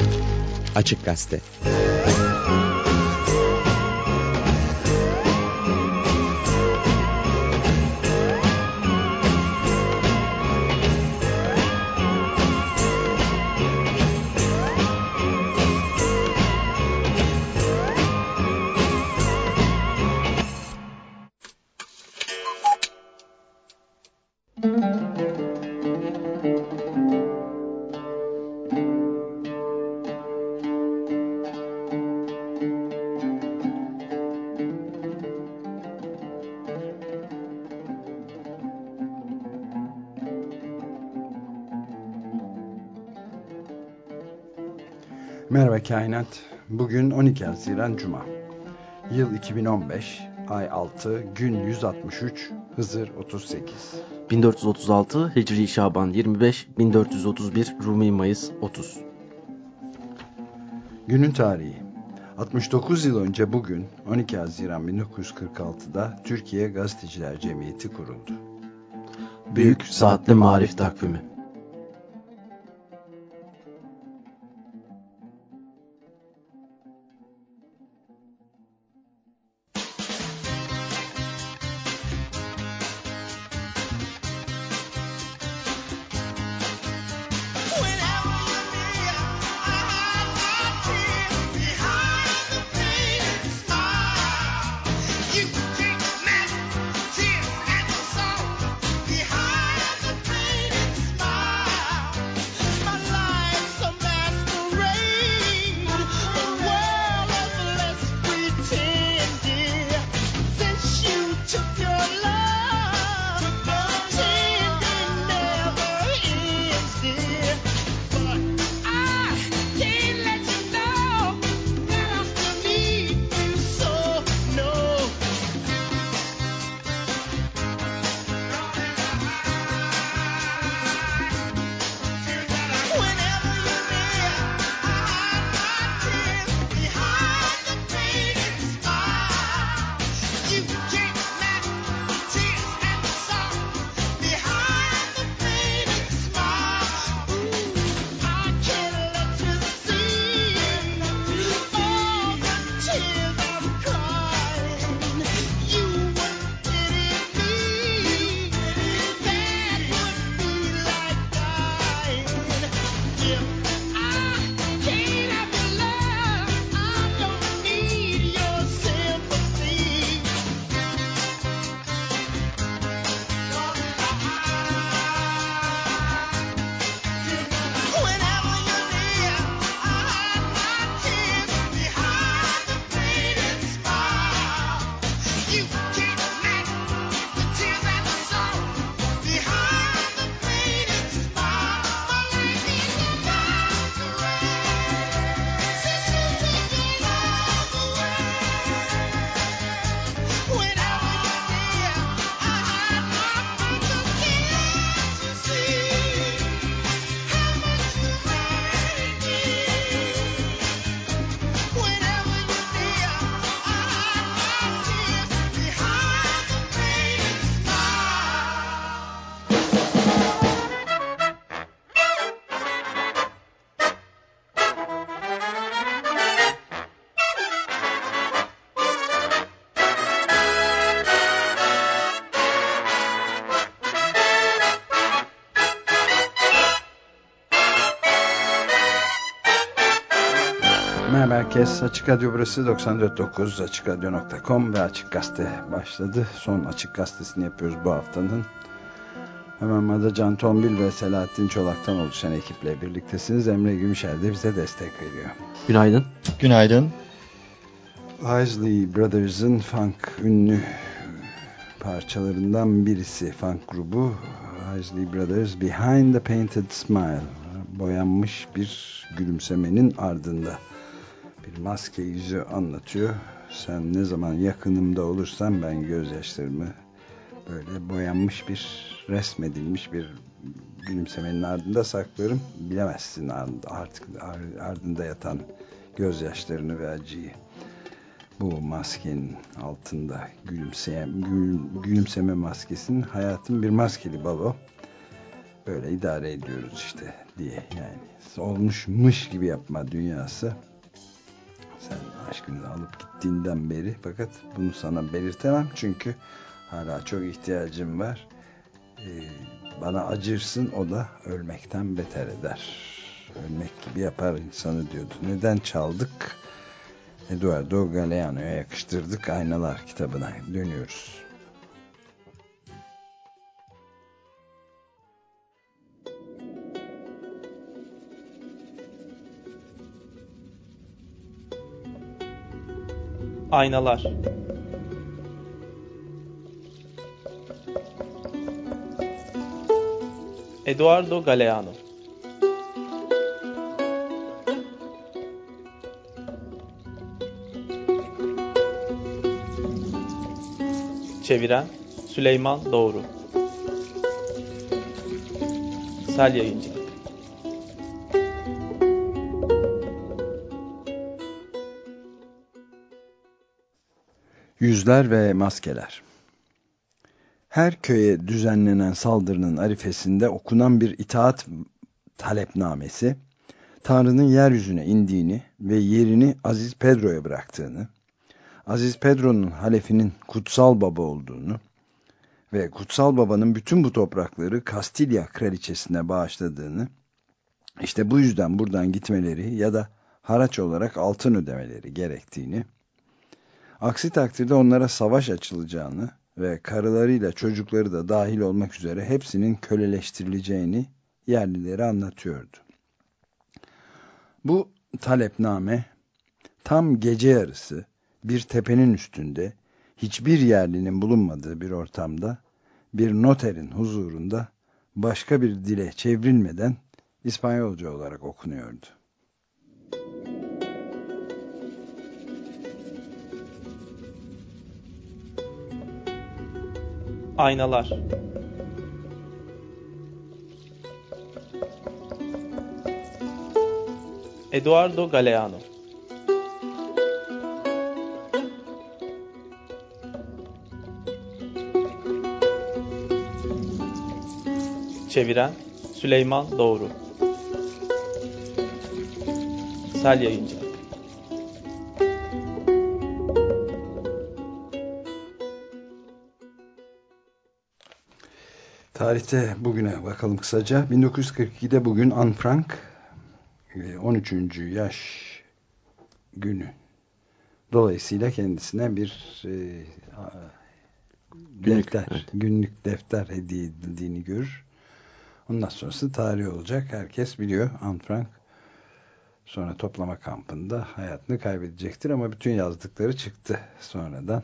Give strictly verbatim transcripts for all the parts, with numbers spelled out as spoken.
Açık Gazete. Merhaba Kainat. Bugün on iki Haziran Cuma. Yıl iki bin on beş, ay altı, gün yüz altmış üç, Hızır otuz sekiz. bin dört yüz otuz altı, Hicri Şaban yirmi beş, bin dört yüz otuz bir, Rumi Mayıs otuz. Günün tarihi. altmış dokuz yıl önce bugün on iki Haziran bin dokuz yüz kırk altıda Türkiye Gazeteciler Cemiyeti kuruldu. Büyük Saatli Marif Takvimi. Merhaba herkes. Açık Radyo burası doksan dört nokta dokuz açık radyo nokta com ve Açık Gazete başladı. Son Açık Gazetesini yapıyoruz bu haftanın. Hemen adı Can Tombil ve Selahattin Çolak'tan oluşan ekiple birliktesiniz. Emre Gümüşer de bize destek veriyor. Günaydın. Günaydın. Isley Brothers'ın funk ünlü parçalarından birisi, funk grubu Isley Brothers, Behind the Painted Smile, boyanmış bir gülümsemenin ardında. Bir maske yüzü anlatıyor. Sen ne zaman yakınımda olursan ben gözyaşlarımı böyle boyanmış bir, resmedilmiş bir gülümsemenin ardında saklarım. Bilemezsin artık ardında yatan gözyaşlarını ve acıyı. Bu maskenin altında gülümseyen, gül, gülümseme maskesinin hayatın bir maskeli balo. böyle idare ediyoruz işte diye. Yani olmuşmuş gibi yapma dünyası. Sen aşkını alıp gittiğinden beri, fakat bunu sana belirtemem çünkü hala çok ihtiyacım var. Ee, bana acırsın, o da ölmekten beter eder. Ölmek gibi yapar insanı diyordu. Neden çaldık? Eduardo Galeano'ya yakıştırdık. Aynalar kitabına dönüyoruz. Aynalar. Eduardo Galeano. Çeviren Süleyman Doğru. Sel Yayıncılık. Yüzler ve maskeler. Her köye düzenlenen saldırının arifesinde okunan bir itaat talepnamesi, Tanrı'nın yeryüzüne indiğini ve yerini Aziz Pedro'ya bıraktığını, Aziz Pedro'nun halefinin kutsal baba olduğunu ve kutsal babanın bütün bu toprakları Kastilya kraliçesine bağışladığını, işte bu yüzden buradan gitmeleri ya da haraç olarak altın ödemeleri gerektiğini, aksi takdirde onlara savaş açılacağını ve karılarıyla çocukları da dahil olmak üzere hepsinin köleleştirileceğini yerlilere anlatıyordu. Bu talepname tam gece yarısı bir tepenin üstünde, hiçbir yerlinin bulunmadığı bir ortamda, bir noterin huzurunda başka bir dile çevrilmeden İspanyolca olarak okunuyordu. Aynalar. Eduardo Galeano. Çeviren Süleyman Doğru. Sel Yayıncılık. Tarihte bugüne bakalım kısaca. bin dokuz yüz kırk ikide bugün Anne Frank on üçüncü yaş günü. Dolayısıyla kendisine bir e, Günlük, defter, evet. günlük defter hediye edildiğini görür. Ondan sonrası tarih olacak. Herkes biliyor. Anne Frank sonra toplama kampında hayatını kaybedecektir ama bütün yazdıkları çıktı sonradan.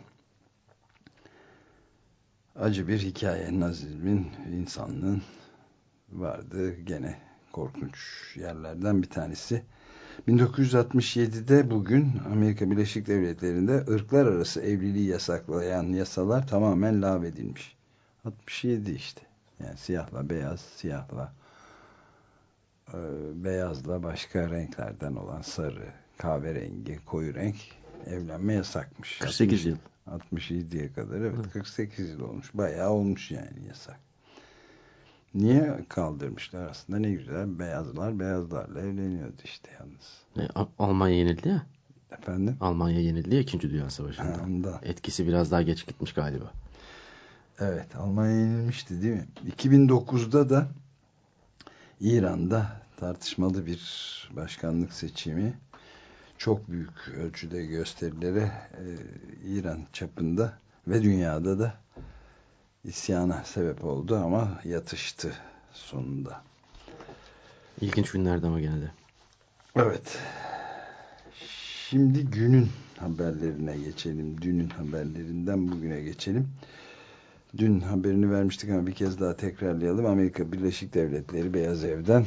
Acı bir hikaye. Nazizmin, insanlığın vardı. Gene korkunç yerlerden bir tanesi. bin dokuz yüz altmış yedide bugün Amerika Birleşik Devletleri'nde ırklar arası evliliği yasaklayan yasalar tamamen lağvedilmiş. altmış yedi işte. Yani siyahla beyaz, siyahla e, beyazla başka renklerden olan sarı, kahverengi, koyu renk evlenme yasakmış. kırk sekiz yıl. altmış yediye kadar, evet, kırk sekiz yıl olmuş. Bayağı olmuş yani yasak. Niye kaldırmışlar aslında, ne güzel, beyazlar beyazlarla evleniyordu işte yalnız. E, A- Almanya yenildi ya. Efendim? Almanya yenildi ya ikinci. Dünya Savaşı'nda. Ha, ondan. Etkisi biraz daha geç gitmiş galiba. Evet, Almanya yenilmişti değil mi? iki bin dokuzda da İran'da tartışmalı bir başkanlık seçimi çok büyük ölçüde gösterilere e, İran çapında ve dünyada da isyana sebep oldu ama yatıştı sonunda. İlginç günlerdi ama gene de. Evet. Şimdi günün haberlerine geçelim. Dünün haberlerinden bugüne geçelim. Dün haberini vermiştik ama bir kez daha tekrarlayalım. Amerika Birleşik Devletleri Beyaz Ev'den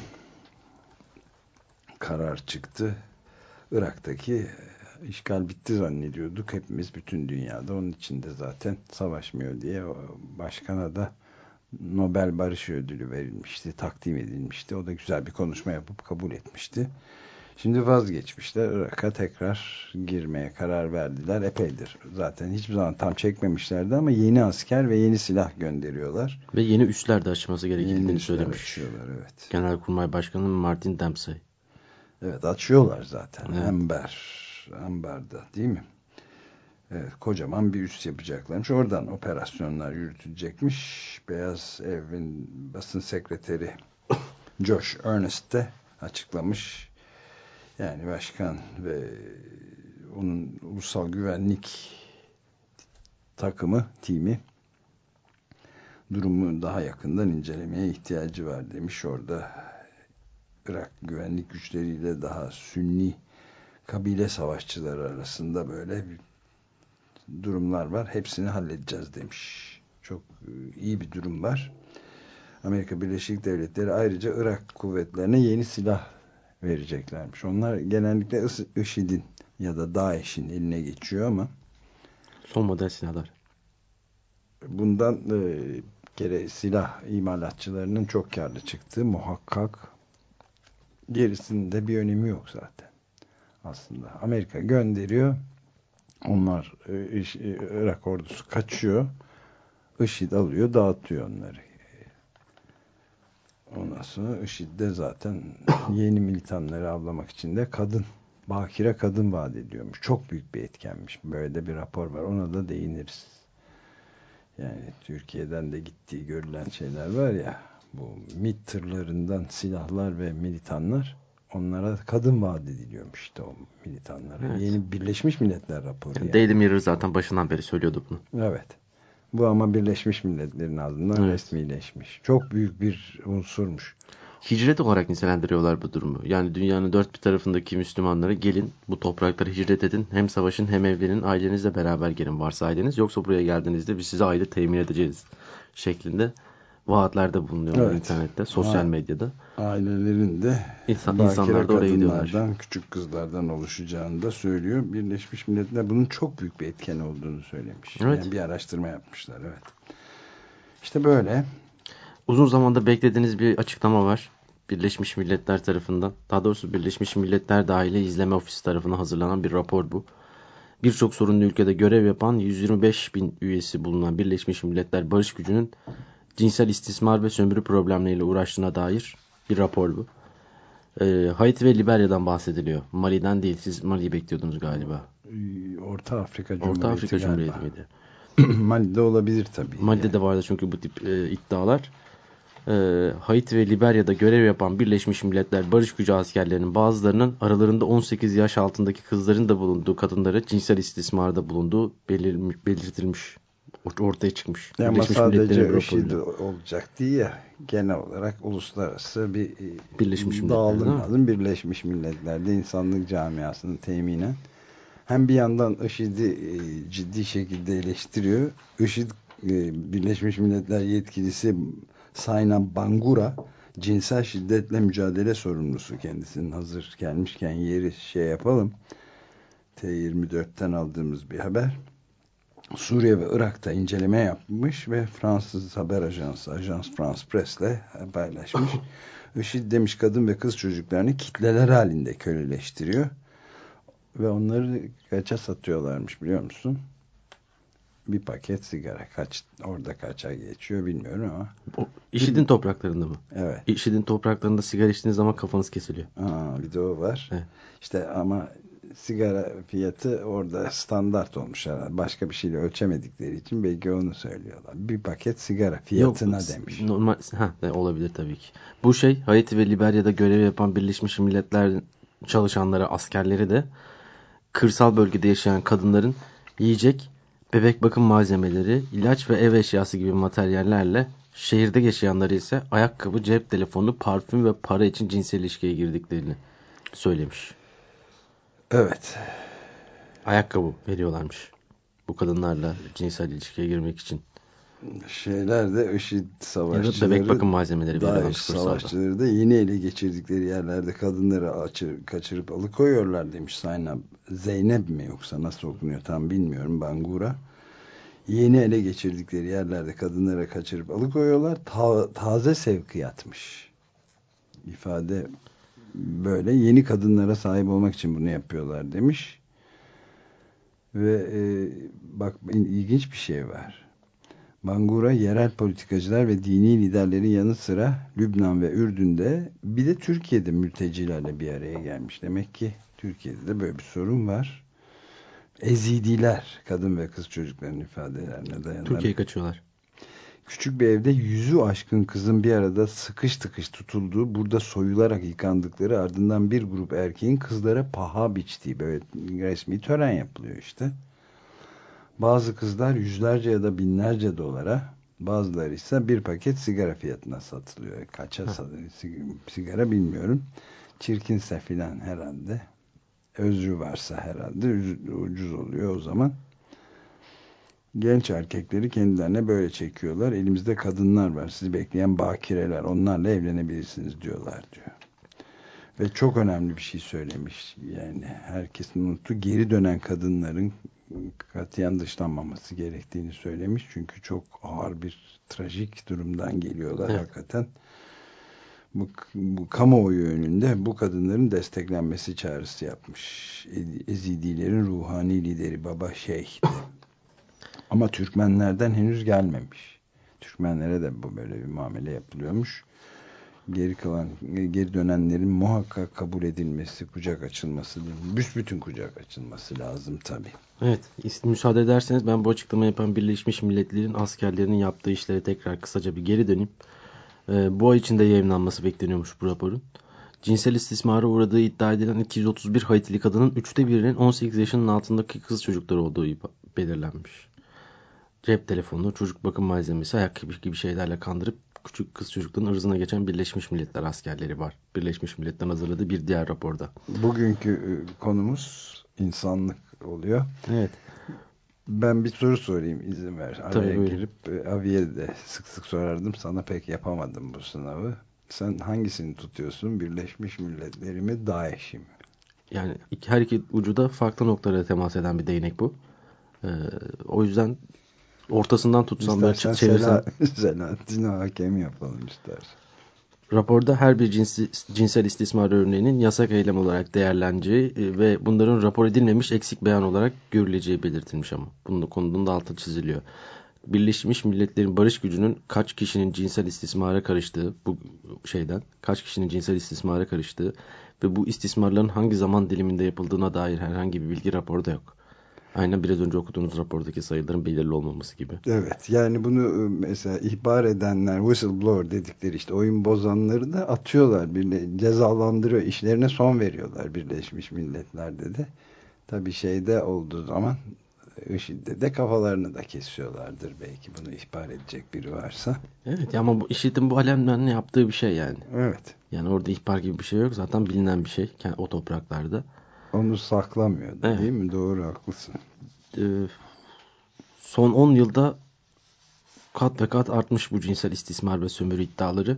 karar çıktı. Irak'taki işgal bitti zannediyorduk. Hepimiz, bütün dünyada. Onun için de zaten savaşmıyor diye başkana da Nobel Barış Ödülü verilmişti, takdim edilmişti. O da güzel bir konuşma yapıp kabul etmişti. Şimdi vazgeçmişler. Irak'a tekrar girmeye karar verdiler. Epeydir. Zaten hiçbir zaman tam çekmemişlerdi ama yeni asker ve yeni silah gönderiyorlar. Ve yeni üsler de açması gerektiğini Yeni söylemiş. açıyorlar, evet. Genelkurmay Başkanı Martin Dempsey. Evet, açıyorlar zaten. Evet. Amber. Amber'da değil mi? Evet, kocaman bir üs yapacaklarmış. Oradan operasyonlar yürütülecekmiş. Beyaz Evin basın sekreteri Josh Earnest de açıklamış. Yani başkan ve onun ulusal güvenlik takımı, timi durumu daha yakından incelemeye ihtiyacı var demiş. Orada Irak güvenlik güçleriyle daha Sünni kabile savaşçıları arasında böyle bir durumlar var. Hepsini halledeceğiz demiş. Çok iyi bir durum var. Amerika Birleşik Devletleri ayrıca Irak kuvvetlerine yeni silah vereceklermiş. Onlar genellikle IŞİD'in ya da DAEŞ'in eline geçiyor ama Son model silahlar. bundan e, kere silah imalatçılarının çok karlı çıktığı muhakkak. Gerisinde bir önemi yok zaten. Aslında Amerika gönderiyor. Onlar e, Irak ordusu kaçıyor. IŞİD alıyor, dağıtıyor onları. Ondan sonra IŞİD de zaten yeni militanları avlamak için de kadın, bakire kadın vaat ediyormuş. Çok büyük bir etkenmiş. Böyle de bir rapor var. Ona da değiniriz. Yani Türkiye'den de gittiği görülen şeyler var ya, bu MİT tırlarından silahlar ve militanlar, onlara kadın vaat ediliyormuş işte o militanlara. Evet. Yeni Birleşmiş Milletler raporu Yani yani. Daily Mirror zaten başından beri söylüyordu bunu. Evet. Bu ama Birleşmiş Milletler'in ağzından Evet. resmileşmiş. Çok büyük bir unsurmuş. Hicret olarak nitelendiriyorlar bu durumu. Yani dünyanın dört bir tarafındaki Müslümanlara gelin bu topraklara hicret edin. Hem savaşın hem evlenin, ailenizle beraber gelin varsa aileniz. Yoksa buraya geldiğinizde biz size aile temin edeceğiz şeklinde vaatlerde bulunuyorlar Evet. internette, sosyal Ha, medyada. ailelerin de İnsan, bakire insanlar da oraya gidiyorlar. kadınlardan, küçük kızlardan oluşacağını da söylüyor. Birleşmiş Milletler bunun çok büyük bir etken olduğunu söylemiş. Evet. Yani bir araştırma yapmışlar. Evet. İşte böyle. Uzun zamandır beklediğiniz bir açıklama var. Birleşmiş Milletler tarafından. Daha doğrusu Birleşmiş Milletler Dahili İzleme Ofisi tarafından hazırlanan bir rapor bu. Birçok sorunlu ülkede görev yapan yüz yirmi beş bin üyesi bulunan Birleşmiş Milletler Barış Gücü'nün cinsel istismar ve sömürü problemleriyle uğraştığına dair bir rapor bu. Ee, Haiti ve Liberya'dan bahsediliyor. Mali'den değil. Siz Mali'yi bekliyordunuz galiba. Orta Afrika Orta Cumhuriyeti Afrika galiba. Cumhuriyeti miydi? Mali'de olabilir tabii. Mali'de yani. de vardı çünkü bu tip e, iddialar. E, Haiti ve Liberya'da görev yapan Birleşmiş Milletler Barış Gücü askerlerinin bazılarının aralarında on sekiz yaş altındaki kızların da bulunduğu, kadınları cinsel istismarda bulunduğu belirmiş, belirtilmiş. Ortaya çıkmış. Ama Birleşmiş Milletler'in bir sadece raporuyla. IŞİD olacak diye ya, genel olarak uluslararası bir Birleşmiş Milletler, dağılım değil mi? lazım. Birleşmiş Milletler'de insanlık camiasının teminen. Hem bir yandan IŞİD'i ciddi şekilde eleştiriyor. IŞİD Birleşmiş Milletler yetkilisi Sayna Bangura cinsel şiddetle mücadele sorumlusu, kendisinin hazır gelmişken yeri şey yapalım. T yirmi dört'ten aldığımız bir haber. Suriye ve Irak'ta inceleme yapmış ve Fransız haber ajansı Ajans France Press'le paylaşmış. IŞİD demiş kadın ve kız çocuklarını kitleler halinde köleleştiriyor ve onları kaça satıyorlarmış biliyor musun? Bir paket sigara kaç orada kaça geçiyor bilmiyorum ama. O, IŞİD'in topraklarında mı? Evet. IŞİD'in topraklarında sigara içtiğiniz zaman kafanız kesiliyor. Aa, bir de o var. Evet. İşte ama sigara fiyatı orada standart olmuş herhalde. Başka bir şeyle ölçemedikleri için belki onu söylüyorlar. Bir paket sigara fiyatına Yok, demiş. Normal, ha, olabilir tabii ki. Bu şey Haiti ve Liberya'da görev yapan Birleşmiş Milletler çalışanları, askerleri de kırsal bölgede yaşayan kadınların yiyecek, bebek bakım malzemeleri, ilaç ve ev eşyası gibi materyallerle, şehirde yaşayanları ise ayakkabı, cep telefonu, parfüm ve para için cinsel ilişkiye girdiklerini söylemiş. Evet. Ayakkabı veriyorlarmış bu kadınlarla cinsel ilişkiye girmek için. Şeyler de IŞİD savaşçıları, Bebek bakım malzemeleri DAEŞ veriyorlarmış kırsalda. savaşçıları da yeni ele geçirdikleri yerlerde kadınları açır, kaçırıp alıkoyuyorlar demiş Sayna. Zeynep mi yoksa nasıl okunuyor tam bilmiyorum, Bangura. Yeni ele geçirdikleri yerlerde kadınları kaçırıp alıkoyuyorlar. Ta, taze sevkiyatmış. İfade böyle yeni kadınlara sahip olmak için bunu yapıyorlar demiş. Ve e, bak ilginç bir şey var. Bangura yerel politikacılar ve dini liderlerin yanı sıra Lübnan ve Ürdün'de bir de Türkiye'de mültecilerle bir araya gelmiş. Demek ki Türkiye'de de böyle bir sorun var. Ezidiler, kadın ve kız çocukların ifadelerine dayanarak. Türkiye'ye kaçıyorlar. Küçük bir evde yüzü aşkın kızın bir arada sıkış tıkış tutulduğu, burada soyularak yıkandıkları, ardından bir grup erkeğin kızlara paha biçtiği böyle resmi tören yapılıyor işte. Bazı kızlar yüzlerce ya da binlerce dolara, bazıları ise bir paket sigara fiyatına satılıyor. Kaça satılıyor sigara bilmiyorum. Çirkinse filan herhalde. Özrü varsa herhalde ucuz oluyor o zaman. Genç erkekleri kendilerine böyle çekiyorlar. Elimizde kadınlar var. Sizi bekleyen bakireler. Onlarla evlenebilirsiniz diyorlar diyor. Ve çok önemli bir şey söylemiş. Yani herkesin unuttu. Geri dönen kadınların katiyen dışlanmaması gerektiğini söylemiş. Çünkü çok ağır bir trajik durumdan geliyorlar evet. Hakikaten. Bu, bu kamuoyu önünde bu kadınların desteklenmesi çağrısı yapmış. Ezidilerin ruhani lideri Baba Şeyh'ti. Ama Türkmenlerden henüz gelmemiş. Türkmenlere de bu böyle bir muamele yapılıyormuş. Geri kalan, geri dönenlerin muhakkak kabul edilmesi, kucak açılması, büsbütün kucak açılması lazım tabii. Evet, müsaade ederseniz ben bu açıklama yapan Birleşmiş Milletler'in askerlerinin yaptığı işlere tekrar kısaca bir geri döneyim. Ee, bu ay içinde yayınlanması bekleniyormuş bu raporun. Cinsel istismara uğradığı iddia edilen iki yüz otuz bir Haitili kadının üçte birinin on sekiz yaşının altındaki kız çocukları olduğu belirlenmiş. Cep telefonu, çocuk bakım malzemesi, ayakkabı gibi şeylerle kandırıp küçük kız çocukların ırzına geçen Birleşmiş Milletler askerleri var. Birleşmiş Milletler'in hazırladığı bir diğer raporda. Bugünkü konumuz insanlık oluyor. Evet. Ben bir soru sorayım izin ver. Araya Tabii, girip Avi'ye de sık sık sorardım. Sana pek yapamadım bu sınavı. Sen hangisini tutuyorsun? Birleşmiş Milletleri mi, DAEŞ'i mi? Yani her iki ucuda farklı noktalara temas eden bir değnek bu. Ee, o yüzden ortasından tutsam böyle çıt çevirsem. Selahattin hakem yapalım istersen. Raporda her bir cinsi, cinsel istismar örneğinin yasak eylem olarak değerleneceği ve bunların rapor edilmemiş eksik beyan olarak görüleceği belirtilmiş ama. Bunun konunun da altı çiziliyor. Birleşmiş Milletler'in barış gücünün kaç kişinin cinsel istismara karıştığı bu şeyden, kaç kişinin cinsel istismara karıştığı ve bu istismarların hangi zaman diliminde yapıldığına dair herhangi bir bilgi raporda yok. Aynen biraz önce okuduğunuz rapordaki sayıların belirli olmaması gibi. Evet, yani bunu mesela ihbar edenler, whistleblower dedikleri işte oyun bozanları da atıyorlar, bir cezalandırıyor, işlerine son veriyorlar Birleşmiş Milletler'de de. Tabii şeyde olduğu zaman IŞİD'de de kafalarını da kesiyorlardır belki bunu ihbar edecek biri varsa. Evet ama bu IŞİD'in bu alemden yaptığı bir şey yani. Evet. Yani orada ihbar gibi bir şey yok. Zaten bilinen bir şey o topraklarda. Onu saklamıyor evet. Değil mi? Doğru, haklısın. Ee, son on yılda kat ve kat artmış bu cinsel istismar ve sömürü iddiaları.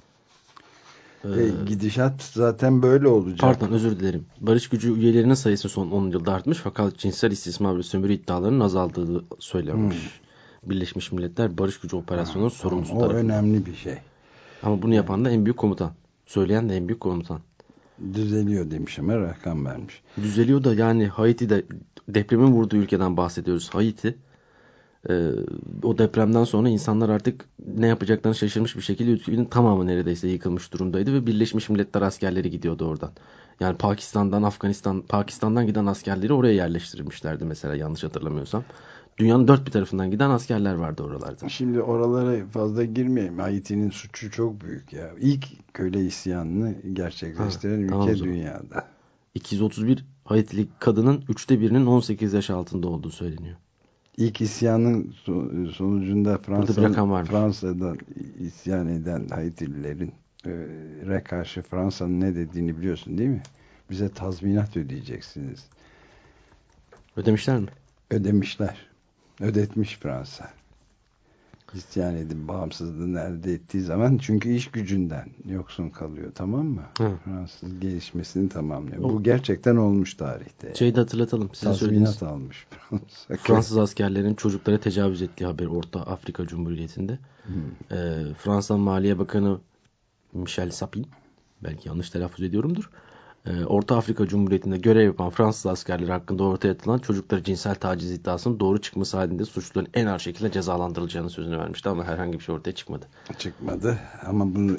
Ee, e, gidişat zaten böyle olacak. Pardon özür dilerim. Barış gücü üyelerinin sayısı son on yılda artmış fakat cinsel istismar ve sömürü iddialarının azaldığı söylenmiş. Hmm. Birleşmiş Milletler Barış Gücü Operasyonu'nun sorumlusu o tarafından. O önemli bir şey. Ama bunu yapan yani, da en büyük komutan. Söyleyen de en büyük komutan. Düzeliyor demiş ama rakam vermiş. Düzeliyor da yani Haiti'de depremin vurduğu ülkeden bahsediyoruz. Haiti e, o depremden sonra insanlar artık ne yapacaklarını şaşırmış bir şekilde ülkenin tamamı neredeyse yıkılmış durumdaydı ve Birleşmiş Milletler askerleri gidiyordu oradan. Yani Pakistan'dan, Afganistan, Pakistan'dan giden askerleri oraya yerleştirilmişlerdi mesela yanlış hatırlamıyorsam. Dünyanın dört bir tarafından giden askerler vardı oralarda. Şimdi oralara fazla girmeyeyim. Haiti'nin suçu çok büyük ya. İlk köle isyanını gerçekleştiren ha, ülke tamam dünyada. iki yüz otuz bir Haitili kadının üçte birinin on sekiz yaş altında olduğu söyleniyor. İlk isyanın sonucunda Fransa, Fransa'dan isyan eden Haitililerin e, karşı Fransa'nın ne dediğini biliyorsun değil mi? Bize tazminat ödeyeceksiniz. Ödemişler mi? Ödemişler. Ödetmiş Fransa. İsyan edip bağımsızlığını elde ettiği zaman çünkü iş gücünden yoksun kalıyor, tamam mı? Hı. Fransız gelişmesini tamamlıyor. O, bu gerçekten olmuş tarihte. Şeyi de hatırlatalım. Sizin tazminat almış Fransa. Fransız askerlerin çocuklara tecavüz ettiği haberi Orta Afrika Cumhuriyeti'nde. Hmm. Ee, Fransa Maliye Bakanı Michel Sapin belki yanlış telaffuz ediyorumdur. Ee, Orta Afrika Cumhuriyeti'nde görev yapan Fransız askerleri hakkında ortaya atılan çocukları cinsel taciz iddiasının doğru çıkması halinde suçluların en ağır şekilde cezalandırılacağını sözünü vermişti ama herhangi bir şey ortaya çıkmadı. Çıkmadı ama bunu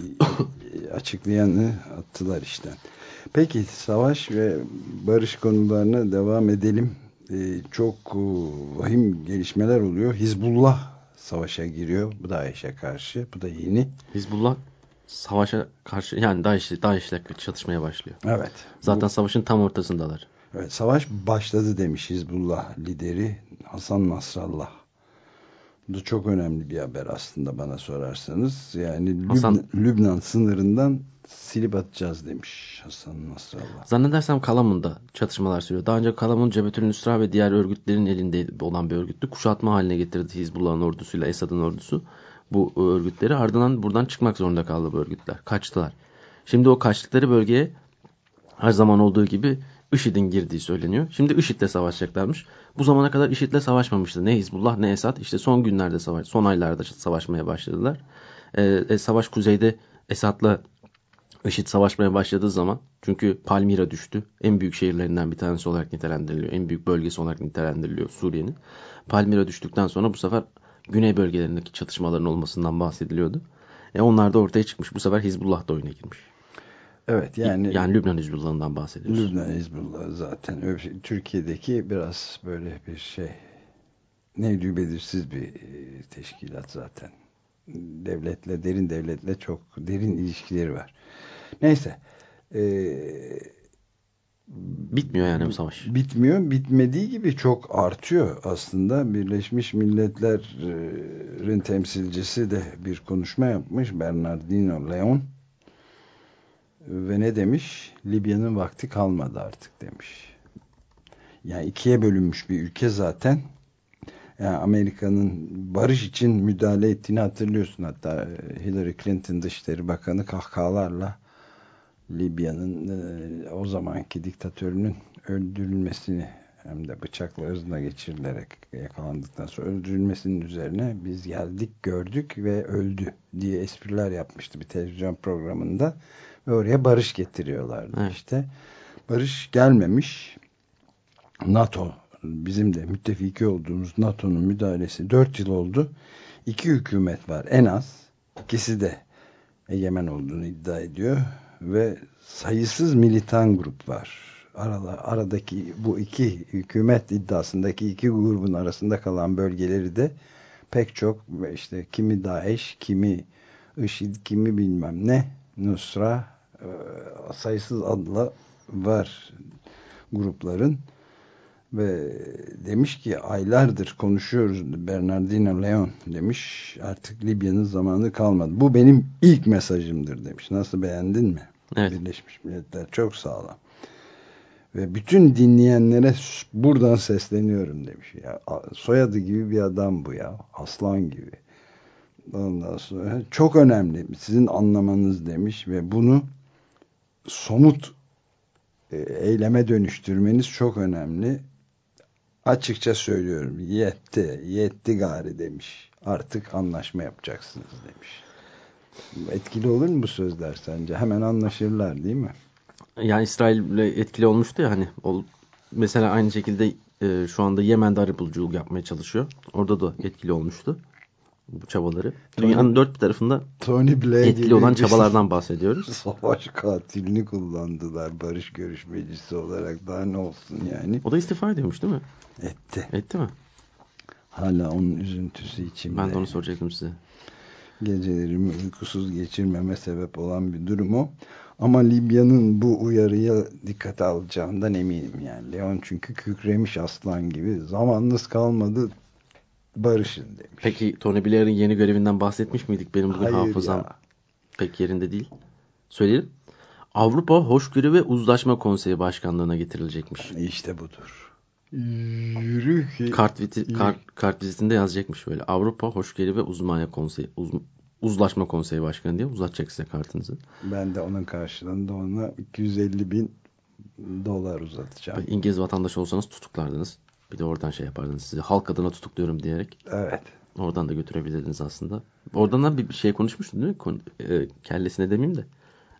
açıklayanı attılar işten. Peki savaş ve barış konularına devam edelim. Ee, çok vahim gelişmeler oluyor. Hizbullah savaşa giriyor. Bu DAEŞ'e karşı. Bu da yeni. Hizbullah savaşa karşı yani DAEŞ'le DAEŞ'le çatışmaya başlıyor. Evet. Zaten bu, savaşın tam ortasındalar. Evet, savaş başladı demiş Hizbullah lideri Hasan Nasrallah. Bu da çok önemli bir haber aslında bana sorarsanız. Yani Hasan, Lübnan, Lübnan sınırından silip atacağız demiş Hasan Nasrallah. Zannedersem Kalamun'da çatışmalar sürüyor. Daha önce Kalamun, Cebetül Nusra ve diğer örgütlerin elinde olan bir örgüttü. Kuşatma haline getirdi Hizbullah'ın ordusuyla Esad'ın ordusu bu örgütleri. Ardından buradan çıkmak zorunda kaldı bu örgütler. Kaçtılar. Şimdi o kaçtıkları bölgeye her zaman olduğu gibi IŞİD'in girdiği söyleniyor. Şimdi IŞİD'le savaşacaklarmış. Bu zamana kadar IŞİD'le savaşmamıştı. Ne Hizbullah ne Esad. İşte son günlerde savaş, son aylarda savaşmaya başladılar. Ee, savaş kuzeyde Esad'la IŞİD savaşmaya başladığı zaman, çünkü Palmira düştü. En büyük şehirlerinden bir tanesi olarak nitelendiriliyor. En büyük bölgesi olarak nitelendiriliyor Suriye'nin. Palmira düştükten sonra bu sefer güney bölgelerindeki çatışmaların olmasından bahsediliyordu. E onlar da ortaya çıkmış. Bu sefer Hizbullah da oyuna girmiş. Evet yani. Yani Lübnan Hizbullah'ından bahsediyoruz. Lübnan Hizbullah zaten. Türkiye'deki biraz böyle bir şey. Nevdü belirsiz bir teşkilat zaten. Devletle, derin devletle çok derin ilişkileri var. Neyse. Ee, Bitmiyor yani bu savaş. Bitmiyor. Bitmediği gibi çok artıyor aslında. Birleşmiş Milletler'in temsilcisi de bir konuşma yapmış. Bernardino Leon. Ve ne demiş? Libya'nın vakti kalmadı artık demiş. Yani ikiye bölünmüş bir ülke zaten. Yani Amerika'nın barış için müdahale ettiğini hatırlıyorsun. Hatta Hillary Clinton Dışişleri Bakanı kahkahalarla Libya'nın e, o zamanki diktatörünün öldürülmesini, hem de bıçakla ırzına geçirilerek yakalandıktan sonra öldürülmesinin üzerine biz geldik, gördük ve öldü diye espriler yapmıştı bir televizyon programında ve oraya barış getiriyorlardı. Evet. İşte barış gelmemiş. NATO, bizim de müttefiki olduğumuz NATO'nun müdahalesi dört yıl oldu. İki hükümet var en az. İkisi de egemen olduğunu iddia ediyor ve sayısız militan grup var. Arada, aradaki bu iki hükümet iddiasındaki iki grubun arasında kalan bölgeleri de pek çok, işte kimi DAEŞ, kimi IŞİD, kimi bilmem ne, Nusra, sayısız adla var grupların. Ve demiş ki aylardır konuşuyoruz, Bernardino Leon demiş, artık Libya'nın zamanı kalmadı. Bu benim ilk mesajımdır demiş. Nasıl, beğendin mi? Evet. Birleşmiş Milletler çok sağlam. Ve bütün dinleyenlere buradan sesleniyorum demiş. Ya, soyadı gibi bir adam bu ya. Aslan gibi. Ondan sonra çok önemli sizin anlamanız demiş ve bunu somut e, eyleme dönüştürmeniz çok önemli. Açıkça söylüyorum. Yetti. Yetti gari demiş. Artık anlaşma yapacaksınız demiş. Etkili olur mu bu sözler sence? Hemen anlaşırlar değil mi? Yani İsrail'le etkili olmuştu ya hani. O, mesela aynı şekilde e, şu anda Yemen'de arabuluculuk yapmaya çalışıyor. Orada da etkili olmuştu bu çabaları. Tony, Dünyanın dört bir tarafında Tony Blair etkili olan çabalardan bahsediyoruz. Savaş katilini kullandılar barış görüşmecisi olarak. Daha ne olsun yani. O da istifa ediyormuş değil mi? Etti. Etti mi? Hala onun üzüntüsü içimde. Ben de onu soracaktım size. Gecelerimi uykusuz geçirmeme sebep olan bir durum o. Ama Libya'nın bu uyarıya dikkate alacağından eminim yani. Leon çünkü kükremiş aslan gibi. Zamanınız kalmadı, barışın demiş. Peki Tony Blair'in yeni görevinden bahsetmiş miydik? Benim bugün Hayır hafızam ya. pek yerinde değil. Söyleyelim. Avrupa Hoşgörü ve Uzlaşma Konseyi Başkanlığı'na getirilecekmiş. İşte budur. Yürü ki. Kart, viti, kart, kart vizitinde yazacakmış böyle. Avrupa Hoşgörü ve Uzmanya Konseyi, Uz, Uzlaşma Konseyi Başkanı diye uzatacak size kartınızı. Ben de onun karşılığında ona iki yüz elli bin dolar uzatacağım. İngiliz vatandaşı olsanız tutuklardınız. Bir de oradan şey yapardınız. Sizi halk adına tutukluyorum diyerek. Evet. Oradan da götürebilirdiniz aslında. Oradan da bir şey konuşmuştun değil mi? E, kellesine demeyeyim de.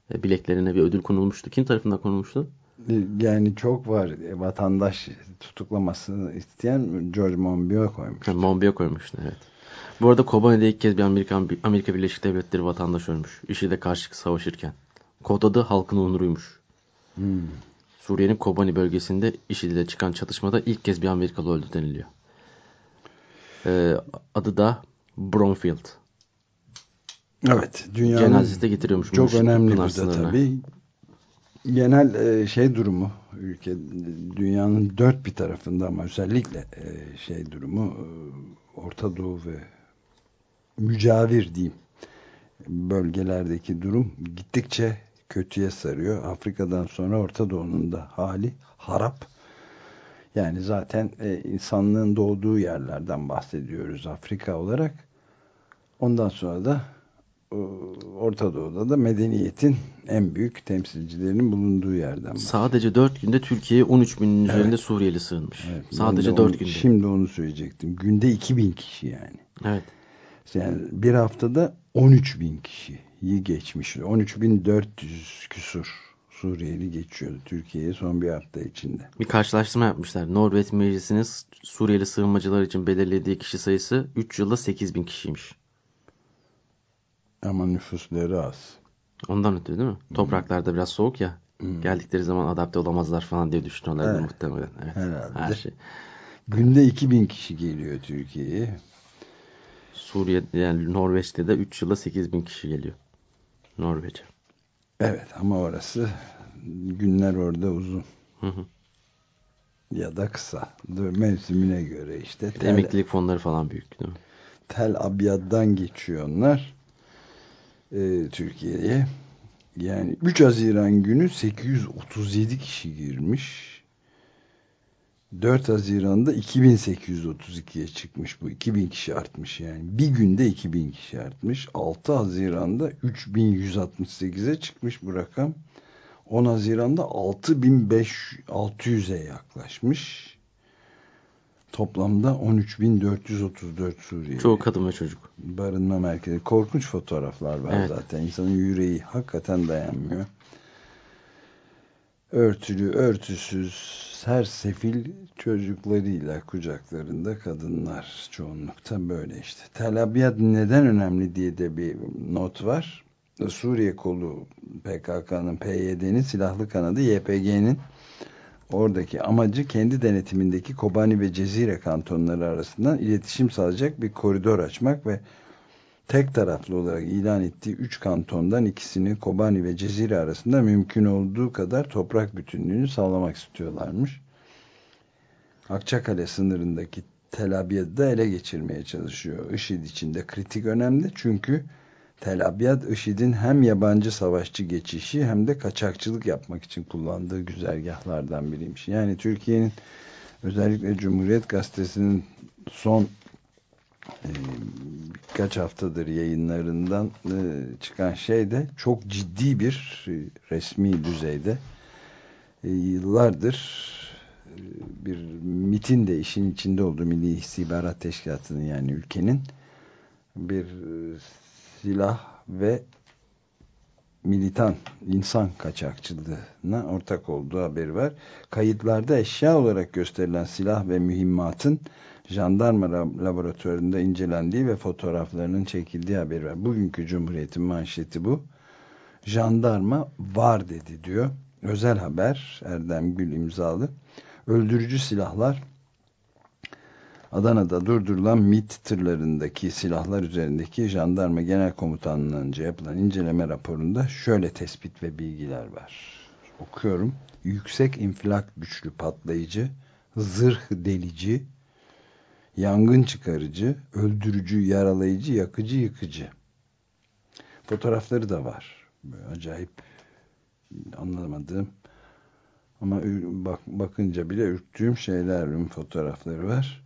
E, bileklerine bir ödül konulmuştu. Kim tarafından konulmuştu? Yani çok var. Vatandaş tutuklamasını isteyen George Monbiot koymuştu. Ha, Monbiot koymuştu, evet. Bu arada Kobani'de ilk kez bir Amerikan, Amerika Birleşik Devletleri vatandaşı ölmüş. IŞİD'e karşı savaşırken. Kod adı halkın onuruymuş. Hmm. Suriye'nin Kobani bölgesinde IŞİD ile çıkan çatışmada ilk kez bir Amerikalı öldü deniliyor. Ee, adı da Bromfield. Evet, dünyanın Cenazesi de getiriyormuş çok Muş'un önemli Pınar bir de sınırına. tabii. Genel e, şey durumu, ülke dünyanın dört bir tarafında ama özellikle e, şey durumu, e, Orta Doğu ve mücavir diyeyim bölgelerdeki durum gittikçe kötüye sarıyor. Afrika'dan sonra Orta Doğu'nun da hali harap. Yani zaten e, insanlığın doğduğu yerlerden bahsediyoruz Afrika olarak. Ondan sonra da e, Orta Doğu'da da medeniyetin en büyük temsilcilerinin bulunduğu yerden bahsediyoruz. Sadece dört günde Türkiye'ye on üç binin üzerinde Evet. Suriyeli sığınmış. Evet, Sadece dört günde. Şimdi onu söyleyecektim. Günde iki bin kişi yani. Evet. Yani bir haftada on üç bin kişiyi geçmiş. on üç bin dört yüz küsur Suriyeli geçiyordu Türkiye'ye son bir hafta içinde. Bir karşılaştırma yapmışlar. Norveç Meclisi'nin Suriyeli sığınmacılar için belirlediği kişi sayısı üç yılda sekiz bin kişiymiş. Ama nüfusları az. Ondan ötürü değil mi? Hmm. Topraklarda biraz soğuk ya. Hmm. Geldikleri zaman adapte olamazlar falan diye düşünüyorlar evet. Muhtemelen. Evet. Herhalde. Her şey. Günde iki bin kişi geliyor Türkiye'ye. Suriye yani Norveç'te de üç yılda sekiz bin kişi geliyor. Norveç'e. Evet ama orası günler orada uzun. Hı hı. Ya da kısa. Mevsimine göre işte. Tel, emeklilik fonları falan büyük değil mi? Tel Abyad'dan geçiyor onlar. Ee, Türkiye'ye. Yani üç Haziran günü sekiz yüz otuz yedi kişi girmiş. dört Haziran'da iki bin sekiz yüz otuz ikiye çıkmış bu. iki bin kişi artmış yani. Bir günde iki bin kişi artmış. altı Haziran'da üç bin yüz altmış sekize çıkmış bu rakam. on Haziran'da altı bin altı yüze yaklaşmış. Toplamda on üç bin dört yüz otuz dört Suriyeli. Çoğu kadın ve çocuk. Barınma merkezi. Korkunç fotoğraflar var evet. Zaten. İnsanın yüreği hakikaten dayanmıyor. Örtülü, örtüsüz, sersefil çocuklarıyla kucaklarında kadınlar çoğunlukta böyle işte. Tel Abyad neden önemli diye de bir not var. Suriye kolu P K K'nın, P Y D'nin silahlı kanadı Y P G'nin oradaki amacı kendi denetimindeki Kobani ve Cezire kantonları arasından iletişim sağlayacak bir koridor açmak ve tek taraflı olarak ilan ettiği üç kantondan ikisini Kobani ve Cezire arasında mümkün olduğu kadar toprak bütünlüğünü sağlamak istiyorlarmış. Akçakale sınırındaki Tel Abyad'ı ele geçirmeye çalışıyor. IŞİD için de kritik önemli çünkü Tel Abyad IŞİD'in hem yabancı savaşçı geçişi hem de kaçakçılık yapmak için kullandığı güzergahlardan biriymiş. Yani Türkiye'nin özellikle Cumhuriyet Gazetesi'nin son birkaç haftadır yayınlarından çıkan şey de çok ciddi bir resmi düzeyde yıllardır bir MİT'in de işin içinde olduğu Milli İstihbarat Teşkilatı'nın yani ülkenin bir silah ve militan insan kaçakçılığına ortak olduğu haberi var. Kayıtlarda eşya olarak gösterilen silah ve mühimmatın jandarma laboratuvarında incelendiği ve fotoğraflarının çekildiği haberi var. Bugünkü Cumhuriyet'in manşeti bu. Jandarma var dedi diyor. Özel haber Erdem Gül imzalı. Öldürücü silahlar Adana'da durdurulan MİT tırlarındaki silahlar üzerindeki Jandarma Genel Komutanlığı'nca yapılan inceleme raporunda şöyle tespit ve bilgiler var. Okuyorum. Yüksek infilak güçlü patlayıcı, zırh delici, yangın çıkarıcı, öldürücü, yaralayıcı, yakıcı, yıkıcı. Fotoğrafları da var. Böyle acayip anlamadığım ama bak, bakınca bile ürktüğüm şeylerin fotoğrafları var.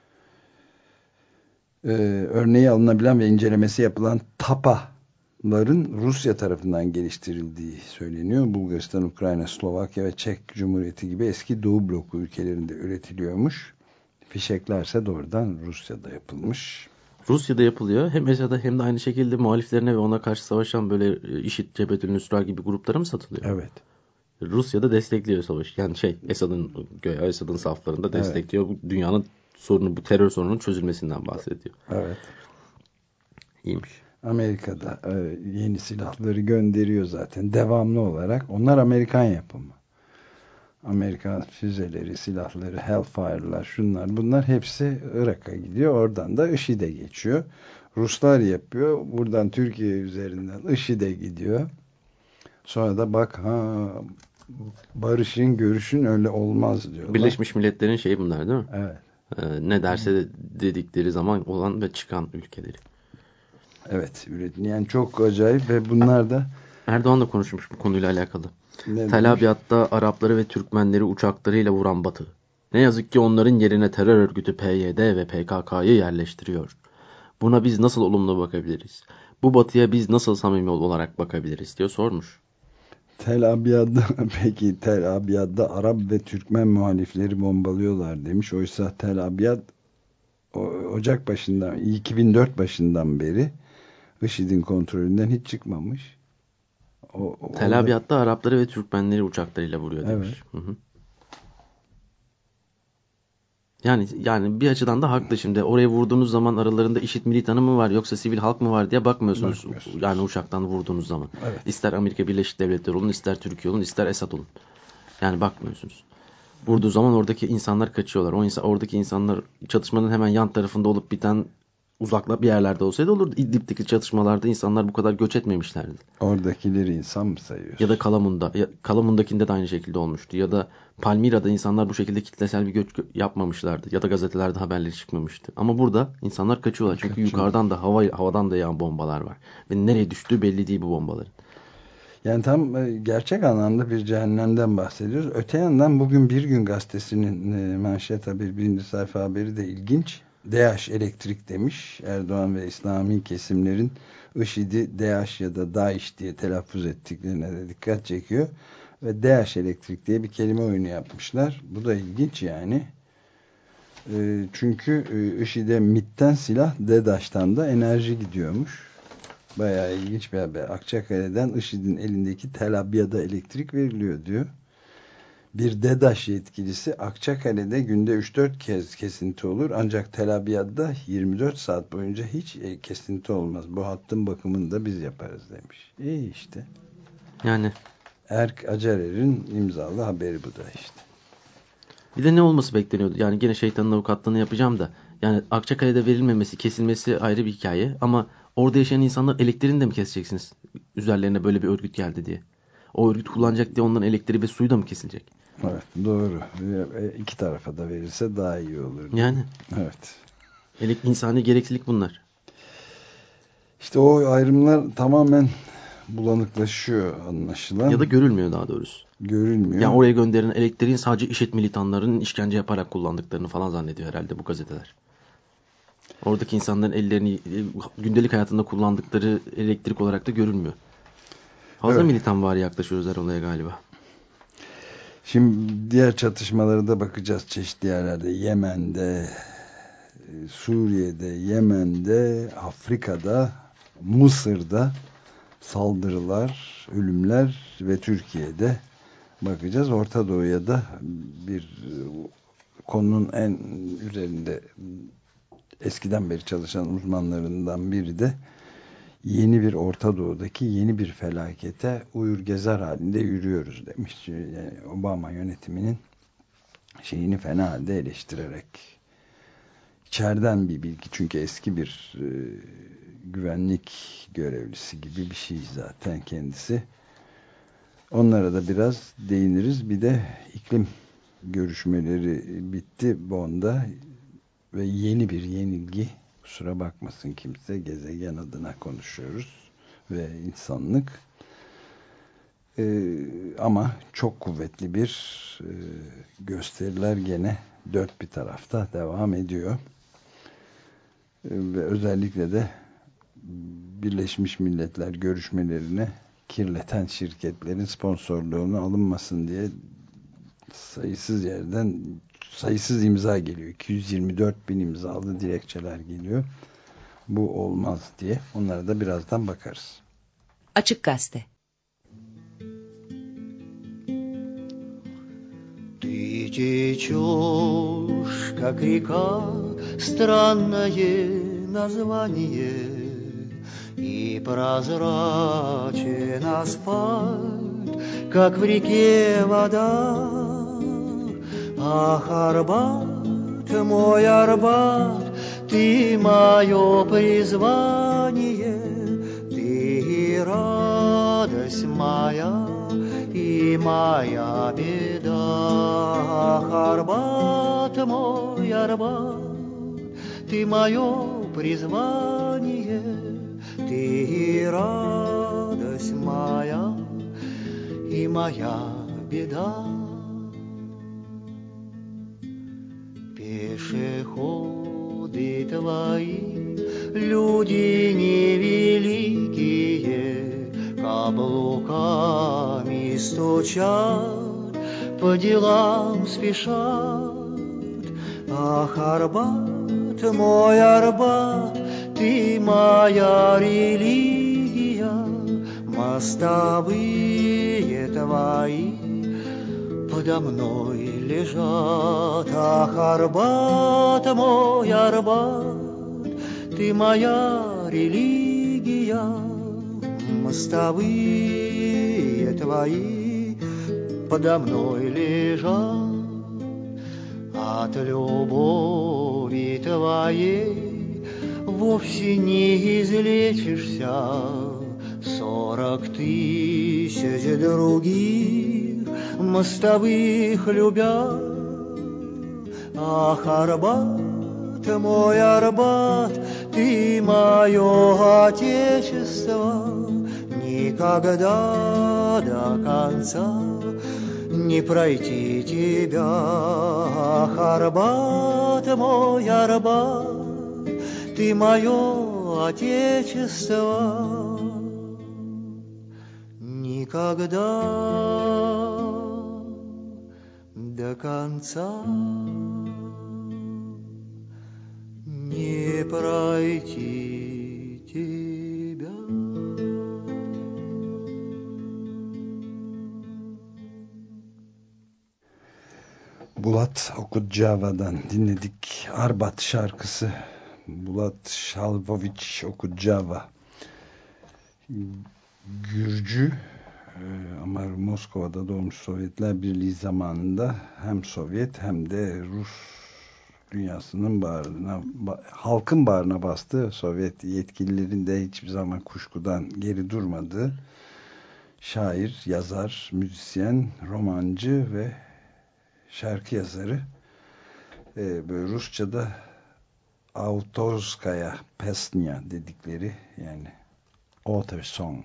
Ee, örneği alınabilen ve incelemesi yapılan TAPA'ların Rusya tarafından geliştirildiği söyleniyor. Bulgaristan, Ukrayna, Slovakya ve Çek Cumhuriyeti gibi eski Doğu bloku ülkelerinde üretiliyormuş. Fişeklerse doğrudan Rusya'da yapılmış. Rusya'da yapılıyor. Hem Esad'a hem de aynı şekilde muhaliflerine ve ona karşı savaşan böyle IŞİD, Cebhetül Nusra gibi gruplara mı satılıyor? Evet. Rusya'da destekliyor savaş. Yani şey Esad'ın göya Esad'ın saflarında destekliyor. Evet. Bu dünyanın sorunu, bu terör sorununun çözülmesinden bahsediyor. Evet. İyiymiş. Amerika'da e, yeni silahları gönderiyor zaten devamlı olarak. Onlar Amerikan yapımı. Amerikan füzeleri, silahları, Hellfire'lar, şunlar bunlar hepsi Irak'a gidiyor. Oradan da IŞİD'e geçiyor. Ruslar yapıyor. Buradan Türkiye üzerinden IŞİD'e gidiyor. Sonra da bak ha barışın, görüşün öyle olmaz diyorlar. Birleşmiş Milletler'in şeyi bunlar değil mi? Evet. Ee, ne derse dedikleri zaman olan ve çıkan ülkeleri. Evet. Yani çok acayip ve bunlar da Erdoğan da konuşmuş bu konuyla alakalı. Ne Tel Abyad'da Arapları ve Türkmenleri uçaklarıyla vuran Batı. Ne yazık ki onların yerine terör örgütü P Y D ve P K K'yı yerleştiriyor. Buna biz nasıl olumlu bakabiliriz? Bu Batı'ya biz nasıl samimi olarak bakabiliriz diye sormuş. Tel Abyad'da peki Tel Abyad'da Arap ve Türkmen muhalifleri bombalıyorlar demiş. Oysa Tel Abyad Ocak başından iki bin dört başından beri IŞİD'in kontrolünden hiç çıkmamış. O, o Tel Abyad'da orada... Arapları ve Türkmenleri uçaklarıyla vuruyor demiş. Evet. Hı hı. Yani yani bir açıdan da haklı şimdi. Oraya vurduğunuz zaman aralarında IŞİD militanı mı var yoksa sivil halk mı var diye bakmıyorsunuz. Yani uçaktan vurduğunuz zaman. Evet. İster Amerika Birleşik Devletleri olun, ister Türkiye olun, ister Esad olun. Yani bakmıyorsunuz. Vurduğu zaman oradaki insanlar kaçıyorlar. O insan, oradaki insanlar çatışmanın hemen yan tarafında olup biten uzakla bir yerlerde olsaydı olur. İdlib'deki çatışmalarda insanlar bu kadar göç etmemişlerdi. Oradakileri insan mı sayıyorsun? Ya da Kalamun'da. Ya, Kalamun'dakinde de aynı şekilde olmuştu. Ya da Palmira'da insanlar bu şekilde kitlesel bir göç yapmamışlardı. Ya da gazetelerde haberleri çıkmamıştı. Ama burada insanlar kaçıyorlar. Çünkü Kaçın. yukarıdan da hava, havadan da yağan bombalar var. Ve nereye düştüğü belli değil bu bombaların. Yani tam gerçek anlamda bir cehennemden bahsediyoruz. Öte yandan bugün Bir Gün Gazetesi'nin manşet haberi, birinci sayfa haberi de ilginç. DAEŞ elektrik demiş. Erdoğan ve İslami kesimlerin IŞİD'i DAEŞ ya da DAEŞ diye telaffuz ettiklerine de dikkat çekiyor. Ve DAEŞ elektrik diye bir kelime oyunu yapmışlar. Bu da ilginç yani. Çünkü IŞİD'e MİT'ten silah, DEDAŞ'tan da enerji gidiyormuş. Bayağı ilginç bir haber. Akçakale'den IŞİD'in elindeki Tel Abyad'a elektrik veriliyor diyor. Bir DEDAŞ yetkilisi Akçakale'de günde üç dört kez kesinti olur. Ancak Tel Abyad'da yirmi dört saat boyunca hiç kesinti olmaz. Bu hattın bakımını da biz yaparız demiş. İyi işte. Yani. Erk Acarer'in imzalı haberi bu da işte. Bir de ne olması bekleniyordu? Yani gene şeytanın avukatlığını yapacağım da. Yani Akçakale'de verilmemesi, kesilmesi ayrı bir hikaye. Ama orada yaşayan insanlar elektriğini de mi keseceksiniz? Üzerlerine böyle bir örgüt geldi diye. O örgüt kullanacak diye onların elektriği ve suyu da mı kesilecek? Evet, doğru. İki tarafa da verirse daha iyi olur. Yani. Evet. Elek, insani gereklilik bunlar. İşte o ayrımlar tamamen bulanıklaşıyor anlaşılan. Ya da görülmüyor daha doğrusu. Görülmüyor. Yani oraya gönderilen elektriğin sadece IŞİD militanlarının işkence yaparak kullandıklarını falan zannediyor herhalde bu gazeteler. Oradaki insanların ellerini gündelik hayatında kullandıkları elektrik olarak da görülmüyor. Fazla evet. militan var yaklaşıyoruz her olaya galiba. Şimdi diğer çatışmalara da bakacağız çeşitli yerlerde. Yemen'de, Suriye'de, Yemen'de, Afrika'da, Mısır'da saldırılar, ölümler ve Türkiye'de bakacağız. Orta Doğu'ya da bir konunun en üzerinde eskiden beri çalışan uzmanlarından biri de yeni bir Orta Doğu'daki yeni bir felakete uyur gezer halinde yürüyoruz demiş. Yani Obama yönetiminin şeyini fena halde eleştirerek içeriden bir bilgi, çünkü eski bir e, güvenlik görevlisi gibi bir şey zaten kendisi. Onlara da biraz değiniriz. Bir de iklim görüşmeleri bitti Bonn'da ve yeni bir yenilgi, kusura bakmasın kimse, gezegen adına konuşuyoruz ve insanlık ee, ama çok kuvvetli bir e, gösteriler gene dört bir tarafta devam ediyor ee, ve özellikle de Birleşmiş Milletler görüşmelerine kirleten şirketlerin sponsorluğunu alınmasın diye sayısız yerden sayısız imza geliyor. iki yüz yirmi dört bin imzalı dilekçeler geliyor. bu olmaz diye. Onlara da birazdan bakarız. Açık Gazete. Ты течешь, как река, странное название, и прозрачен асфальт, как в реке вода. Ах, Арбат, мой Арбат, ты мое призвание, ты радость моя и моя беда. Ах, Арбат, мой Арбат, ты мое призвание, ты радость моя и моя беда. Пешеходы твои, люди невеликие, каблуками стучат, по делам спешат. Ах, Арбат, мой Арбат, ты моя религия, мостовые твои подо мной лежат. Ах, Арбат, мой Арбат, ты моя религия, мостовые твои подо мной лежат. От любови твоей вовсе не излечишься, сорок тысяч других мостовых любя. Ах, Арбат, мой Арбат, ты мое отечество, никогда до конца не пройти тебя. Ах, Арбат, мой Арбат, ты мое отечество, никогда до конца не пройти тебя. Bulat Okudjava'dan dinledik. Arbat şarkısı. Bulat Şalvoviç Okudjava. Gürcü ama Moskova'da doğmuş. Sovyetler Birliği zamanında hem Sovyet hem de Rus dünyasının bağrına, halkın bağrına bastığı, Sovyet yetkililerin de hiçbir zaman kuşkudan geri durmadığı şair, yazar, müzisyen, romancı ve şarkı yazarı. Ee, böyle Rusça'da Autorskaya Pesnya dedikleri, yani author song,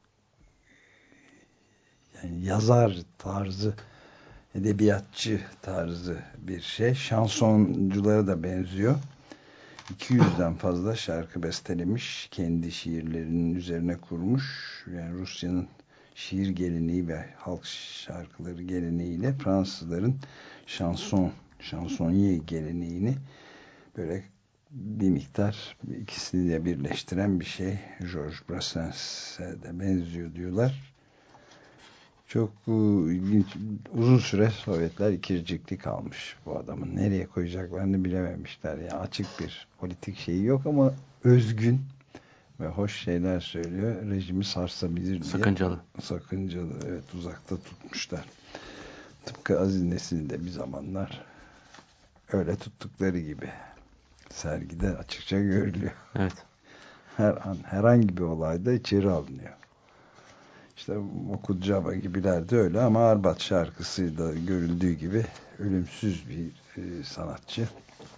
yani yazar tarzı, edebiyatçı tarzı bir şey. Şansonculara da benziyor. iki yüzden fazla şarkı bestelemiş. Kendi şiirlerinin üzerine kurmuş. Yani Rusya'nın şiir geleneği ve halk şarkıları geleneğiyle Fransızların şanson, şansonye geleneğini böyle bir miktar ikisini de birleştiren bir şey. Georges Brassens'e de benziyor diyorlar. Çok ilginç. Uzun süre Sovyetler ikircikli kalmış bu adamın. Nereye koyacaklarını bilememişler. Yani açık bir politik şeyi yok ama özgün ve hoş şeyler söylüyor. Rejimi sarsabilir diye. Sakıncalı. Sakıncalı. Evet, uzakta tutmuşlar. Tıpkı Aziz Nesin'i de bir zamanlar öyle tuttukları gibi. Sergide açıkça görülüyor. Evet. Her an herhangi bir olayda içeri alınıyor. İşte Okudjava gibiler de öyle ama Arbat şarkısı da görüldüğü gibi ölümsüz bir e, sanatçı.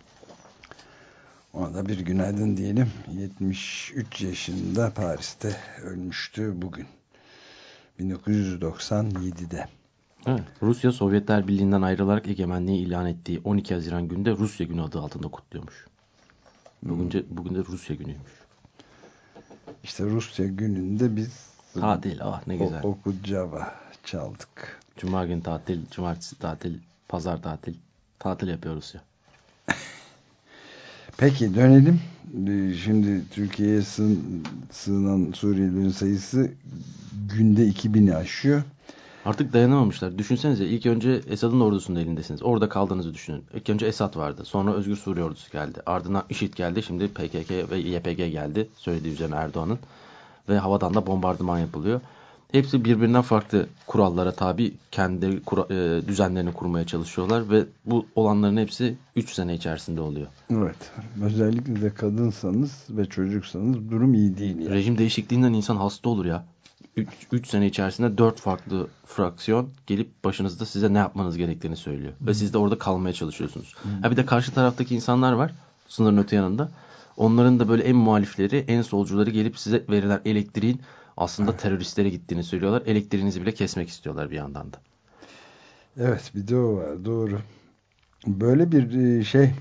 Ona da bir günaydın diyelim. yetmiş üç yaşında Paris'te ölmüştü bugün. bin dokuz yüz doksan yedide. Evet. Rusya Sovyetler Birliği'nden ayrılarak egemenliği ilan ettiği on iki Haziran günde Rusya Günü adı altında kutluyormuş. Bugün de, bugün de Rusya Günü'ymüş. İşte Rusya Günü'nde biz tatil, ah ne güzel. Okudjava çaldık. Cuma günü tatil, cumartesi tatil, pazar tatil. Tatil yapıyoruz ya. Peki dönelim. Şimdi Türkiye'ye sığ, sığınan Suriyelilerin sayısı günde iki bini aşıyor. Artık dayanamamışlar. Düşünsenize, ilk önce Esad'ın ordusunun elindesiniz. Orada kaldığınızı düşünün. İlk önce Esad vardı. Sonra Özgür Suriye ordusu geldi. Ardından IŞİD geldi. Şimdi P K K ve Y P G geldi. Söylediği üzerine Erdoğan'ın. Ve havadan da bombardıman yapılıyor. Hepsi birbirinden farklı kurallara tabi, kendi kura, e, düzenlerini kurmaya çalışıyorlar. Ve bu olanların hepsi üç sene içerisinde oluyor. Evet. Özellikle de kadınsanız ve çocuksanız durum iyi değil. Yani. Rejim değişikliğinden insan hasta olur ya. üç sene içerisinde dört farklı fraksiyon gelip başınızda size ne yapmanız gerektiğini söylüyor. Ve siz de orada kalmaya çalışıyorsunuz. Ha bir de karşı taraftaki insanlar var, sınırın öte yanında. Onların da böyle en muhalifleri, en solcuları gelip size verilen elektriğin aslında teröristlere gittiğini söylüyorlar. Elektriğinizi bile kesmek istiyorlar bir yandan da. Evet, bir de o var. Doğru. Böyle bir şey,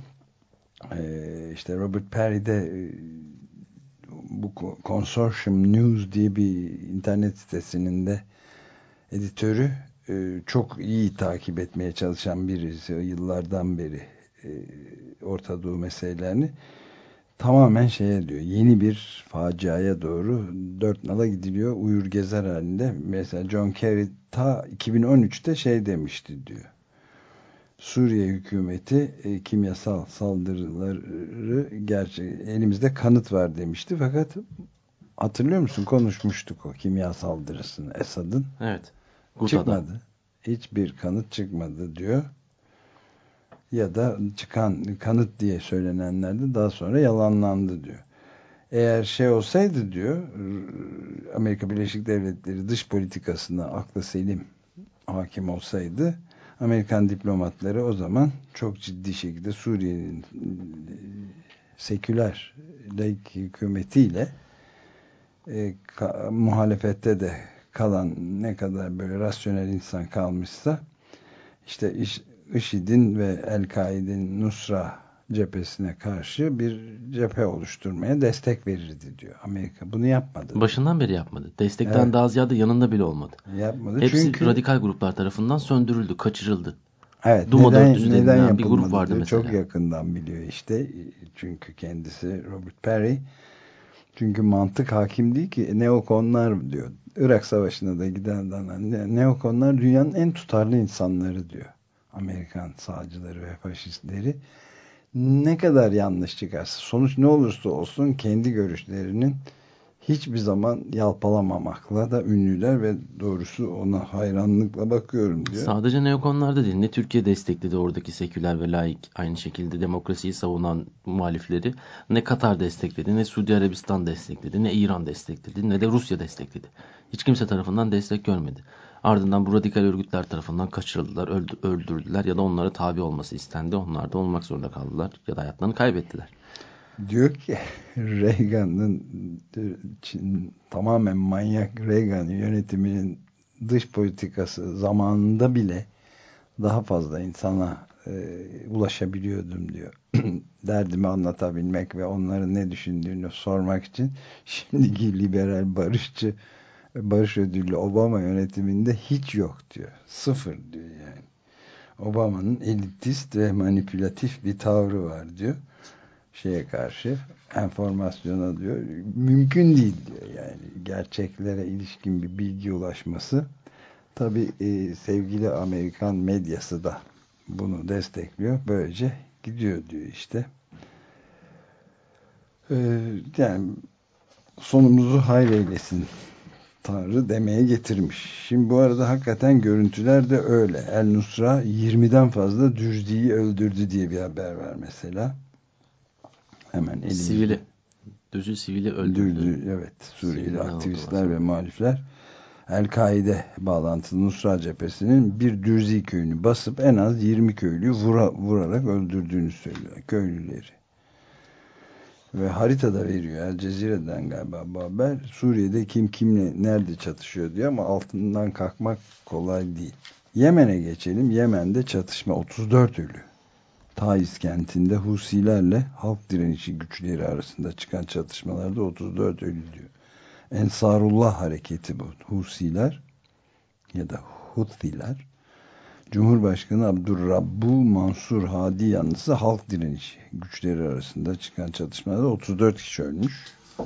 işte Robert Parry'de bu Consortium News diye bir internet sitesinin de editörü, çok iyi takip etmeye çalışan birisi, yıllardan beri Orta Doğu meselelerini, tamamen şeye diyor, yeni bir faciaya doğru dört nala gidiliyor, uyur gezer halinde. Mesela John Kerry ta iki bin on üçte şey demişti diyor, Suriye hükümeti e, kimyasal saldırıları, gerçi elimizde kanıt var demişti, fakat hatırlıyor musun, konuşmuştuk o kimya saldırısını Esad'ın. Evet. Guta'da. Çıkmadı. Hiçbir kanıt çıkmadı diyor. Ya da çıkan kanıt diye söylenenler de daha sonra yalanlandı diyor. Eğer şey olsaydı diyor, Amerika Birleşik Devletleri dış politikasına aklı selim hakim olsaydı, Amerikan diplomatları o zaman çok ciddi şekilde Suriye'nin seküler laik hükümetiyle e, ka, muhalefette de kalan ne kadar böyle rasyonel insan kalmışsa, işte iş, IŞİD'in ve El-Kaide'nin Nusra cephesine karşı bir cephe oluşturmaya destek verirdi diyor. Amerika bunu yapmadı. Başından beri yapmadı. Destekten Evet. daha ziyade yanında bile olmadı. Yapmadı. Hepsi Çünkü radikal gruplar tarafından söndürüldü, kaçırıldı. evet, Duma neden, dört yüzü neden denilen bir grup yapılmadı vardı diyor. mesela. Çok yakından biliyor işte. Çünkü kendisi Robert Parry. Çünkü mantık hakim değil ki. Neokonlar diyor. Irak Savaşı'na da giden neokonlar dünyanın en tutarlı insanları diyor. Amerikan sağcıları ve faşistleri. Ne kadar yanlış çıkarsa, sonuç ne olursa olsun kendi görüşlerinin hiçbir zaman yalpalamamakla da ünlüler ve doğrusu ona hayranlıkla bakıyorum diyor. Sadece neokonlarda değil, ne Türkiye destekledi oradaki seküler ve laik, aynı şekilde demokrasiyi savunan muhalifleri, ne Katar destekledi, ne Suudi Arabistan destekledi, ne İran destekledi, ne de Rusya destekledi. Hiç kimse tarafından destek görmedi. Ardından bu radikal örgütler tarafından kaçırıldılar, öldürdüler ya da onlara tabi olması istendi. Onlar da olmak zorunda kaldılar ya da hayatlarını kaybettiler. Diyor ki Reagan'ın Çin, tamamen manyak Reagan yönetiminin dış politikası zamanında bile daha fazla insana e, ulaşabiliyordum diyor. Derdimi anlatabilmek ve onların ne düşündüğünü sormak için. Şimdiki liberal barışçı, barış ödüllü Obama yönetiminde hiç yok diyor. Sıfır diyor yani. Obama'nın elitist ve manipülatif bir tavrı var diyor. Şeye karşı, enformasyona diyor, mümkün değil diyor. Yani gerçeklere ilişkin bir bilgi ulaşması. Tabii e, sevgili Amerikan medyası da bunu destekliyor. Böylece gidiyor diyor işte. Ee, yani sonumuzu hayır eylesin Tanrı demeye getirmiş. Şimdi bu arada hakikaten görüntüler de öyle. El Nusra yirmiden fazla Düzci'yi öldürdü diye bir haber var mesela. Hemen elimizde. Sivili. Düzü sivili öldürdü. Dürdü, evet. Suriyeli aktivistler ve muhalifler El-Kaide bağlantılı Nusra cephesinin bir Dürzi köyünü basıp en az yirmi köylüyü vura, vurarak öldürdüğünü söylüyor. Köylüleri. Ve haritada veriyor. El Cezire'den galiba bu haber. Suriye'de kim kimle nerede çatışıyor diyor ama altından kalkmak kolay değil. Yemen'e geçelim. Yemen'de çatışma, otuz dört ölü. Taiz kentinde Husilerle halk direnişi güçleri arasında çıkan çatışmalarda otuz dört ölü diyor. Ensarullah hareketi bu. Husiler ya da Huthiler Cumhurbaşkanı Abdurrabbu Mansur Hadi yanlısı halk direnişi güçleri arasında çıkan çatışmada otuz dört kişi ölmüş.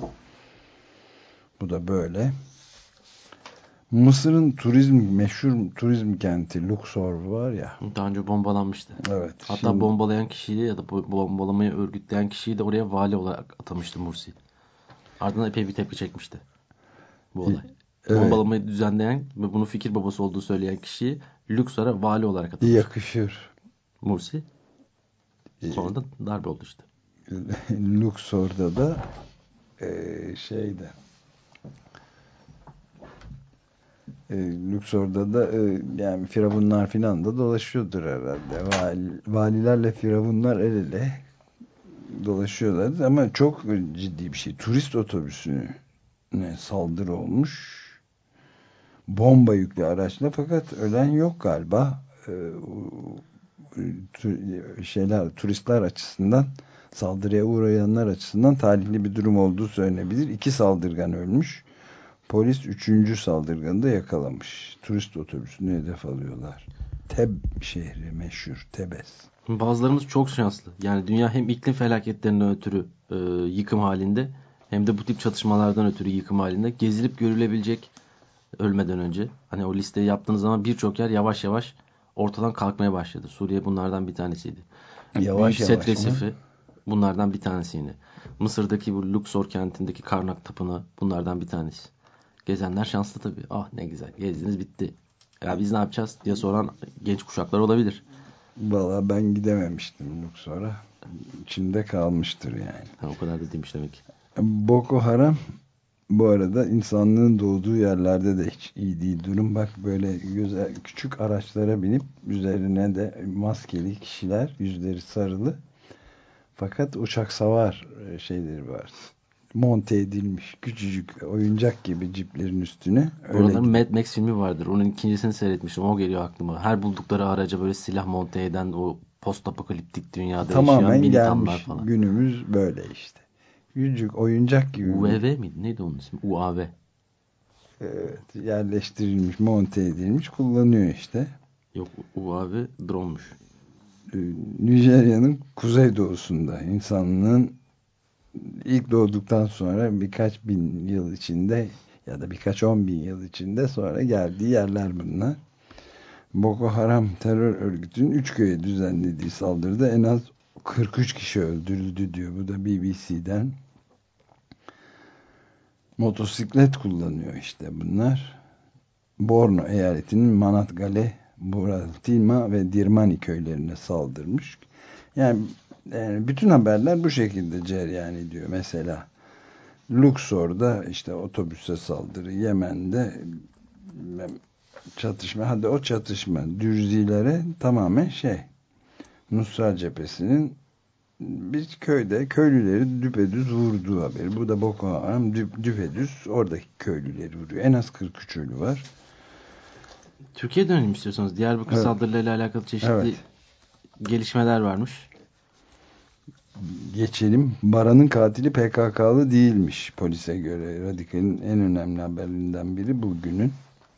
Bu da böyle. Mısır'ın turizm meşhur turizm kenti Luxor var ya. Daha önce bombalanmıştı. Evet. Hatta şimdi, bombalayan kişiyi ya da bombalamayı örgütleyen kişiyi de oraya vali olarak atamıştı Mursi. Ardından epey bir tepki çekmişti bu olay. Evet. Bombalamayı düzenleyen ve bunu fikir babası olduğu söyleyen kişiyi Luxor'a vali olarak atamış. Yakışır. Mursi. Sonra da darbe oldu işte. Luxor'da da e, şeyde e, Luxor'da da e, yani firavunlar filan da dolaşıyordur herhalde. Vali, valilerle firavunlar el ele dolaşıyorlar ama çok ciddi bir şey. Turist otobüsüne saldırı olmuş. Bomba yüklü araçla, fakat ölen yok galiba. Ee, şeyler, turistler açısından, saldırıya uğrayanlar açısından talihli bir durum olduğu söylenebilir. İki saldırgan ölmüş. Polis üçüncü saldırganı da yakalamış. Turist otobüsünü hedef alıyorlar. Teb şehri meşhur. Tebes. Bazılarımız çok şanslı. Yani dünya hem iklim felaketlerinden ötürü e, yıkım halinde hem de bu tip çatışmalardan ötürü yıkım halinde gezilip görülebilecek ölmeden önce. Hani o listeyi yaptığınız zaman birçok yer yavaş yavaş ortadan kalkmaya başladı. Suriye bunlardan bir tanesiydi. Yavaş Büyük yavaş Set Resifi bunlardan bir tanesi yine. Mısır'daki bu Luxor kentindeki Karnak Tapınağı bunlardan bir tanesi. Gezenler şanslı tabii. Ah ne güzel, gezdiniz bitti. Ya biz ne yapacağız diye soran genç kuşaklar olabilir. Valla ben gidememiştim Luxor'a. İçimde kalmıştır yani. Ha, o kadar da demiş demek ki. Boko Haram bu arada insanlığın doğduğu yerlerde de hiç iyi değil durum. Bak böyle güzel küçük araçlara binip üzerine de maskeli kişiler, yüzleri sarılı. Fakat uçak savar şeyleri var. Monte edilmiş küçücük oyuncak gibi ciplerin üstüne. Buraların Mad Max filmi vardır. Onun ikincisini seyretmiştim. O geliyor aklıma. Her buldukları araca böyle silah monte eden o post apokaliptik dünyada tamamen yaşayan gelmiş militanlar falan. günümüz böyle işte. Küçücük oyuncak gibi. U A V miydi? Neydi onun ismi? U A V. Evet, yerleştirilmiş, monte edilmiş, kullanıyor işte. Yok, U A V drone'muş. Nijerya'nın kuzeydoğusunda insanlığın ilk doğduktan sonra birkaç bin yıl içinde ya da birkaç on bin yıl içinde sonra geldiği yerler bunlar. Boko Haram terör örgütünün üç köye düzenlediği saldırıda en az kırk üç kişi öldürüldü diyor. Bu da B B C'den. Motosiklet kullanıyor işte bunlar. Borno eyaletinin Manatgale, Buratima ve Dirmani köylerine saldırmış. Yani, yani bütün haberler bu şekilde cereyan ediyor. Mesela Luxor'da işte otobüse saldırı, Yemen'de çatışma, hadi o çatışma Dürzilere tamamen şey, Nusra cephesinin bir köyde köylüleri düpedüz vurduğu haberi. Bu da Boko Haram düp, düpedüz oradaki köylüleri vuruyor. En az kırk üç ölü var. Türkiye'ye dönelim istiyorsanız. Diyarbakır Evet. saldırılarıyla alakalı çeşitli Evet. gelişmeler varmış. Geçelim. Baran'ın katili P K K'lı değilmiş polise göre. Radikal'in en önemli haberlerinden biri bugünün.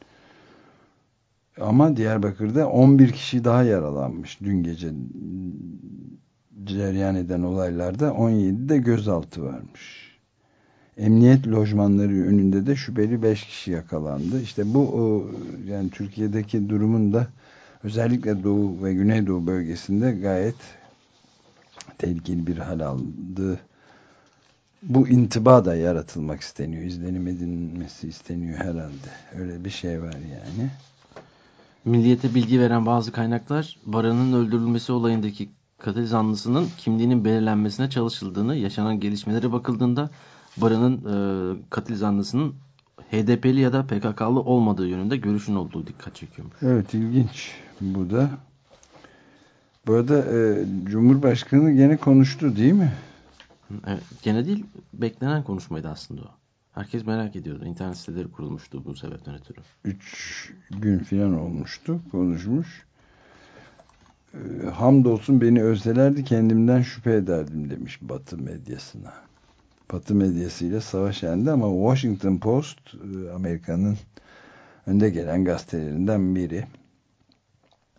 Ama Diyarbakır'da on bir kişi daha yaralanmış. Dün gece cereyan eden olaylarda on yedi de gözaltı varmış. Emniyet lojmanları önünde de şüpheli beş kişi yakalandı. İşte bu o, yani Türkiye'deki durumun da özellikle Doğu ve Güneydoğu bölgesinde gayet tehlikeli bir hal aldı. Bu intiba da yaratılmak isteniyor. İzlenim edilmesi isteniyor herhalde. Öyle bir şey var yani. Milliyete bilgi veren bazı kaynaklar Baran'ın öldürülmesi olayındaki katil zanlısının kimliğinin belirlenmesine çalışıldığını, yaşanan gelişmelere bakıldığında Baran'ın e, katil zanlısının H D P'li ya da P K K'lı olmadığı yönünde görüşün olduğu dikkat çekiyormuş. Evet, ilginç. Bu da bu arada e, Cumhurbaşkanı gene konuştu değil mi? Evet, gene değil, beklenen konuşmaydı aslında o. Herkes merak ediyordu. İnternet siteleri kurulmuştu bu sebepten ötürü. Üç gün falan olmuştu. Konuşmuş. E, hamdolsun beni ölselerdi kendimden şüphe ederdim demiş Batı medyasına. Batı medyasıyla savaş halinde ama Washington Post, Amerika'nın önde gelen gazetelerinden biri.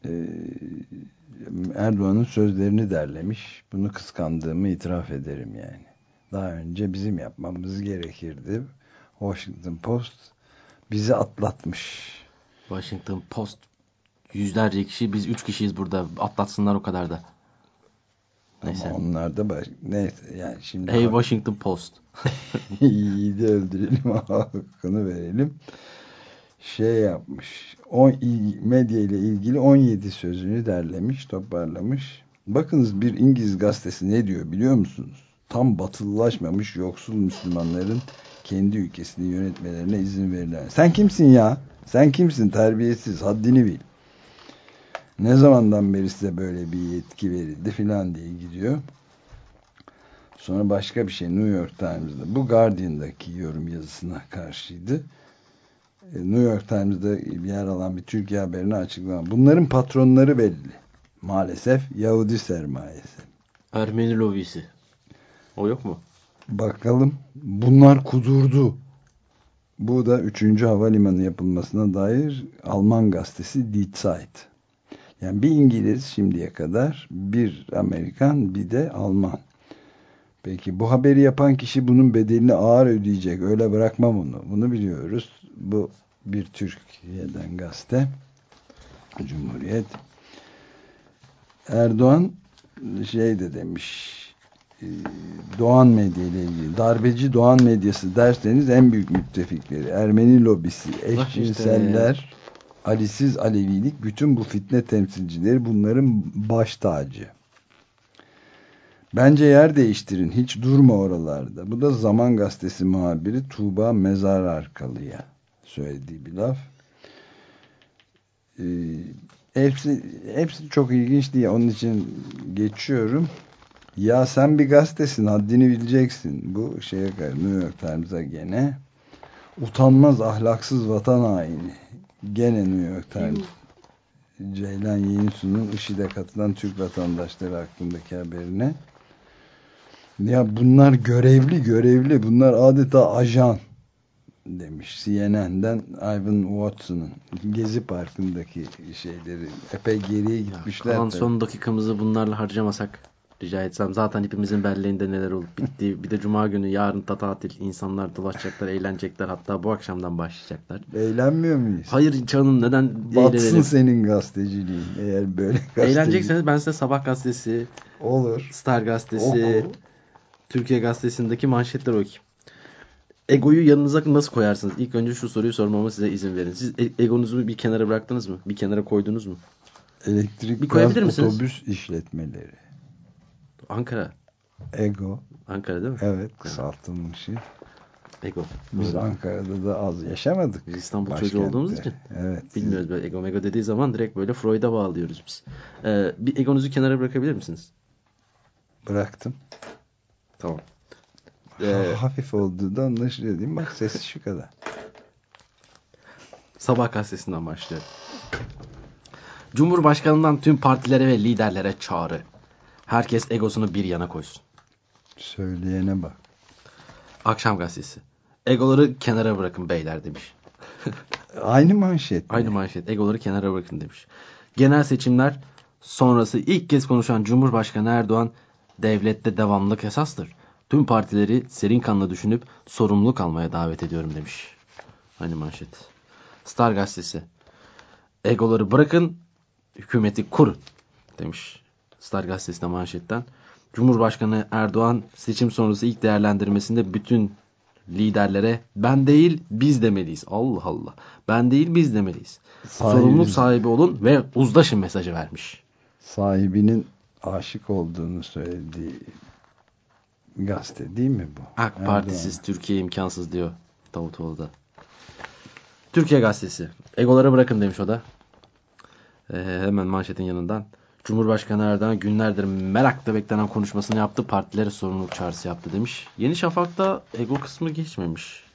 e, Erdoğan'ın sözlerini derlemiş. Bunu kıskandığımı itiraf ederim yani. Daha önce bizim yapmamız gerekirdi. Washington Post bizi atlatmış. Washington Post yüzlerce kişi, biz üç kişiyiz burada, atlatsınlar o kadar da. Neyse. Ama onlar da baş... neyse yani şimdi Hey hak... Washington Post. İyi de öldürelim, hakkını verelim. Şey yapmış. O medya ile ilgili on yedi sözünü derlemiş, toparlamış. Bakınız bir İngiliz gazetesi ne diyor biliyor musunuz? Tam batılılaşmamış yoksul Müslümanların kendi ülkesini yönetmelerine izin verilen. Sen kimsin ya? Sen kimsin? Terbiyesiz, haddini bil. Ne zamandan beri size böyle bir yetki verildi filan diye gidiyor. Sonra başka bir şey New York Times'da, bu Guardian'daki yorum yazısına karşıydı. New York Times'da yer alan bir Türkiye haberini açıkladı. Bunların patronları belli. Maalesef Yahudi sermayesi. Ermeni lobisi. O yok mu? Bakalım. Bunlar kudurdu. Bu da üçüncü havalimanı yapılmasına dair Alman gazetesi Die Zeit. Yani bir İngiliz şimdiye kadar, bir Amerikan, bir de Alman. Peki bu haberi yapan kişi bunun bedelini ağır ödeyecek. Öyle bırakmam onu. Bunu biliyoruz. Bu bir Türkiye'den gazete. Cumhuriyet. Erdoğan şey de demiş, Doğan medya ile ilgili. Darbeci Doğan medyası derseniz en büyük müttefikleri Ermeni lobisi, eşcinseller, işte. Alisiz Alevilik, bütün bu fitne temsilcileri bunların baş tacı. Bence yer değiştirin. Hiç durma oralarda. Bu da Zaman Gazetesi muhabiri Tuğba Mezararkalı'ya söylediği bir laf. Ee, hepsi, hepsi çok ilginç diye onun için geçiyorum. Ya sen bir gazetesin, haddini bileceksin. Bu şeye kadar New York Times'a gene utanmaz, ahlaksız vatan haini. Gene New York Times. Ceylan Yeğensu'nun IŞİD'e katılan Türk vatandaşları hakkındaki haberine. Ya bunlar görevli görevli. Bunlar adeta ajan demiş. C N N'den Ivan Watson'ın Gezi Parkı'ndaki şeyleri epey geriye gitmişler. Kalan son dakikamızı bunlarla harcamasak rica etsem. Zaten hepimizin belleğinde neler olup bitti. Bir de cuma günü, yarın da tatil. İnsanlar dolaşacaklar, eğlenecekler. Hatta bu akşamdan başlayacaklar. Eğlenmiyor muyuz? Hayır canım, neden batsın eğlenelim? Senin gazeteciliğin. Eğer böyle gazeteci... Eğlenecekseniz ben size Sabah gazetesi, olur, Star gazetesi, oku. Türkiye gazetesindeki manşetler okuyayım. Egoyu yanınıza nasıl koyarsınız? İlk önce şu soruyu sormama size izin verin. Siz egonuzu bir kenara bıraktınız mı? Bir kenara koydunuz mu? Elektrik, bir koyabilir gaz, misiniz? otobüs işletmeleri. Ankara. Ego. Ankara değil mi? Evet, kısaltılmışı. Ego. Biz Doğru. Ankara'da da az yaşamadık. Biz İstanbul başkentte. çocuğu olduğumuz için. Evet. Bilmiyoruz böyle ego mego dediği zaman direkt böyle Freud'a bağlıyoruz biz. Ee, bir egonuzu kenara bırakabilir misiniz? Bıraktım. Tamam. Ee, hafif olduğu da anlaşılıyor değil mi? Bak sesi şu kadar. Sabah gazetesinden başlıyor. Cumhurbaşkanından tüm partilere ve liderlere çağrı. Herkes egosunu bir yana koysun. Söyleyene bak. Akşam gazetesi. Egoları kenara bırakın beyler demiş. Aynı manşet mi? Aynı manşet. Egoları kenara bırakın demiş. Genel seçimler sonrası ilk kez konuşan Cumhurbaşkanı Erdoğan, devlette devamlılık esastır. Tüm partileri serin kanla düşünüp sorumluluk almaya davet ediyorum demiş. Aynı manşet. Star gazetesi. Egoları bırakın, hükümeti kurun demiş. Star gazetesinde manşetten. Cumhurbaşkanı Erdoğan seçim sonrası ilk değerlendirmesinde bütün liderlere ben değil biz demeliyiz. Allah Allah. Ben değil biz demeliyiz. Sahibi, sorumluluk sahibi olun ve uzlaşın mesajı vermiş. Sahibinin aşık olduğunu söylediği gazete değil mi bu? AK Partisiz Türkiye imkansız diyor Davutoğlu da. Türkiye gazetesi. Egolara bırakın demiş o da. Ee, hemen manşetin yanından. Cumhurbaşkanı Erdoğan günlerdir merakla beklenen konuşmasını yaptı. Partilere sorumluluk çağrısı yaptı demiş. Yeni Şafak'ta ego kısmı geçmemiş.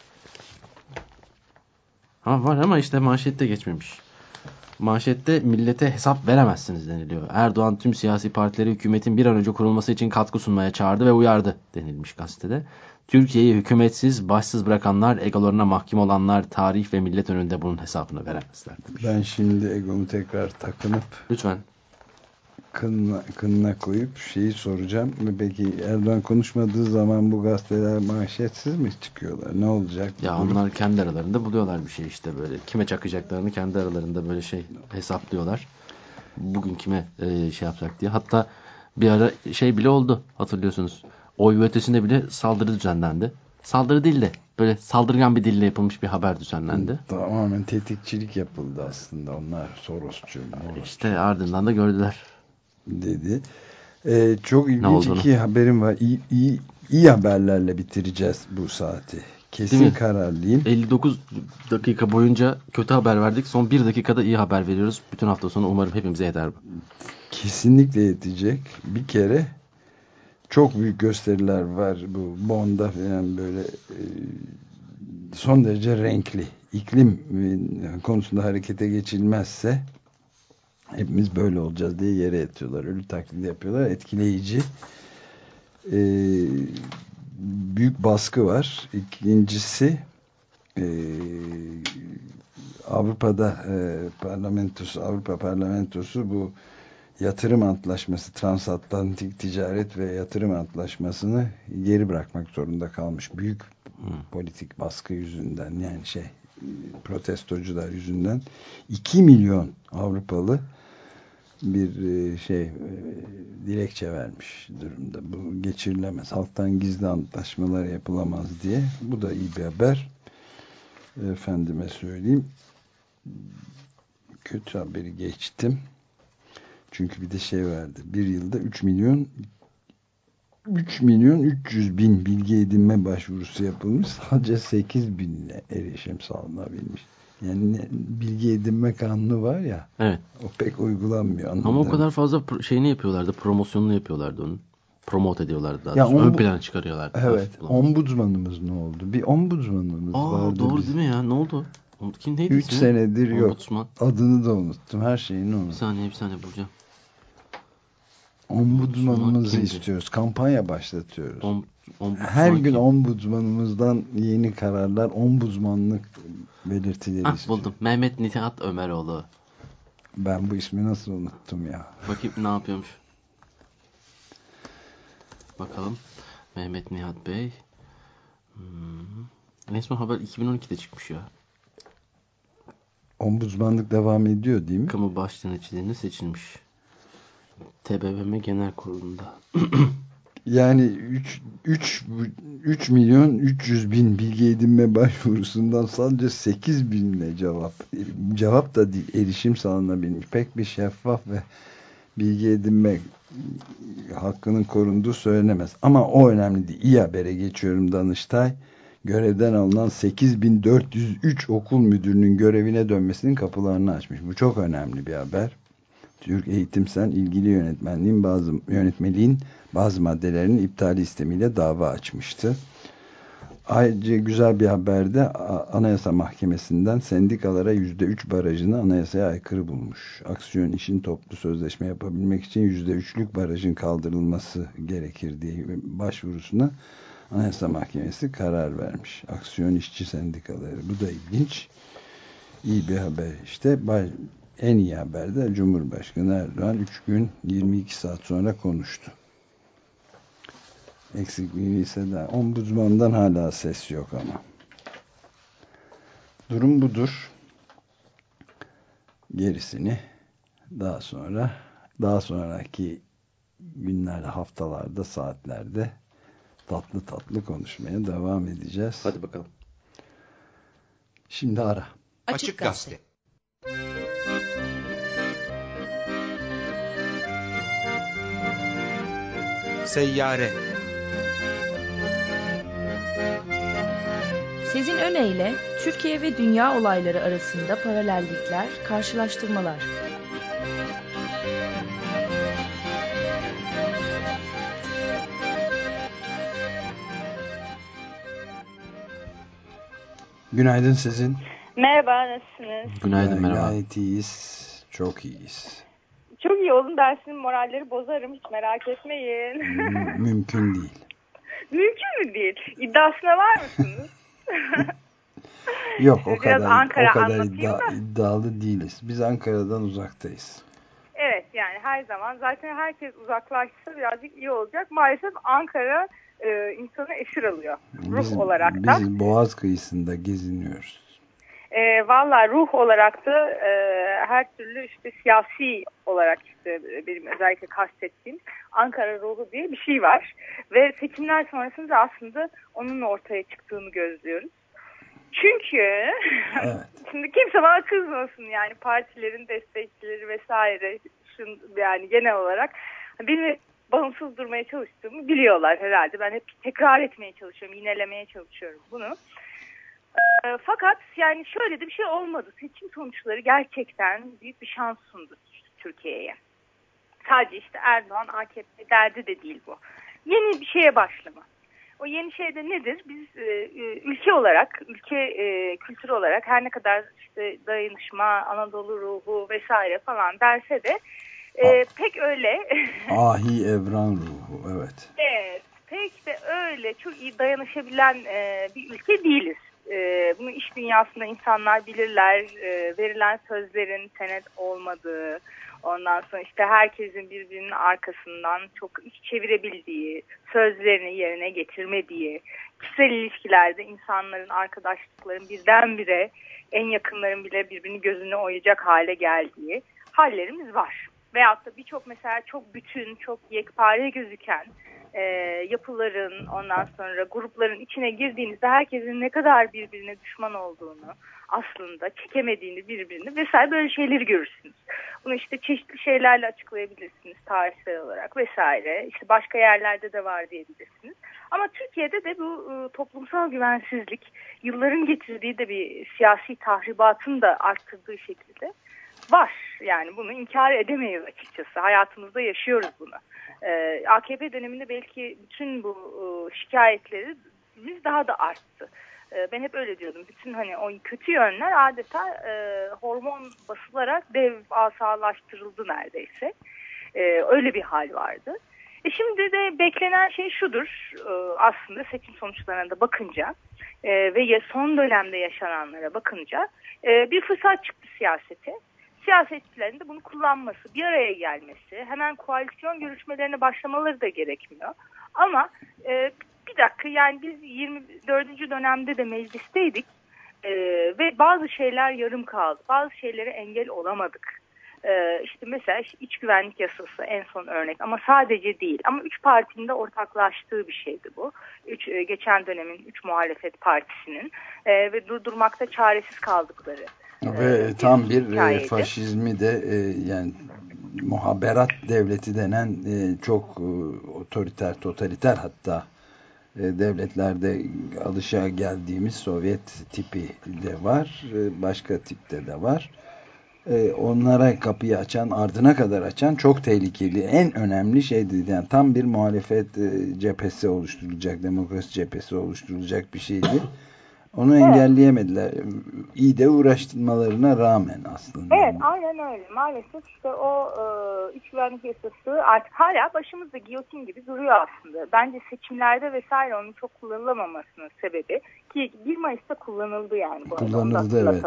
Ha var ama işte manşette geçmemiş. Manşette millete hesap veremezsiniz deniliyor. Erdoğan tüm siyasi partileri hükümetin bir an önce kurulması için katkı sunmaya çağırdı ve uyardı denilmiş gazetede. Türkiye'yi hükümetsiz, başsız bırakanlar, egolarına mahkum olanlar tarih ve millet önünde bunun hesabını veremezler demiş. Ben şimdi egomu tekrar takınıp Lütfen. Kınına, kınına koyup şeyi soracağım. Peki Erdoğan konuşmadığı zaman bu gazeteler manşetsiz mi çıkıyorlar? Ne olacak? Ya durum? Onlar kendi aralarında buluyorlar bir şey işte böyle. Kime çakacaklarını kendi aralarında böyle şey hesaplıyorlar. Bugün kime e, şey yapacak diye. Hatta bir ara şey bile oldu hatırlıyorsunuz. Oy ve ötesinde bile saldırı düzenlendi. Saldırı değil de böyle saldırgan bir dille yapılmış bir haber düzenlendi. Tamamen tetikçilik yapıldı aslında. Onlar Sorosçu. Morosçu. İşte ardından da gördüler. Dedi. Ee, çok ilginç iki haberim var. İyi, iyi, iyi haberlerle bitireceğiz bu saati. Kesin kararlıyım. elli dokuz dakika boyunca kötü haber verdik. Son bir dakikada iyi haber veriyoruz. Bütün hafta sonu umarım hepimize yeter bu. Kesinlikle yetecek. Bir kere çok büyük gösteriler var bu Bonn'da falan böyle e, son derece renkli. İklim konusunda harekete geçilmezse hepimiz böyle olacağız diye yere yatıyorlar. Ölü taklidi yapıyorlar. Etkileyici. Ee, büyük baskı var. İkincisi e, Avrupa'da e, parlamentosu, Avrupa parlamentosu bu yatırım antlaşması, transatlantik ticaret ve yatırım antlaşmasını geri bırakmak zorunda kalmış. Büyük hmm. politik baskı yüzünden, yani şey protestocular yüzünden iki milyon Avrupalı bir şey dilekçe vermiş durumda. Bu geçirilemez. Halktan gizli antlaşmalar yapılamaz diye. Bu da iyi bir haber. Efendime söyleyeyim. Kötü haberi geçtim. Çünkü bir de şey verdi. Bir yılda üç milyon üç milyon üç yüz bin bilgi edinme başvurusu yapılmış. Sadece sekiz binle erişim sağlanabilmiş. Yani bilgi edinme kanunu var ya. Evet. O pek uygulanmıyor. Ama o kadar fazla şeyini yapıyorlardı. Promosyonunu yapıyorlardı onun. Promote ediyorlardı daha. Ya ombu- Ön plana çıkarıyorlardı. Evet. Ombudsmanımız ne oldu? Bir ombudsmanımız Aa, vardı. Doğru biz. değil mi ya? Ne oldu? Kim neydi Üç ismi? senedir yok. Ombudsman. Adını da unuttum. Her şeyini unuttum. Bir saniye bir saniye bulacağım. Ombudsmanımızı istiyoruz. Kampanya başlatıyoruz. Om, Her gün kim? ombudsmanımızdan yeni kararlar, ombudsmanlık belirtileri ah, istiyor. Buldum. Mehmet Nihat Ömeroğlu. Ben bu ismi nasıl unuttum ya? Bakayım ne yapıyormuş. Bakalım. Mehmet Nihat Bey. Hmm. En son haber iki bin on ikide çıkmış ya. Ombudsmanlık devam ediyor değil mi? Kamu başdenetçiliğine seçilmiş. T B M M Genel Kurulu'nda. Yani üç milyon üç yüz bin bilgi edinme başvurusundan sadece sekiz binle cevap. Cevap da değil, erişim sağlanabilmiş. Pek bir şeffaf ve bilgi edinme hakkının korunduğu söylenemez. Ama o önemli değil. İyi habere geçiyorum Danıştay. Görevden alınan sekiz bin dört yüz üç okul müdürünün görevine dönmesinin kapılarını açmış. Bu çok önemli bir haber. Türk Eğitimsel ilgili yönetmenliğin bazı yönetmeliğin bazı maddelerinin iptali istemiyle dava açmıştı. Ayrıca güzel bir haber de Anayasa Mahkemesi'nden sendikalara yüzde üç barajını anayasaya aykırı bulmuş. Aksiyon işin toplu sözleşme yapabilmek için yüzde üçlük barajın kaldırılması gerekir diye başvurusuna Anayasa Mahkemesi karar vermiş. Aksiyon işçi sendikaları. Bu da ilginç. İyi bir haber işte. En iyi haber de Cumhurbaşkanı Erdoğan üç gün yirmi iki saat sonra konuştu. Eksikliği ise de ombudsmandan hala ses yok ama. Durum budur. Gerisini daha sonra daha sonraki günlerde, haftalarda, saatlerde tatlı tatlı konuşmaya devam edeceğiz. Hadi bakalım. Şimdi ara. Açık Gazete. Seyyare. Sezin Öne Türkiye ve dünya olayları arasında paralellikler, karşılaştırmalar. Günaydın Sezin. Merhaba, nasılsınız? Günaydın, merhaba. Gayet iyiyiz, çok iyiyiz. Çok iyi olun, ben sizin moralleri bozarım, hiç merak etmeyin. M- mümkün değil. Mümkün mü değil? İddiasına var mısınız? Yok o Biraz kadar, Ankara o kadar anlatayım iddia, da. iddialı değiliz. Biz Ankara'dan uzaktayız. Evet yani her zaman zaten herkes uzaklaşsa birazcık iyi olacak. Maalesef Ankara e, insanı esir alıyor ruh Biz, olarak da. biz Boğaz kıyısında geziniyoruz. E, Valla ruh olarak da e, her türlü işte siyasi olarak işte benim özellikle kastettiğim Ankara ruhu diye bir şey var. Ve seçimler sonrasında aslında onun ortaya çıktığını gözlüyoruz. Çünkü evet. Şimdi kimse bana kızmasın yani partilerin destekçileri vesaire şun, yani genel olarak benim bağımsız durmaya çalıştığımı biliyorlar herhalde. Ben hep tekrar etmeye çalışıyorum, yinelemeye çalışıyorum bunu. E, fakat yani şöyle de bir şey olmadı. Seçim sonuçları gerçekten büyük bir şans sundu Türkiye'ye. Sadece işte Erdoğan, A K P derdi de değil bu. Yeni bir şeye başlama. O yeni şey de nedir? Biz e, ülke olarak, ülke e, kültürü olarak her ne kadar işte dayanışma, Anadolu ruhu vesaire falan derse de e, pek öyle. Ahi evran ruhu, evet. Evet, pek de öyle çok iyi dayanışabilen e, bir ülke değiliz. E, bunu iş dünyasında insanlar bilirler. E, verilen sözlerin senet olmadığı, ondan sonra işte herkesin birbirinin arkasından çok iş çevirebildiği, sözlerini yerine getirmediği, kişisel ilişkilerde insanların, arkadaşlıkların birdenbire en yakınların bile birbirini gözüne oyacak hale geldiği hallerimiz var. Veyahut da birçok mesela çok bütün, çok yekpare gözüken e, yapıların, ondan sonra grupların içine girdiğinizde herkesin ne kadar birbirine düşman olduğunu, aslında çekemediğini birbirini vesaire böyle şeyleri görürsünüz. Bunu işte çeşitli şeylerle açıklayabilirsiniz tarihsel olarak vesaire. İşte başka yerlerde de var diyebilirsiniz. Ama Türkiye'de de bu e, toplumsal güvensizlik yılların getirdiği de bir siyasi tahribatın da arttırdığı şekilde var. Yani bunu inkar edemeyiz açıkçası. Hayatımızda yaşıyoruz bunu. Ee, A K P döneminde belki bütün bu e, şikayetlerimiz daha da arttı. Ee, ben hep öyle diyordum. Bütün hani o kötü yönler adeta e, hormon basılarak devasalaştırıldı neredeyse. Ee, öyle bir hal vardı. E şimdi de beklenen şey şudur. E, aslında seçim sonuçlarına da bakınca e, ve son dönemde yaşananlara bakınca e, bir fırsat çıktı siyasete. Siyasetçilerin de bunu kullanması, bir araya gelmesi, hemen koalisyon görüşmelerine başlamaları da gerekmiyor. Ama e, bir dakika yani biz yirmi dördüncü dönemde de meclisteydik e, ve bazı şeyler yarım kaldı. Bazı şeylere engel olamadık. E, işte mesela iç güvenlik yasası en son örnek ama sadece değil. Ama üç partinin de ortaklaştığı bir şeydi bu. Üç, e, geçen dönemin üç muhalefet partisinin e, ve durdurmakta çaresiz kaldıkları. Ve bir tam bir hikayeydi. faşizmi de e, yani muhaberat devleti denen e, çok e, otoriter, totaliter hatta e, devletlerde alışa geldiğimiz Sovyet tipi de var. E, başka tipte de var. E, onlara kapıyı açan, ardına kadar açan çok tehlikeli. En önemli şeydi. Yani tam bir muhalefet e, cephesi oluşturulacak, demokrasi cephesi oluşturulacak bir şeydi. Onu evet. engelleyemediler. İyi de uğraştırmalarına rağmen aslında. Evet, aynen öyle. Maalesef işte o e, iç güvenlik yasası artık hala başımızda giyotin gibi duruyor aslında. Bence seçimlerde vesaire onun çok kullanılamamasının sebebi ki bir Mayıs'ta kullanıldı yani. Bu kullanıldı evet.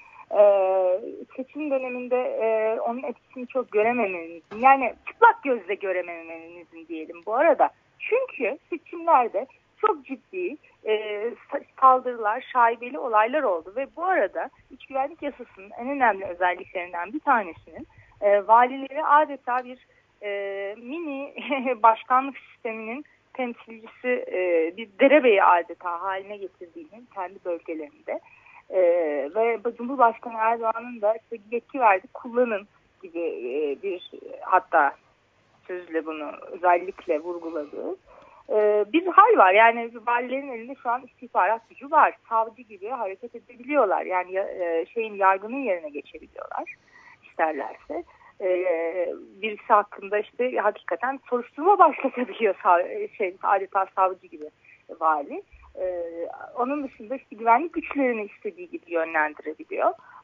Ee, seçim döneminde e, onun etkisini çok görememenizin yani çıplak gözle görememenizin diyelim bu arada. Çünkü seçimlerde çok ciddi e, saldırılar, şaibeli olaylar oldu ve bu arada iç güvenlik yasasının en önemli özelliklerinden bir tanesinin e, valileri adeta bir e, mini başkanlık sisteminin temsilcisi e, bir derebeyi adeta haline getirdiğini kendi bölgelerinde e, ve Cumhurbaşkanı Erdoğan'ın da işte yetki verdi kullanın gibi e, bir hatta sözle bunu özellikle vurguladığı Ee, bir hal var. Yani valilerin elinde şu an istihbarat gücü var. Savcı gibi hareket edebiliyorlar. Yani e, şeyin yargının yerine geçebiliyorlar isterlerse. Ee, birisi hakkında işte hakikaten soruşturma başlatabiliyor şey, adeta savcı gibi vali. Ee, onun dışında işte güvenlik güçlerini istediği gibi yönlendirebiliyor.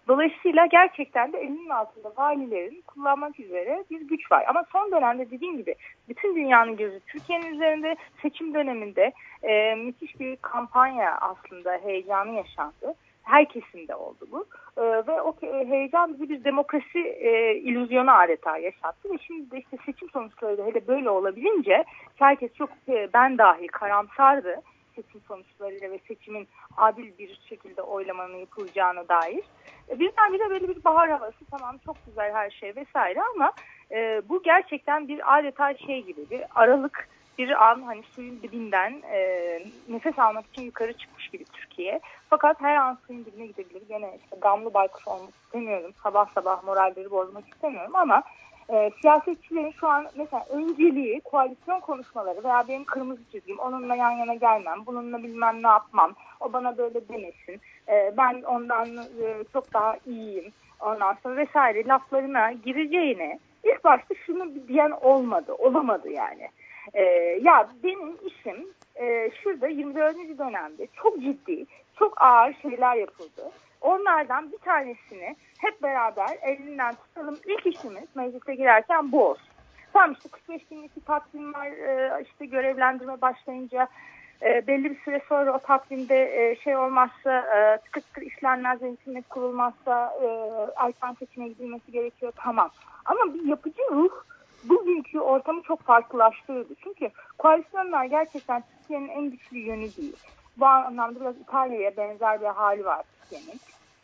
Dolayısıyla gerçekten de elinin altında valilerin kullanmak üzere bir güç var. Ama son dönemde dediğim gibi bütün dünyanın gözü Türkiye'nin üzerinde, seçim döneminde e, müthiş bir kampanya aslında heyecanı yaşandı. Her kesimde oldu bu. Ee, ve o heyecan bizi bir demokrasi e, illüzyonu adeta yaşattı. Ve şimdi de işte seçim sonuçları da hele böyle olabilince herkes çok e, ben dahil karamsardı seçim sonuçlarıyla ve seçimin adil bir şekilde oylamanın yapılacağına dair. E, birdenbire böyle bir bahar havası, tamam çok güzel her şey vesaire ama e, bu gerçekten bir adeta şey gibi bir aralık, bir an hani suyun dibinden e, nefes almak için yukarı çıkmış gibi Türkiye. Fakat her an suyun dibine gidebilir. Gene işte gamlı baykuş olmak istemiyorum. Sabah sabah moralleri bozmak istemiyorum ama e, siyasetçilerin şu an mesela önceliği koalisyon konuşmaları veya benim kırmızı çizgim, onunla yan yana gelmem, bununla bilmem ne yapmam, o bana böyle demesin, e, ben ondan e, çok daha iyiyim ondan sonra vesaire laflarına gireceğine ilk başta şunu diyen olmadı, olamadı yani. Ee, ya benim işim e, şurada yirmi dördüncü dönemde çok ciddi, çok ağır şeyler yapıldı. Onlardan bir tanesini hep beraber elinden tutalım. İlk işimiz meclise girerken bu olsun. Tamam işte kırk beş günlük bir takvim var, e, işte görevlendirme başlayınca e, belli bir süre sonra o takvimde e, şey olmazsa, e, tıkır tıkır işlenmez, hükümet kurulmazsa e, erken seçime gidilmesi gerekiyor, tamam. Ama bir yapıcı ruh bugünkü ortamı çok farklılaştırdı. Çünkü koalisyonlar gerçekten Türkiye'nin en güçlü yönü değil. Bu anlamda biraz İtalya'ya benzer bir hali var Türkiye'nin.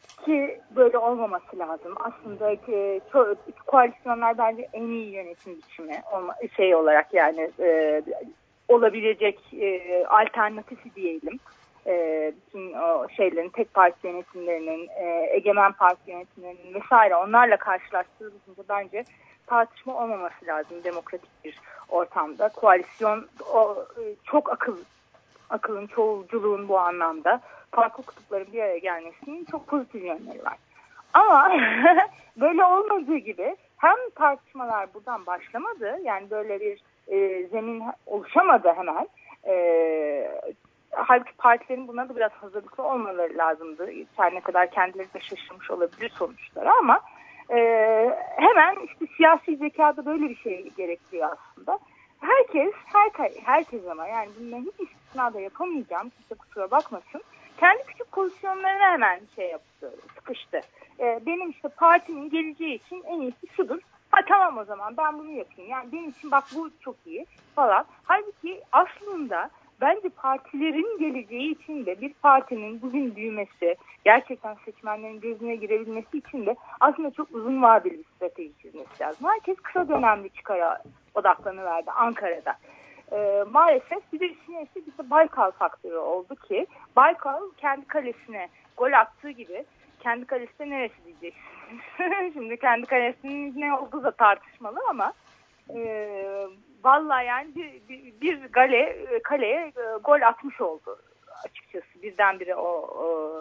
Ki böyle olmaması lazım. Aslında ki, çok, koalisyonlar bence en iyi yönetim biçimi şey olarak yani e, olabilecek e, alternatifi diyelim. E, bütün o şeylerin, tek parti yönetimlerinin, e, egemen parti yönetimlerinin vesaire onlarla karşılaştırıldığında bence tartışma olmaması lazım demokratik bir ortamda. Koalisyon o, çok akıl, akılın, çoğulculuğun bu anlamda farklı kutupların bir araya gelmesinin çok pozitif yönleri var. Ama böyle olmadığı gibi hem tartışmalar buradan başlamadı, yani böyle bir e, zemin oluşamadı hemen. E, halbuki partilerin buna da biraz hazırlıklı olmaları lazımdı. Her ne kadar kendileri de şaşırmış olabilir sonuçları ama Ee, hemen işte siyasi zekada böyle bir şey gerekiyor aslında. Herkes, her, herkes ama yani bundan hiç istisna da yapamayacağım. Kimse kusura bakmasın. Kendi küçük pozisyonlarına hemen şey yaptı, sıkıştı. Ee, benim işte partimin geleceği için en iyisi şudur. Ha tamam o zaman ben bunu yapayım. Yani benim için bak bu çok iyi falan. Halbuki aslında bence partilerin geleceği için de bir partinin bugün büyümesi, gerçekten seçmenlerin gözüne girebilmesi için de aslında çok uzun vadeli bir strateji çizmesi lazım. Herkes kısa dönemli çıkara odaklanıverdi Ankara'da. Ee, maalesef bir de işine işte bir de Baykal faktörü oldu ki Baykal kendi kalesine gol attığı gibi kendi kalesine neresi diyeceksiniz? Şimdi kendi kalesinin ne olduğu da tartışmalı ama e, vallahi yani bir, bir, bir gale, kaleye e, gol atmış oldu açıkçası birdenbire o, o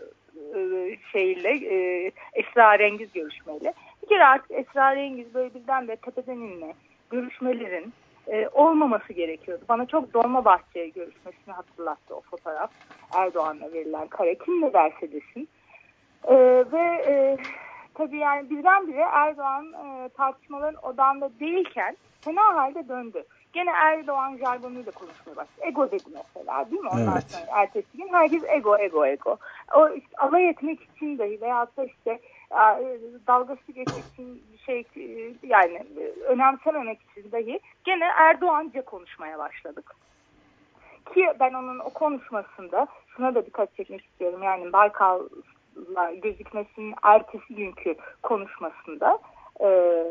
e, şeyle e, esrarengiz görüşmeyle. Bir kere artık esrarengiz böyle birdenbire tepeden inme görüşmelerin e, olmaması gerekiyordu. Bana çok Dolmabahçe görüşmesini hatırlattı o fotoğraf. Erdoğan'la verilen kare. Kim ne derse desin. E, ve e, tabii yani birdenbire Erdoğan e, tartışmaların odağında değilken fena halde döndü. Gene Erdoğan jargonuyla konuşmaya başladı. Ego dedi mesela değil mi? Ondan evet. sonra ertesi gün herkes ego ego ego. O işte, alay etmek için dahi veyahut da işte dalgası geçmek için bir şey yani önemsememek için dahi gene Erdoğanca konuşmaya başladık. Ki ben onun o konuşmasında şuna da dikkat çekmek istiyorum. Yani Baykal'la gözükmesinin ertesi günkü konuşmasında e,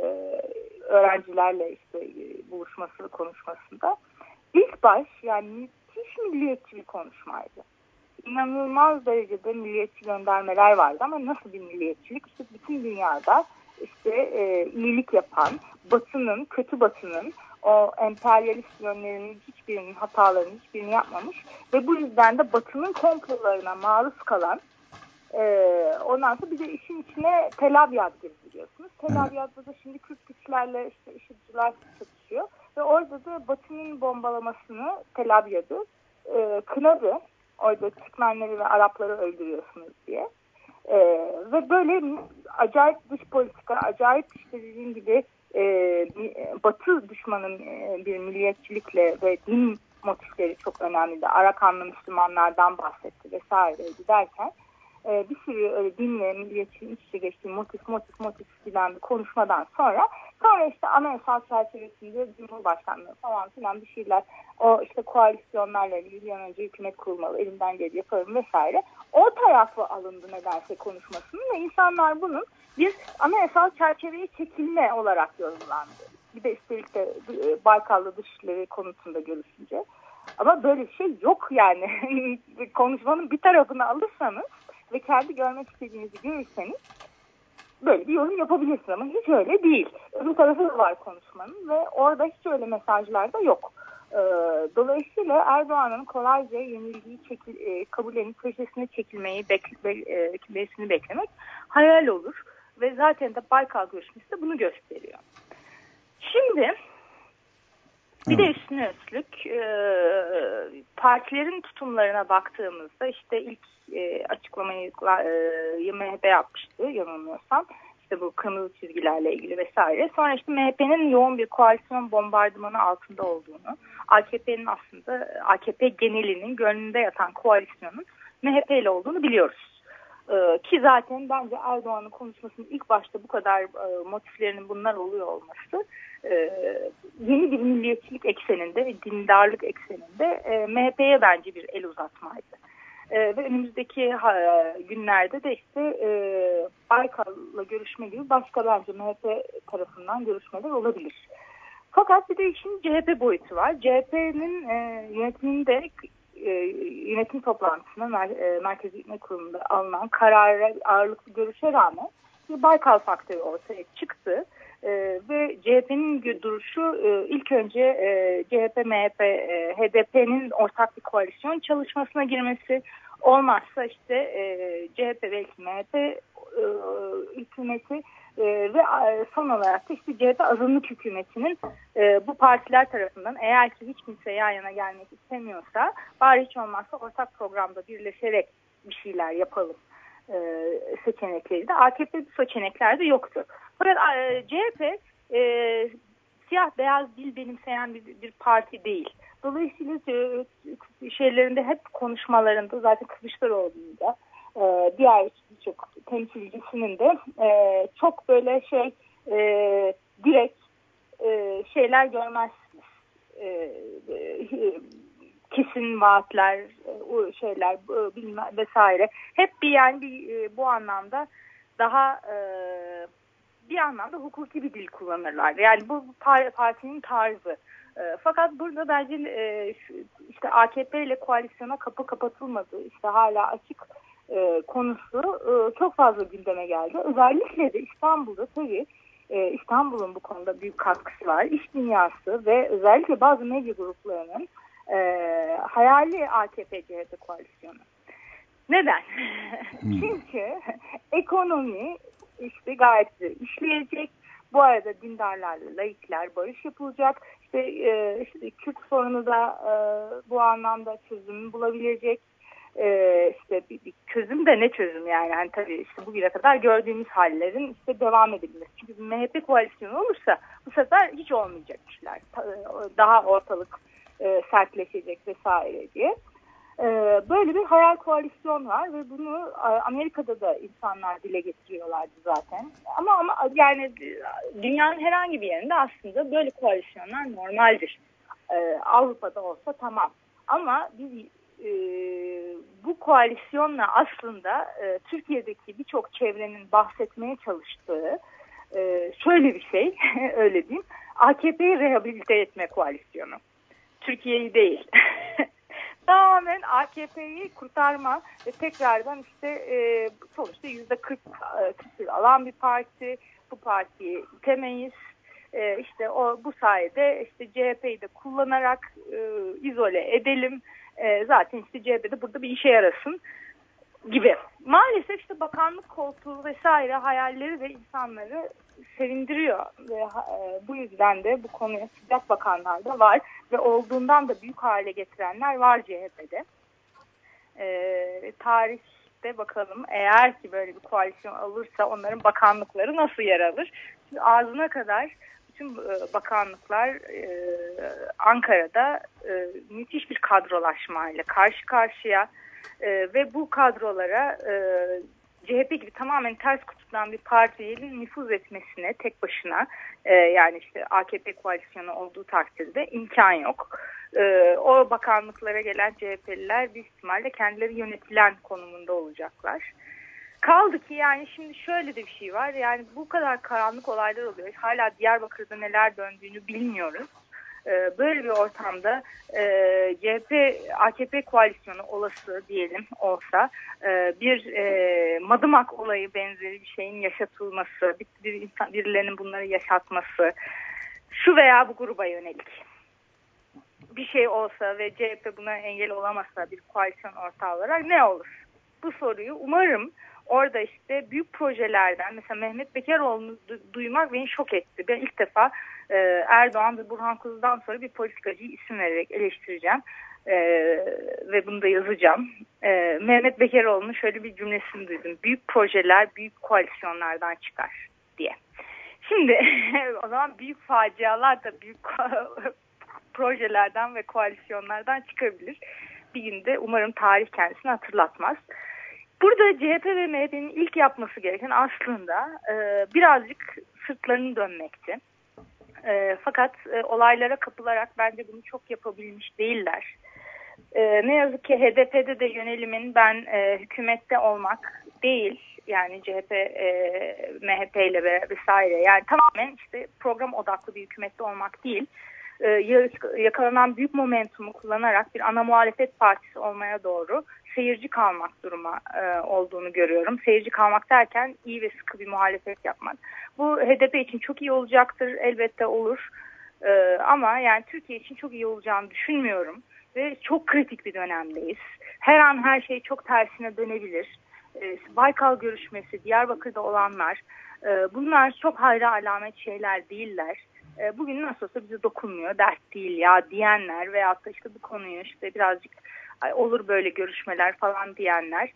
öğrencilerle işte buluşması konuşmasında ilk baş yani müthiş milliyetçi bir konuşmaydı. İnanılmaz derecede milliyetçi göndermeler vardı ama nasıl bir milliyetçilik? İşte bütün dünyada işte e, iyilik yapan Batı'nın, kötü Batı'nın o emperyalist yönlerinin hiçbirinin hatalarını hiçbirini yapmamış ve bu yüzden de Batı'nın komplolarına maruz kalan e, ondan sonra bir de işin içine Tel Abyad girdi biliyorsunuz. Tel Abyad'da da şimdi Kürt güçlerle işte IŞİD'ciler çatışıyor ve orada da Batı'nın bombalamasını Tel Abyad'ı e, kınadı. Orada Türkmenleri ve Arapları öldürüyorsunuz diye. E, ve böyle acayip dış politika, acayip işte dediğim gibi e, Batı düşmanı e, bir milliyetçilikle ve din motifleri çok önemli. Arakanlı Müslümanlardan bahsetti vesaire giderken e, bir sürü öyle din ve milliyetçiliğin iç içe geçtiği motif motif motif giden bir konuşmadan sonra sonra işte anayasal çerçevesinde Cumhurbaşkanlığı falan filan bir şeyler, o işte koalisyonlarla ilgili bir an önce hükümet kurulmalı, elimden geldiği yaparım vesaire. O tarafı alındı nedense konuşmasının ve insanlar bunun bir anayasal çerçeveye çekilme olarak yorumlandı. Bir de üstelik de Baykal'la Dışişleri konusunda görüşünce. Ama böyle bir şey yok yani. Konuşmanın bir tarafını alırsanız ve kendi görmek istediğinizi görürseniz böyle bir yorum yapabilirsiniz ama hiç öyle değil. Öbür tarafı da var konuşmanın ve orada hiç öyle mesajlar da yok. Ee, dolayısıyla Erdoğan'ın kolayca yenilgiyi çekil, e, kabullenip köşesine çekilmeyi beklesini e, beklemek hayal olur ve zaten de Baykal görüşmesi de bunu gösteriyor. Şimdi bir de üstüne üstlük e, partilerin tutumlarına baktığımızda işte ilk e, açıklamayı e, M H P yapmıştı yanılmıyorsam. İşte bu kırmızı çizgilerle ilgili vesaire. Sonra işte M H P'nin yoğun bir koalisyon bombardımanı altında olduğunu, A K P'nin aslında A K P genelinin gönlünde yatan koalisyonun M H P ile olduğunu biliyoruz. Ee, ki zaten bence Erdoğan'ın konuşmasının ilk başta bu kadar e, motiflerinin bunlar oluyor olması e, yeni bir milliyetçilik ekseninde, dindarlık ekseninde e, M H P'ye bence bir el uzatmaydı. E, ve önümüzdeki e, günlerde de işte e, Baykal'la görüşme gibi başka bence M H P tarafından görüşmeler olabilir. Fakat bir de işin C H P boyutu var. C H P'nin e, yönetiminde e, yönetim toplantısında Mer e, Merkezi Yürütme Kurulu'nda alınan karara ağırlıklı görüşe rağmen bir Baykal faktörü ortaya çıktı. E, ve C H P'nin duruşu e, ilk önce e, C H P, M H P, e, H D P'nin ortak bir koalisyon çalışmasına girmesi, olmazsa işte e, C H P belki M H P e, hükümeti e, ve son olarak da işte C H P azınlık hükümetinin e, bu partiler tarafından eğer ki hiç kimse yan yana gelmek istemiyorsa bari hiç olmazsa ortak programda birleşerek bir şeyler yapalım e, seçenekleri de A K P bu seçeneklerde yoktu. Fakat e, C H P e, siyah beyaz dil benimseyen bir, bir parti değil. Dolayısıyla e, şeylerinde hep konuşmalarında zaten Kılıçdaroğlu'nda e, diğer birçok temsilcisinin de e, çok böyle şey e, direkt e, şeyler görmezsiniz. E, e, kesin vaatler, e, şeyler e, bilmem vesaire. Hep bir yani bir, e, bu anlamda daha e, bir anlamda hukuki bir dil kullanırlar. Yani bu partinin tarzı. E, fakat burada bence e, işte A K P ile koalisyona kapı kapatılmadı. İşte hala açık e, konusu e, çok fazla gündeme geldi. Özellikle de İstanbul'da tabii e, İstanbul'un bu konuda büyük katkısı var. İş dünyası ve özellikle bazı medya gruplarının e, hayali A K P C H P koalisyonu. Neden? Çünkü ekonomi işte gayet güzel işleyecek. Bu arada dindarlarla laikler barış yapılacak. İşte, e, işte Kürt sorunu da e, bu anlamda çözüm bulabilecek. E, işte bir, bir çözüm de ne çözüm yani? Yani tabii işte bugüne kadar gördüğümüz hallerin işte devam edebilmesi. Çünkü M H P koalisyonu olursa bu sefer hiç olmayacak işler. Daha ortalık e, sertleşecek vesaire diye. Böyle bir hayal koalisyon var ve bunu Amerika'da da insanlar dile getiriyorlardı zaten. Ama ama yani dünyanın herhangi bir yerinde aslında böyle koalisyonlar normaldir. Avrupa'da olsa tamam. Ama biz e, bu koalisyonla aslında e, Türkiye'deki birçok çevrenin bahsetmeye çalıştığı e, şöyle bir şey, öyle diyeyim, A K P'yi rehabilite etme koalisyonu. Türkiye'yi değil. Tamamen A K P'yi kurtarma ve tekrardan işte e, sonuçta yüzde kırk küsur alan bir parti. Bu partiyi itemeyiz. E, işte o bu sayede işte C H P'yi de kullanarak e, izole edelim. E, zaten işte C H P'de burada bir işe yarasın gibi. Maalesef işte bakanlık koltuğu vesaire hayalleri de insanları sevindiriyor ve e, bu yüzden de bu konuya sıcak bakanlar da var ve olduğundan da büyük hale getirenler var C H P'de. E, tarih işte bakalım eğer ki böyle bir koalisyon alırsa onların bakanlıkları nasıl yer alır? Şimdi ağzına kadar bütün bakanlıklar e, Ankara'da e, müthiş bir kadrolaşmayla karşı karşıya e, ve bu kadrolara e, C H P gibi tamamen ters kutuptan bir partinin nüfuz etmesine tek başına e, yani işte A K P koalisyonu olduğu takdirde imkan yok. E, o bakanlıklara gelen C H P'liler büyük ihtimalle kendileri yönetilen konumunda olacaklar. Kaldı ki yani şimdi şöyle de bir şey var, yani bu kadar karanlık olaylar oluyor. Hala Diyarbakır'da neler döndüğünü bilmiyoruz. Ee, böyle bir ortamda e, C H P A K P koalisyonu olası diyelim olsa e, bir e, Madımak olayı benzeri bir şeyin yaşatılması, bir, bir insan, birilerinin bunları yaşatması, şu veya bu gruba yönelik bir şey olsa ve C H P buna engel olamazsa bir koalisyon ortağı olarak ne olur? Bu soruyu umarım orada işte büyük projelerden, mesela Mehmet Bekaroğlu'nu du- duymak beni şok etti. Ben ilk defa e, Erdoğan ve Burhan Kuzu'dan sonra bir politikacıyı isim vererek eleştireceğim e, ve bunu da yazacağım. E, Mehmet Bekaroğlu'nun şöyle bir cümlesini duydum. Büyük projeler büyük koalisyonlardan çıkar diye. Şimdi o zaman büyük facialar da büyük projelerden ve koalisyonlardan çıkabilir. Bir günde umarım tarih kendisini hatırlatmaz. Burada C H P ve M H P'nin ilk yapması gereken aslında e, birazcık sırtlarını dönmekti. E, fakat e, olaylara kapılarak bence bunu çok yapabilmiş değiller. E, ne yazık ki H D P'de de yönelimin ben e, hükümette olmak değil, yani C H P, e, M H P ile vesaire, yani tamamen işte program odaklı bir hükümette olmak değil, e, yakalanan büyük momentumu kullanarak bir ana muhalefet partisi olmaya doğru seyirci kalmak duruma e, olduğunu görüyorum. Seyirci kalmak derken iyi ve sıkı bir muhalefet yapmak. Bu H D P için çok iyi olacaktır, elbette olur. E, ama yani Türkiye için çok iyi olacağını düşünmüyorum. Ve çok kritik bir dönemdeyiz. Her an her şey çok tersine dönebilir. E, Baykal görüşmesi, Diyarbakır'da olanlar, e, bunlar çok hayra alamet şeyler değiller. E, bugün nasıl olsa bize dokunmuyor, dert değil ya diyenler veyahut da işte bu konuyu işte birazcık olur böyle görüşmeler falan diyenler,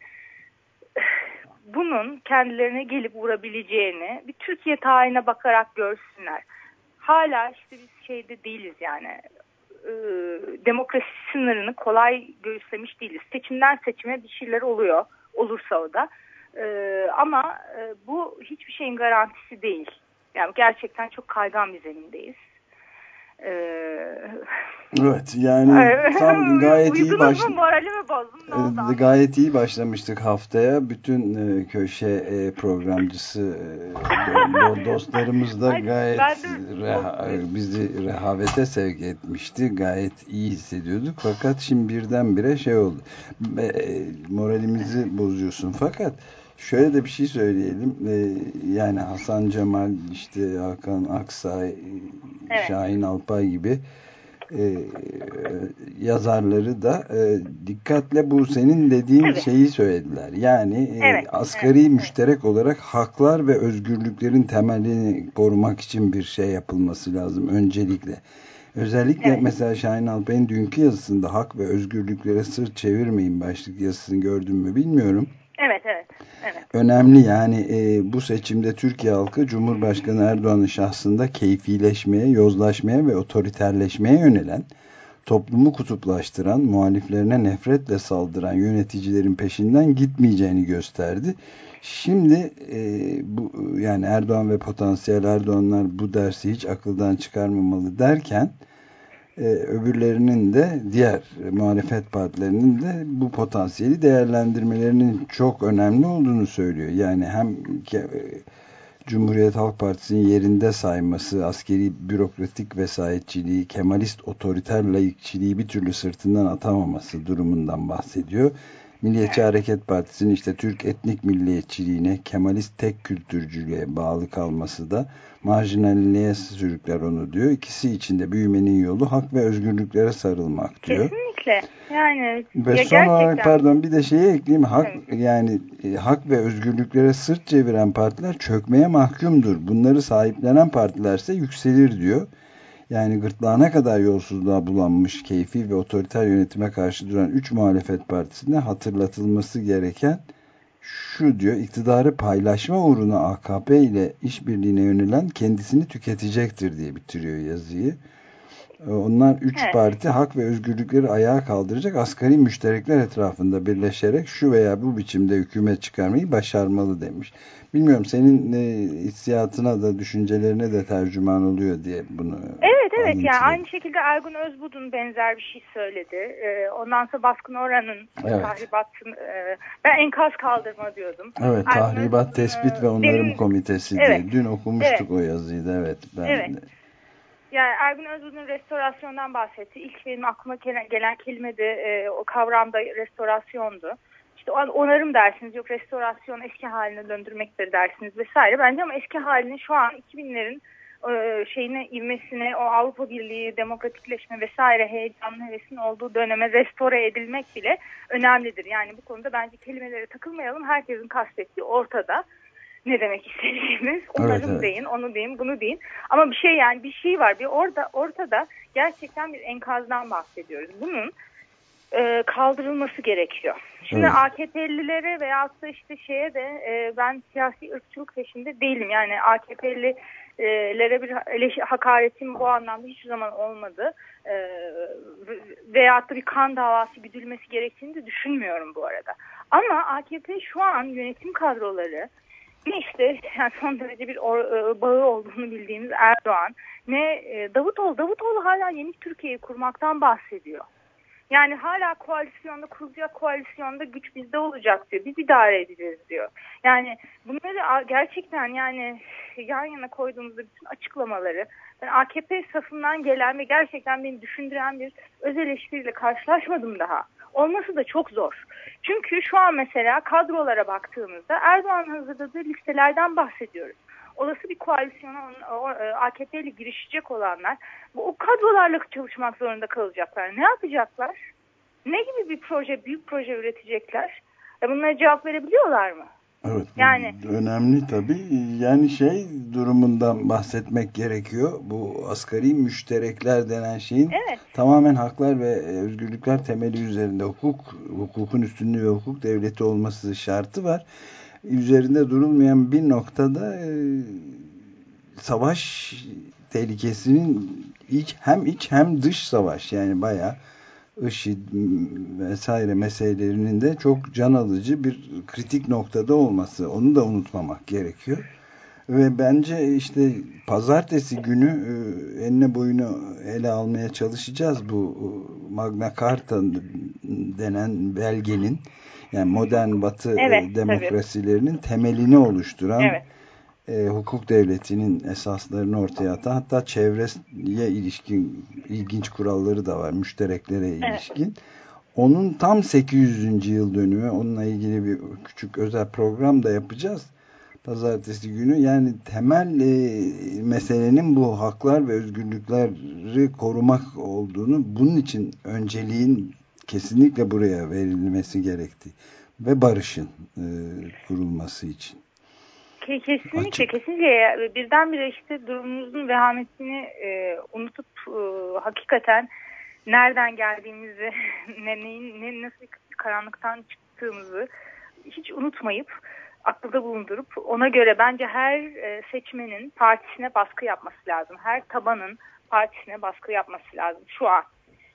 bunun kendilerine gelip vurabileceğini bir Türkiye tarihine bakarak görsünler. Hala işte biz şeyde değiliz yani, e, demokrasi sınırını kolay göğüslemiş değiliz. Seçimden seçime bir şeyler oluyor, olursa o da. E, ama e, bu hiçbir şeyin garantisi değil. Yani gerçekten çok kaygan bir zemindeyiz. Evet, yani tam gayet iyi baş... moralimi bozdum, ne oldu? Gayet iyi başlamıştık haftaya. Bütün e, köşe e, programcısı e, dostlarımız da gayet reha, bizi rehavete sevk etmişti. Gayet iyi hissediyorduk. Fakat şimdi birdenbire şey oldu. E, moralimizi bozuyorsun. Fakat şöyle de bir şey söyleyelim. Ee, yani Hasan Cemal, işte Hakan Aksay, evet, Şahin Alpay gibi e, yazarları da e, dikkatle bu senin dediğin Tabii. şeyi söylediler. Yani e, evet, asgari evet, müşterek evet. olarak haklar ve özgürlüklerin temelini korumak için bir şey yapılması lazım öncelikle. Özellikle evet. mesela Şahin Alpay'ın dünkü yazısında hak ve özgürlüklere sırt çevirmeyin başlık yazısını gördün mü bilmiyorum. Evet, evet. Evet. Önemli yani e, bu seçimde Türkiye halkı Cumhurbaşkanı Erdoğan'ın şahsında keyfileşmeye, yozlaşmaya ve otoriterleşmeye yönelen, toplumu kutuplaştıran, muhaliflerine nefretle saldıran yöneticilerin peşinden gitmeyeceğini gösterdi. Şimdi e, bu yani Erdoğan ve potansiyel Erdoğanlar bu dersi hiç akıldan çıkarmamalı derken Ee, öbürlerinin de diğer e, muhalefet partilerinin de bu potansiyeli değerlendirmelerinin çok önemli olduğunu söylüyor. Yani hem ke, e, Cumhuriyet Halk Partisi'nin yerinde sayması, askeri bürokratik vesayetçiliği, Kemalist otoriter laikçiliği bir türlü sırtından atamaması durumundan bahsediyor. Milliyetçi Hareket Partisi'nin işte Türk etnik milliyetçiliğine, Kemalist tek kültürcülüğe bağlı kalması da marjinalliğe sürükler onu diyor. İkisi içinde büyümenin yolu hak ve özgürlüklere sarılmak diyor. Kesinlikle. Yani ve ya son gerçekten... olarak pardon bir de şeye ekleyeyim. Hak evet. yani e, hak ve özgürlüklere sırt çeviren partiler çökmeye mahkumdur. Bunları sahiplenen partilerse yükselir diyor. Yani gırtlağına kadar yolsuzluğa bulanmış, keyfi ve otoriter yönetime karşı duran üç muhalefet partisine hatırlatılması gereken şu diyor: iktidarı paylaşma uğruna A K P ile işbirliğine yönelen kendisini tüketecektir diye bitiriyor yazıyı. Onlar üç Evet. parti hak ve özgürlükleri ayağa kaldıracak asgari müşterekler etrafında birleşerek şu veya bu biçimde hükümet çıkarmayı başarmalı demiş. Bilmiyorum, senin e, hissiyatına da düşüncelerine de tercüman oluyor diye bunu Evet evet alıntıladım. yani aynı şekilde Ergun Özbudu'nun benzer bir şey söyledi. Ee, ondan sonra Baskın Oran'ın Evet. tahribatın e, ben enkaz kaldırma diyordum. Evet, Ergun tahribat Özbudu'nun, tespit ve onarım derin, komitesi evet, diye. Dün okumuştuk evet, o yazıyı da, evet. Ben evet. de. Yani Ergun Özbudu'nun restorasyondan bahsetti. İlk benim aklıma gelen kelime de e, o kavramda restorasyondu. İşte onarım dersiniz, yok restorasyon eski haline döndürmektir dersiniz vesaire. Bence ama eski halini şu an iki binlerin e, şeyine ivmesine, o Avrupa Birliği, demokratikleşme vesaire heyecanlı hevesinin olduğu döneme restore edilmek bile önemlidir. Yani bu konuda bence kelimelere takılmayalım. Herkesin kastettiği ortada. Ne demek istediğimiz, onarım Evet, evet. deyin, onu deyin, bunu deyin. Ama bir şey yani bir şey var. Bir orada ortada gerçekten bir enkazdan bahsediyoruz. Bunun e, kaldırılması gerekiyor. Şimdi Evet. A K P'lilere veyahut da işte şeye de e, ben siyasi ırkçılık peşinde değilim. Yani A K P'lilere bir eleş- hakaretim bu anlamda hiçbir zaman olmadı. E, veyahut da bir kan davası güdülmesi gerektiğini de düşünmüyorum bu arada. Ama A K P şu an yönetim kadroları ne işte yani son derece bir or- bağı olduğunu bildiğimiz Erdoğan, ne e, Davutoğlu. Davutoğlu hala yeni Türkiye'yi kurmaktan bahsediyor. Yani hala koalisyonda, kurulacak koalisyonda güç bizde olacak diyor. Biz idare edeceğiz diyor. Yani bunları gerçekten yani yan yana koyduğumuzda bütün açıklamaları, ben A K P safından gelen ve gerçekten beni düşündüren bir öz eleştiriyle karşılaşmadım daha. Olması da çok zor. Çünkü şu an mesela kadrolara baktığımızda Erdoğan'ın hazırladığı listelerden bahsediyoruz. Olası bir koalisyona A K P'li girişecek olanlar bu o kadrolarla çalışmak zorunda kalacaklar. Ne yapacaklar? Ne gibi bir proje, büyük proje üretecekler? E bunlara cevap verebiliyorlar mı? Evet, yani önemli tabii. Yani şey durumundan bahsetmek gerekiyor. Bu asgari müşterekler denen şeyin evet. tamamen haklar ve özgürlükler temeli üzerinde hukuk, hukukun üstünlüğü ve hukuk devleti olması şartı var. Üzerinde durulmayan bir noktada e, savaş tehlikesinin iç, hem iç hem dış savaş, yani bayağı IŞİD vesaire meselelerinin de çok can alıcı bir kritik noktada olması, onu da unutmamak gerekiyor. Ve bence işte pazartesi günü e, enine boyunu ele almaya çalışacağız bu Magna Carta denen belgenin, yani modern Batı evet, e, demokrasilerinin tabii. temelini oluşturan, evet. E, hukuk devletinin esaslarını ortaya atan, hatta çevreye ilişkin ilginç kuralları da var, müştereklere ilişkin. Evet. Onun tam sekiz yüzüncü yıl dönümü, onunla ilgili bir küçük özel program da yapacağız pazartesi günü. Yani temel e, meselenin bu haklar ve özgürlükleri korumak olduğunu, bunun için önceliğin kesinlikle buraya verilmesi gerektiği ve barışın e, kurulması için. Kesinlikle, Açık. kesinlikle birdenbire işte durumumuzun vehametini e, unutup e, hakikaten nereden geldiğimizi, ne, neyin, ne, nasıl bir karanlıktan çıktığımızı hiç unutmayıp, aklında bulundurup ona göre bence her e, seçmenin partisine baskı yapması lazım. Her tabanın partisine baskı yapması lazım şu an.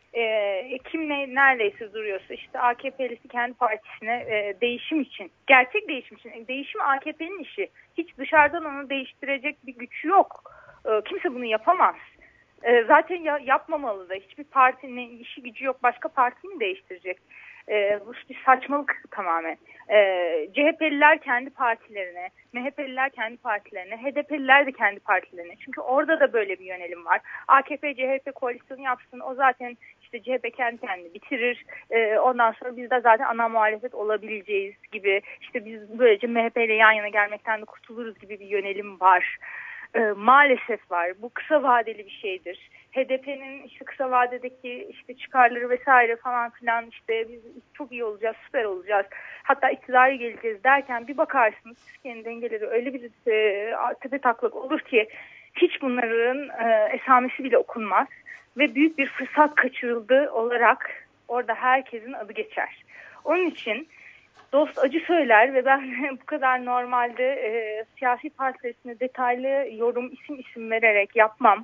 E, kim ne, neredeyse duruyorsa işte A K P'lisi kendi partisine e, değişim için, gerçek değişim için. Değişim A K P'nin işi. Hiç dışarıdan onu değiştirecek bir güç yok. E, kimse bunu yapamaz. E, zaten ya, yapmamalı da. Hiçbir partinin işi gücü yok. Başka partiyi mi değiştirecek? E, bu bir saçmalık tamamen. E, C H P'liler kendi partilerine, M H P'liler kendi partilerine, H D P'liler de kendi partilerine. Çünkü orada da böyle bir yönelim var. A K P C H P koalisyonu yapsın. O zaten işte C H P kendi kendini bitirir. E, ondan sonra biz de zaten ana muhalefet olabileceğiz gibi. İşte biz böylece M H P ile yan yana gelmekten de kurtuluruz gibi bir yönelim var. E, maalesef var. Bu kısa vadeli bir şeydir. H D P'nin işte kısa vadedeki işte çıkarları vesaire falan filan, işte biz çok iyi olacağız, süper olacağız, hatta iktidara geleceğiz derken bir bakarsınız Türkiye'nin dengeleri öyle bir e, tepe taklak olur ki hiç bunların e, esamesi bile okunmaz ve büyük bir fırsat kaçırıldı olarak orada herkesin adı geçer. Onun için dost acı söyler ve ben bu kadar normalde e, siyasi partilerisine detaylı yorum isim isim vererek yapmam.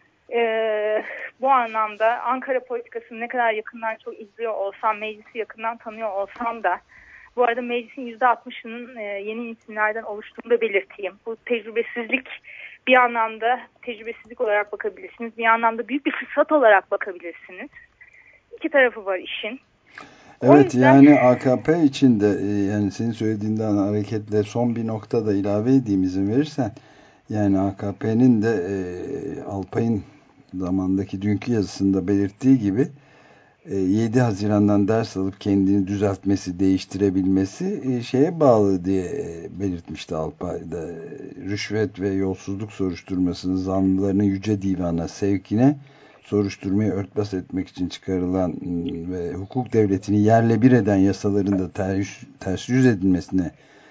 E, bu anlamda Ankara politikasını ne kadar yakından çok izliyor olsam, meclisi yakından tanıyor olsam da, bu arada meclisin yüzde altmışının e, yeni isimlerden oluştuğunu da belirteyim. Bu tecrübesizlik bir anlamda tecrübesizlik olarak bakabilirsiniz. Bir anlamda büyük bir fırsat olarak bakabilirsiniz. İki tarafı var işin. Evet, yüzden... yani A K P için de yani senin söylediğinden hareketle son bir nokta da ilave edeyim izin verirsen. Yani A K P'nin de e, Alpay'ın zamandaki dünkü yazısında belirttiği gibi e, yedi Haziran'dan ders alıp kendini düzeltmesi, değiştirebilmesi e, şeye bağlı diye e, belirtmişti Alpay'da. Rüşvet ve yolsuzluk soruşturmasının zanlılarının yüce divana sevkine, soruşturmayı örtbas etmek için çıkarılan ve hukuk devletini yerle bir eden yasaların da ters, ters yüz edilmesine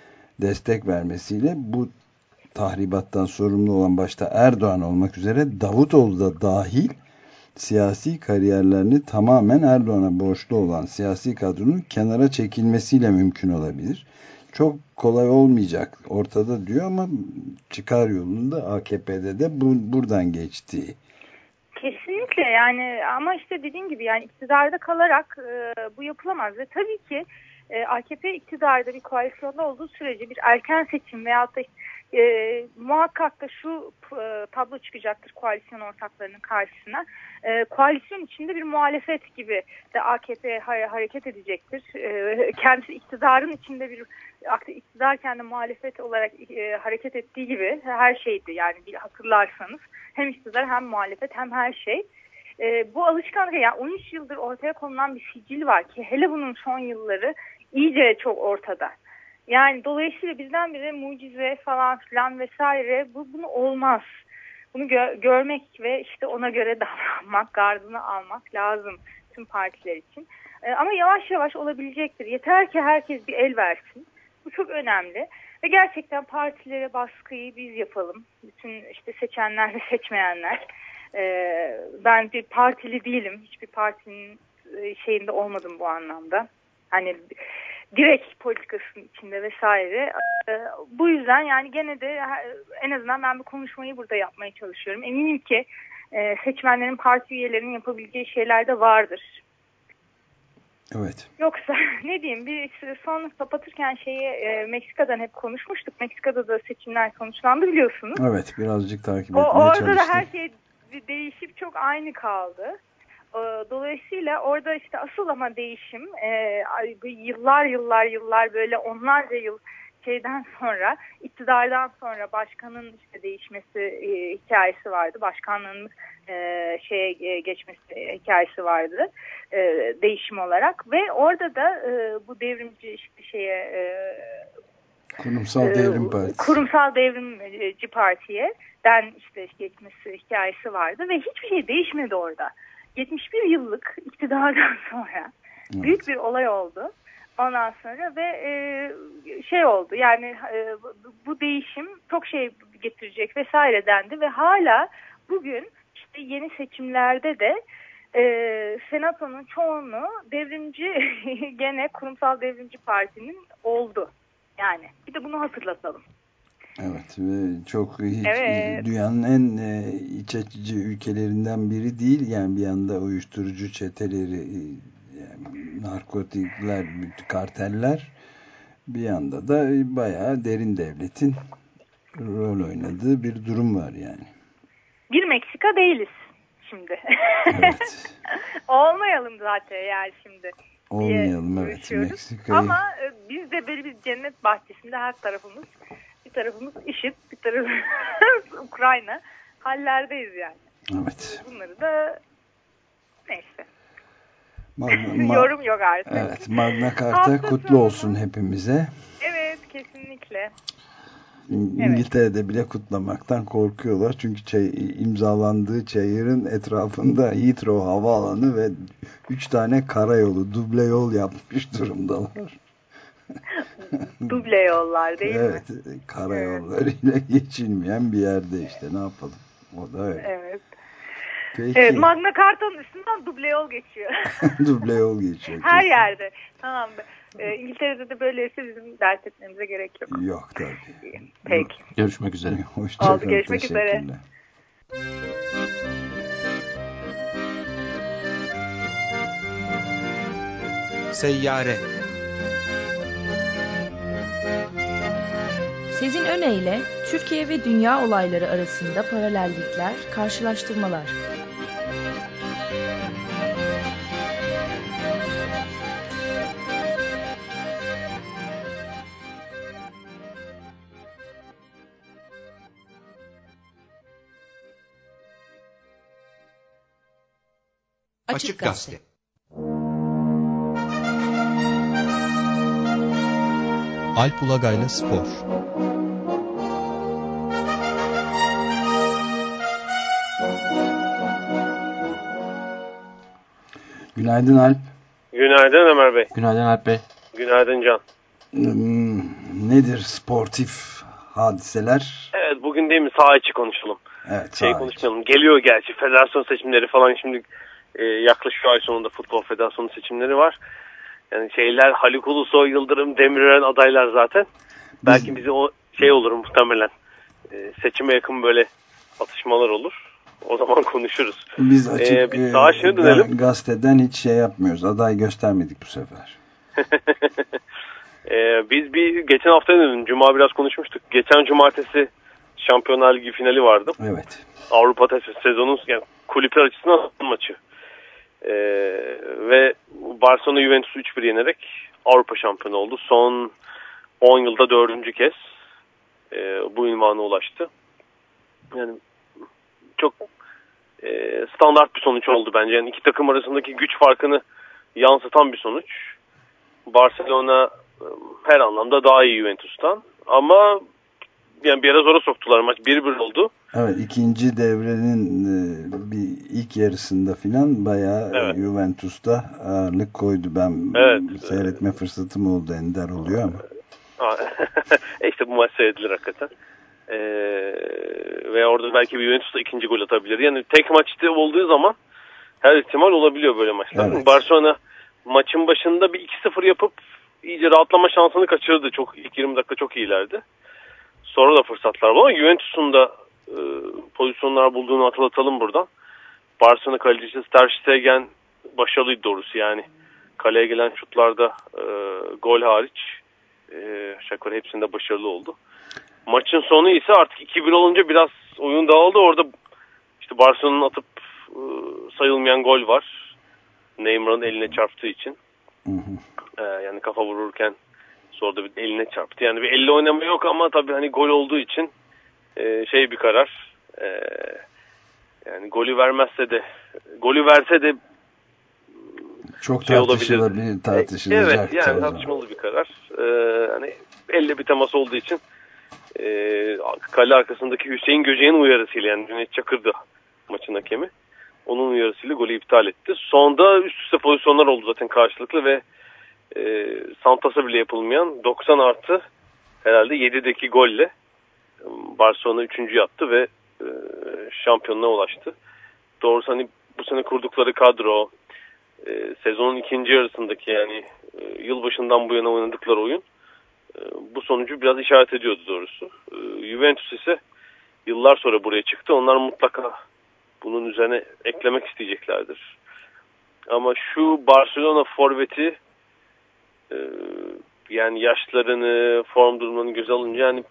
destek vermesiyle bu tahribattan sorumlu olan başta Erdoğan olmak üzere Davutoğlu da dahil siyasi kariyerlerini tamamen Erdoğan'a borçlu olan siyasi kadronun kenara çekilmesiyle mümkün olabilir. Çok kolay olmayacak ortada diyor ama çıkar yolunda A K P'de de bu, buradan geçtiği. Kesinlikle, yani ama işte dediğim gibi yani iktidarda kalarak e, bu yapılamaz ve tabii ki e, A K P iktidarda bir koalisyonda olduğu sürece bir erken seçim veyahut da e, muhakkak da şu e, tablo çıkacaktır koalisyon ortaklarının karşısına. E, koalisyon içinde bir muhalefet gibi de A K P hareket edecektir. E, kendisi iktidarın içinde bir iktidar kendi muhalefet olarak e, hareket ettiği gibi her şeydi yani, bir hatırlarsanız. Hem iktidar hem muhalefet hem her şey. E, bu alışkanlık, yani on üç yıldır ortaya konulan bir sicil var ki hele bunun son yılları iyice çok ortada. Yani dolayısıyla bizdenbire mucize falan filan vesaire bu bunu olmaz. Bunu gö- görmek ve işte ona göre davranmak, gardını almak lazım tüm partiler için. E, ama yavaş yavaş olabilecektir. Yeter ki herkes bir el versin. Bu çok önemli. Ve gerçekten partilere baskıyı biz yapalım. Bütün işte seçenler ve seçmeyenler. Ee, ben bir partili değilim. Hiçbir partinin şeyinde olmadım bu anlamda. Hani direkt politikasının içinde vesaire. Ee, bu yüzden yani gene de en azından ben bu konuşmayı burada yapmaya çalışıyorum. Eminim ki e, seçmenlerin, parti üyelerinin yapabileceği şeyler de vardır. Evet. Yoksa ne diyeyim, bir son kapatırken şeyi e, Meksika'dan hep konuşmuştuk. Meksika'da da seçimler sonuçlandı biliyorsunuz. Evet, birazcık takip o, etmeye orada çalıştım. Orada da her şey değişip çok aynı kaldı. Dolayısıyla orada işte asıl ama değişim e, yıllar yıllar yıllar böyle onlarca yıl şeyden sonra, iktidardan sonra başkanın işte değişmesi e, hikayesi vardı. Başkanlığın e, şeye geçmesi hikayesi vardı e, değişim olarak ve orada da e, bu devrimci işte şeye e, Kurumsal Devrim Partisi. Kurumsal Devrimci Parti'ye den işte geçmesi hikayesi vardı ve hiçbir şey değişmedi orada. yetmiş bir yıllık iktidardan sonra evet. Büyük bir olay oldu. Ondan sonra ve e, şey oldu yani e, bu değişim çok şey getirecek vesaire dendi ve hala bugün işte yeni seçimlerde de e, Senato'nun çoğunluğu devrimci gene Kurumsal Devrimci Parti'nin oldu. Yani bir de bunu hatırlatalım. Evet ve çok hiç evet. dünyanın en e, iç açıcı ülkelerinden biri değil. Yani bir yanda uyuşturucu çeteleri, yani narkotikler, karteller, bir yanda da bayağı derin devletin rol oynadığı bir durum var yani. Bir Meksika değiliz şimdi. Evet. Olmayalım zaten yani şimdi. Olmayalım evet Meksika'yı. Ama biz de böyle bir cennet bahçesinde her tarafımız, bir tarafımız IŞİD, bir tarafımız Ukrayna hallerdeyiz yani. Evet. Bunları da neyse. Magna, Yorum yok artık. Evet, Magna Carta kutlu olsun hepimize. Evet, kesinlikle. İngiltere'de evet. Bile kutlamaktan korkuyorlar. Çünkü çay, imzalandığı çayırın etrafında Heathrow havaalanı ve üç tane karayolu, duble yol yapmış durumdalar. Duble yollar değil evet, mi? Evet, karayollarıyla evet. Geçilmeyen bir yerde işte ne yapalım. O da öyle. Evet. Peki. Evet, Magna Carta'nın üstünden duble yol geçiyor. duble yol geçiyor. Her kesin. Yerde. Tamam. E, İngiltere'de de böyleyse bizim dert etmemize gerek yok. Yok tabii. Peki. Görüşmek üzere. Hoşçakal. Oldu, görüşmek üzere. Seyyare. Sezin Öne ile Türkiye ve dünya olayları arasında paralellikler, karşılaştırmalar. Açık Gazete. Alp Ulagay'la Spor. Günaydın Alp. Günaydın Ömer Bey. Günaydın Alp Bey. Günaydın Can. Hmm, nedir sportif hadiseler? Evet, bugün değil mi saha içi konuşalım. Evet, şey saha konuşmayalım. İçi. Geliyor gerçi federasyon seçimleri falan şimdi e, yaklaşıyor, ay sonunda futbol federasyonu seçimleri var. Yani şeyler Haluk Ulusoy, Yıldırım Demirören adaylar zaten. Biz... Belki bize o şey olur muhtemelen. E, seçime yakın böyle atışmalar olur. O zaman konuşuruz. Biz açık ee, biz saha içine dönelim. Gazeteden hiç şey yapmıyoruz. Aday göstermedik bu sefer. ee, biz bir geçen hafta dedim. Cuma biraz konuşmuştuk. Geçen cumartesi Şampiyonlar Ligi finali vardı. Evet. Avrupa sezonun yani kulüpler açısından maçı. Ee, ve Barcelona Juventus'u üç bir yenerek Avrupa şampiyonu oldu. Son on yılda dördüncü kez e, bu ünvana ulaştı. Yani çok e, standart bir sonuç oldu bence. Yani iki takım arasındaki güç farkını yansıtan bir sonuç. Barcelona her anlamda daha iyi Juventus'tan. Ama yani bir yere zora soktular. Maç bir bir oldu. Evet, ikinci devrenin bir ilk yarısında filan bayağı evet. Juventus'ta ağırlık koydu. Ben evet. seyretme fırsatım oldu. Ender oluyor ama. e işte bu maç seyredilir hakikaten. Ee, ve orada belki bir Juventus da ikinci gol atabilir. Yani tek maçta olduğu zaman her ihtimal olabiliyor böyle maçlar. Evet. Barcelona maçın başında bir iki sıfır yapıp iyice rahatlama şansını kaçırdı. Çok ilk yirmi dakika çok iyilerdi. Sonra da fırsatlar var ama Juventus'un da e, pozisyonlar bulduğunu hatırlatalım buradan. Barcelona kalecisi Ter Stegen başarılıydı doğrusu yani. Kaleye gelen şutlarda e, gol hariç e, şakır hepsinde başarılı oldu. Maçın sonu ise artık iki bir olunca biraz oyun dağıldı. Orada işte Barcelona'nın atıp e, sayılmayan gol var. Neymar'ın eline çarptığı için. Hı hı. E, yani kafa vururken sonra da bir eline çarptı. Yani bir elle oynama yok ama tabii hani gol olduğu için e, şey bir karar. E, yani golü vermezse de golü verse de çok şey tartışılabilir, tartışılacak. Evet yani tartışmalı bir karar. E, hani elle bir temas olduğu için e, kale arkasındaki Hüseyin Göce'nin uyarısıyla yani Cüneyt Çakır'dı maçın hakemi. Onun uyarısıyla golü iptal etti. Sonda üst üste pozisyonlar oldu zaten karşılıklı ve e, Santos'a bile yapılmayan doksan artı herhalde yedideki golle Barcelona üçüncü yaptı ve e, şampiyonluğa ulaştı. Doğrusu hani bu sene kurdukları kadro, e, sezonun ikinci yarısındaki yani e, yılbaşından bu yana oynadıkları oyun e, bu sonucu biraz işaret ediyordu doğrusu. E, Juventus ise yıllar sonra buraya çıktı. Onlar mutlaka bunun üzerine eklemek isteyeceklerdir. Ama şu Barcelona forveti e, yani yaşlarını, form durumlarını göze alınca yani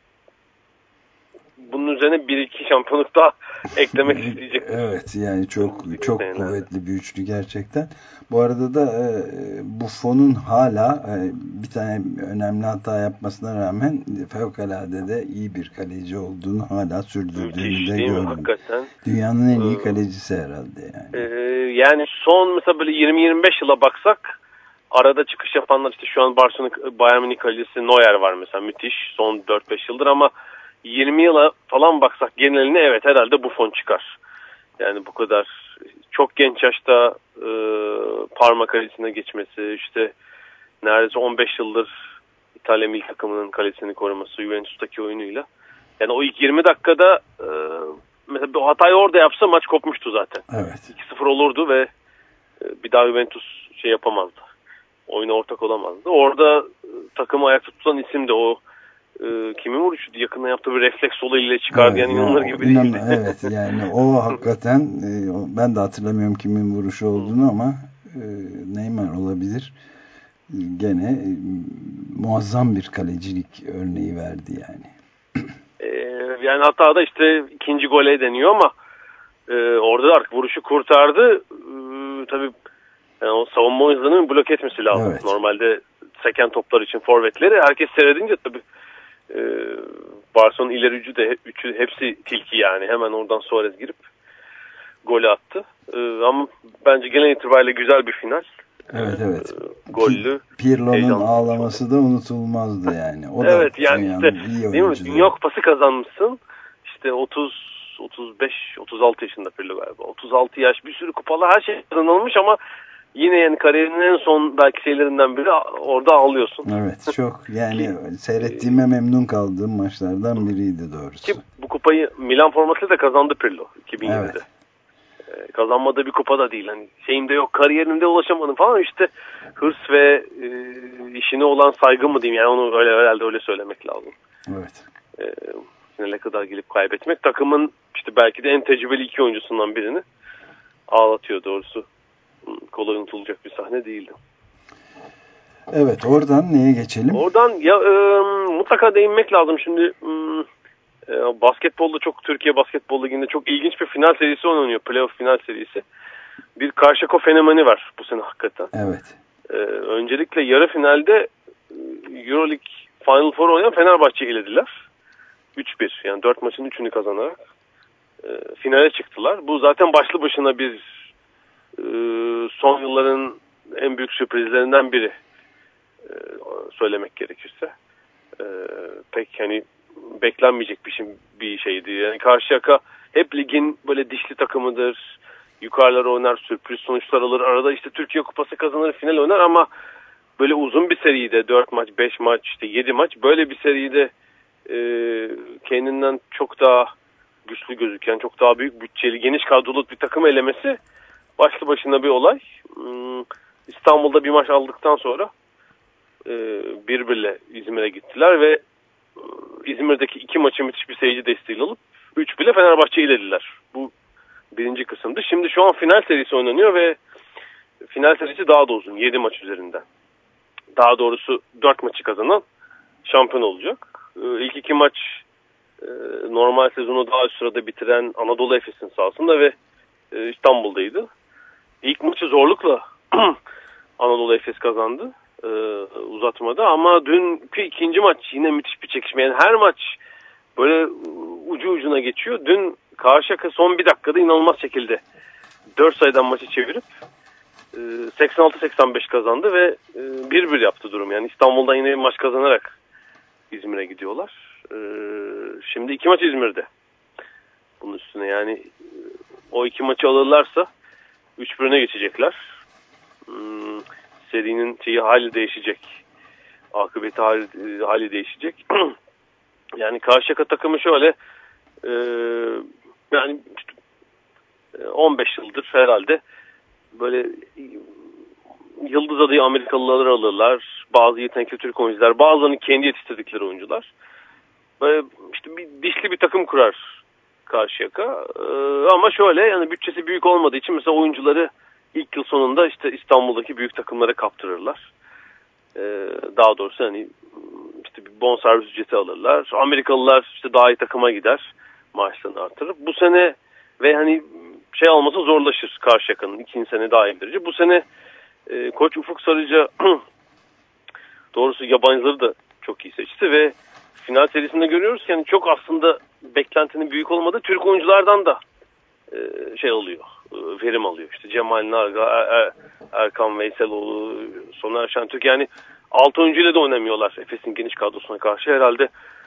bunun üzerine bir iki şampiyonluk daha eklemek isteyecek. Evet yani çok çok yani kuvvetli bir üçlü gerçekten. Bu arada da e, Buffon'un hala e, bir tane önemli hata yapmasına rağmen fevkalade de iyi bir kaleci olduğunu hala sürdürdüğünü de gördüm. Hakikaten. Dünyanın en iyi kalecisi herhalde yani. E, yani son mesela böyle yirmi yirmi beş yıla baksak arada çıkış yapanlar işte şu an Barcelona Bayern Münih kalecisi Neuer var mesela müthiş son dört beş yıldır ama yirmi yıla falan baksak geneline evet herhalde Buffon çıkar. Yani bu kadar çok genç yaşta e, Parma kalesine geçmesi işte neredeyse on beş yıldır İtalya milli takımının kalesini koruması Juventus'taki oyunuyla. Yani o ilk yirmi dakikada e, mesela bir hatayı orada yapsa maç kopmuştu zaten. Evet. iki sıfır olurdu ve e, bir daha Juventus şey yapamazdı. oyuna ortak olamazdı. Orada e, takımı ayakta tutan isim de o e, kimin vuruşuydu? Yakında yaptığı bir refleks olayıyla çıkardı. Evet, yani inanılır gibi inan, değildi. Evet yani o hakikaten e, ben de hatırlamıyorum kimin vuruşu olduğunu ama e, Neymar olabilir. Gene e, muazzam bir kalecilik örneği verdi yani. E, yani hatta da işte ikinci gole deniyor ama e, orada artık vuruşu kurtardı. E, tabii yani o savunma oyuncularının blok etmesi lazım. Evet. Normalde seken toplar için forvetleri herkes seyredince tabii e, Barcelona ileri üçü de üçü hepsi tilki yani. Hemen oradan Suarez girip golü attı. E, ama bence genel itibariyle güzel bir final. Evet evet. E, gollü. Pirlo'nun ağlaması da unutulmazdı yani. O evet da yani işte değil mi? Dünya Kupası kazanmışsın. İşte otuz otuz beş otuz altı yaşında Pirlo galiba. otuz altı yaş, bir sürü kupalı, her şey kazanılmış ama yine yani kariyerinin en son belki şeylerinden biri, orada ağlıyorsun. Evet çok yani ki, seyrettiğime memnun kaldığım maçlardan biriydi doğrusu. Ki bu kupayı Milan formasıyla da kazandı Pirlo iki bin yedide. Evet. Ee, kazanmadığı bir kupa da değil. Hani şeyimde yok, kariyerimde ulaşamadım falan, işte hırs ve e, işine olan saygı mı diyeyim, yani onu öyle herhalde öyle söylemek lazım. Evet. Ee, finale kadar gelip kaybetmek takımın işte belki de en tecrübeli iki oyuncusundan birini ağlatıyor doğrusu. Kolay unutulacak bir sahne değildi. Evet, oradan neye geçelim? Oradan ya e, mutlaka değinmek lazım. Şimdi e, basketbolda çok, Türkiye Basketbol Ligi'nde çok ilginç bir final serisi oynanıyor. Playoff final serisi. Bir Karşıyaka fenomeni var bu sene hakikaten. Evet. E, öncelikle yarı finalde EuroLeague Final Four oynayan Fenerbahçe'yi elediler. üç bir, yani dört maçın üçünü kazanarak e, finale çıktılar. Bu zaten başlı başına bir e, son yılların en büyük sürprizlerinden biri. Ee, söylemek gerekirse ee, pek hani beklenmeyecek bir, şey, bir şeydi. Yani Karşıyaka hep ligin böyle dişli takımıdır. Yukarılara oynar, sürpriz sonuçlar alır. Arada işte Türkiye Kupası kazanır, final oynar ama böyle uzun bir seride dört maç, beş maç, işte yedi maç, böyle bir seride e, kendinden çok daha güçlü gözüken, çok daha büyük bütçeli, geniş kadrolu bir takım elemesi başlı başına bir olay. Hmm, İstanbul'da bir maç aldıktan sonra bir birle İzmir'e gittiler ve İzmir'deki iki maçı müthiş bir seyirci desteğiyle alıp üç birle Fenerbahçe'yi elediler. Bu birinci kısımdı. Şimdi şu an final serisi oynanıyor ve final serisi daha da uzun. yedi maç üzerinden. Daha doğrusu dört maçı kazanan şampiyon olacak. İlk iki maç normal sezonu daha üst sırada bitiren Anadolu Efes'in sahasında ve İstanbul'daydı. İlk maçı zorlukla Anadolu Efes kazandı. Ee, uzatmada, ama dünkü ikinci maç yine müthiş bir çekişme. Yani her maç böyle ucu ucuna geçiyor. Dün Karşıyaka son bir dakikada inanılmaz şekilde dört sayıdan maçı çevirip e, seksen altı seksen beş kazandı ve e, bir bir yaptı durum. Yani İstanbul'dan yine bir maç kazanarak İzmir'e gidiyorlar. E, şimdi iki maç İzmir'de. Bunun üstüne yani o iki maçı alırlarsa üç birine geçecekler. Hmm. Serinin şeyi hali değişecek. Akıbeti hali, hali değişecek. Yani Karşıyaka takımı şöyle e, yani on beş yıldır herhalde böyle yıldız adayı Amerikalılar alırlar. Bazı yetenekli Türk oyuncular. Bazılarını kendi yetiştirdikleri oyuncular. Böyle işte bir dişli bir takım kurar Karşıyaka. E, ama şöyle, yani bütçesi büyük olmadığı için mesela oyuncuları İlk yıl sonunda işte İstanbul'daki büyük takımlara kaptırırlar. Ee, daha doğrusu hani işte bir bonservis ücreti alırlar. Amerikalılar işte daha iyi takıma gider, maaşlarını artırır. Bu sene ve hani şey alması zorlaşır Karşıyaka'nın ikinci sene daha iyi derece. Bu sene e, Koç Ufuk Sarıca doğrusu yabancıları da çok iyi seçti ve final serisinde görüyoruz ki yani çok aslında beklentinin büyük olmadığı Türk oyunculardan da e, şey alıyor. Verim alıyor. İşte Cemal Narga, er, Erkan Veyseloğlu, Soner Şentürk, yani altı oyuncuyla da oynamıyorlar Efes'in geniş kadrosuna karşı. Herhalde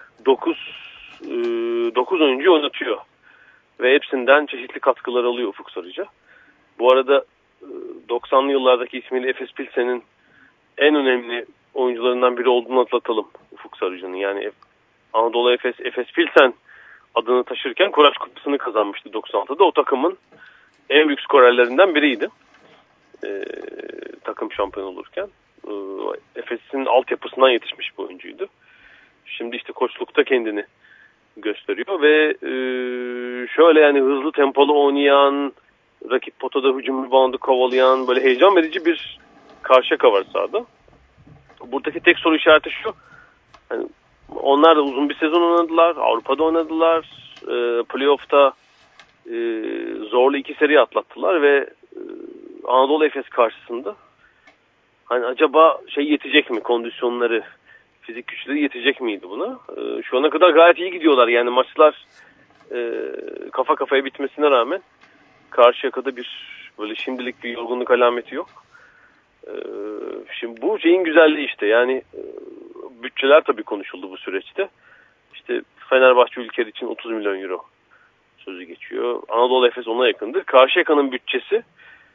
dokuz oyuncuyu oynatıyor. Ve hepsinden çeşitli katkılar alıyor Ufuk Sarıca. Bu arada doksanlı yıllardaki ismiyle Efes Pilsen'in en önemli oyuncularından biri olduğunu atlatalım Ufuk Sarıca'nın. Yani Anadolu Efes, Efes Pilsen adını taşırken Kuraç Kupası'nı kazanmıştı doksan altıda. O takımın en büyük skorerlerinden biriydi. Ee, takım şampiyon olurken. E, Efes'in altyapısından yetişmiş bir oyuncuydu. Şimdi işte koçlukta kendini gösteriyor ve e, şöyle yani hızlı tempolu oynayan, rakip potada hücum reboundu kovalayan böyle heyecan verici bir Karşıyaka var sahada. Buradaki tek soru işareti şu. Yani onlar da uzun bir sezon oynadılar. Avrupa'da oynadılar. E, playoff'ta e, zorlu iki seri atlattılar ve e, Anadolu Efes karşısında hani acaba şey yetecek mi? Kondisyonları, fizik güçleri yetecek miydi buna? E, şu ana kadar gayet iyi gidiyorlar. Yani maçlar e, kafa kafaya bitmesine rağmen Karşıyaka'da bir böyle şimdilik bir yorgunluk alameti yok. E, şimdi bu şeyin güzelliği işte. Yani e, bütçeler tabii konuşuldu bu süreçte. İşte Fenerbahçe Ülker için otuz milyon euro sözü geçiyor. Anadolu Efes ona yakındır. Karşıyaka'nın bütçesi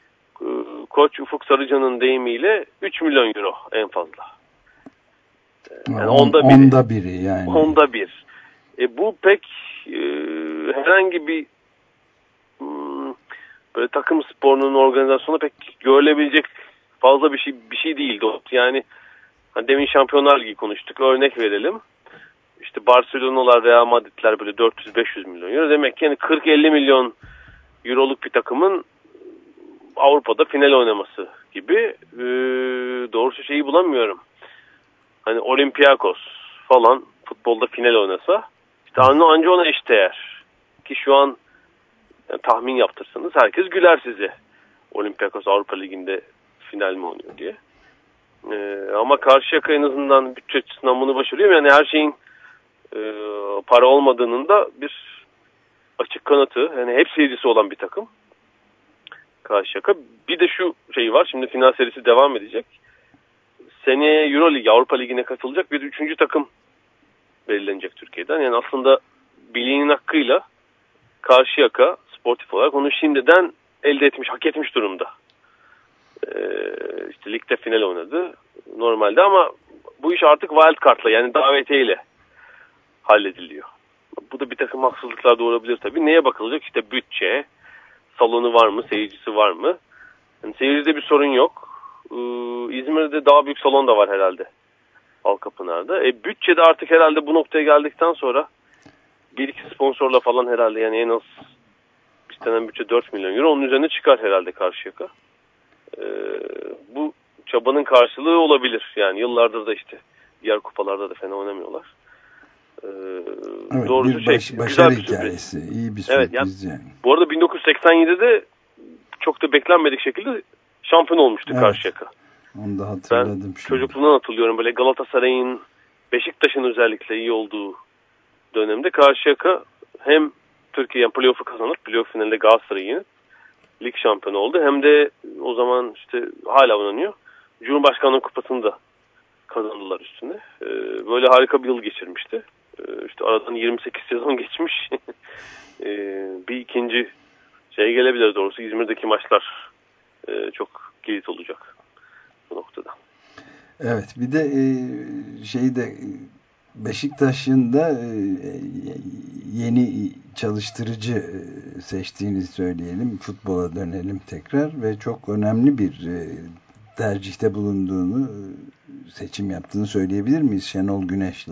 Koç Ufuk Sarıcan'ın deyimiyle üç milyon euro en fazla. Yani On, onda biri. Onda biri yani. Onda bir. E, bu pek e, herhangi bir hmm, böyle takım sporunun organizasyonu pek görülebilecek fazla bir şey bir şey değildi. Yani hani demin Şampiyonlar Ligi konuştuk. Örnek verelim. İşte Barcelona'lar, Real Madrid'ler böyle dört yüz beş yüz milyon euro. Demek ki yani kırk elli milyon euroluk bir takımın Avrupa'da final oynaması gibi. Ee, doğrusu şeyi bulamıyorum. Hani Olympiakos falan futbolda final oynasa işte anca ona eşdeğer. Ki şu an yani tahmin yaptırsanız herkes güler size. Olympiakos Avrupa Ligi'nde final mi oynuyor diye. Ee, ama Karşıyaka en azından bütçe açısından bunu başarıyor. Yani her şeyin e, para olmadığının da bir açık kanıtı. Yani hep seyircisi olan bir takım. Karşıyaka. Bir de şu şey var. Şimdi final serisi devam edecek. Seneye Euro Ligi, Avrupa Ligi'ne katılacak bir üçüncü takım belirlenecek Türkiye'den. Yani aslında bileğinin hakkıyla Karşıyaka sportif olarak onu şimdiden elde etmiş, hak etmiş durumda. Ee, işte ligde final oynadı normalde ama bu iş artık wild card'la yani davetiyeyle hallediliyor. Bu da bir takım haksızlıklar doğurabilir tabii. Neye bakılacak? İşte bütçe, salonu var mı, seyircisi var mı? Yani seyircide bir sorun yok. Ee, İzmir'de daha büyük salon da var herhalde. Halkapınar'da. E, bütçede artık herhalde bu noktaya geldikten sonra bir iki sponsorla falan herhalde yani en az istenen bütçe dört milyon euro. Onun üzerine çıkar herhalde Karşıyaka. Ee, bu çabanın karşılığı olabilir. Yani yıllardır da işte diğer kupalarda da fena oynamıyorlar. Ee, evet, doğrusu bir şey, baş, başarı güzel bir hikayesi. sürpriz. İyi bir evet, sürpriz yani. yani. Bu arada bin dokuz yüz seksen yedide çok da beklenmedik şekilde şampiyon olmuştu evet. Karşıyaka. Onu da hatırladım. Ben şimdi. Çocukluğumdan hatırlıyorum. Böyle Galatasaray'ın, Beşiktaş'ın özellikle iyi olduğu dönemde Karşıyaka hem Türkiye playoff'u kazanıp playoff finalinde Galatasaray'ı yenip lig şampiyonu oldu. Hem de o zaman işte hala oynanıyor. Cumhurbaşkanlığı kupasını da kazandılar üstüne. Ee, böyle harika bir yıl geçirmişti. Ee, işte aradan yirmi sekiz sezon geçmiş. ee, bir ikinci şey gelebilir doğrusu. İzmir'deki maçlar e, çok kilit olacak bu noktada. Evet, bir de e, şeyde Beşiktaş'ın da e, yeni çalıştırıcı e, seçtiğini söyleyelim. Futbola dönelim tekrar ve çok önemli bir e, tercihte bulunduğunu, e, seçim yaptığını söyleyebilir miyiz Şenol Güneş'le?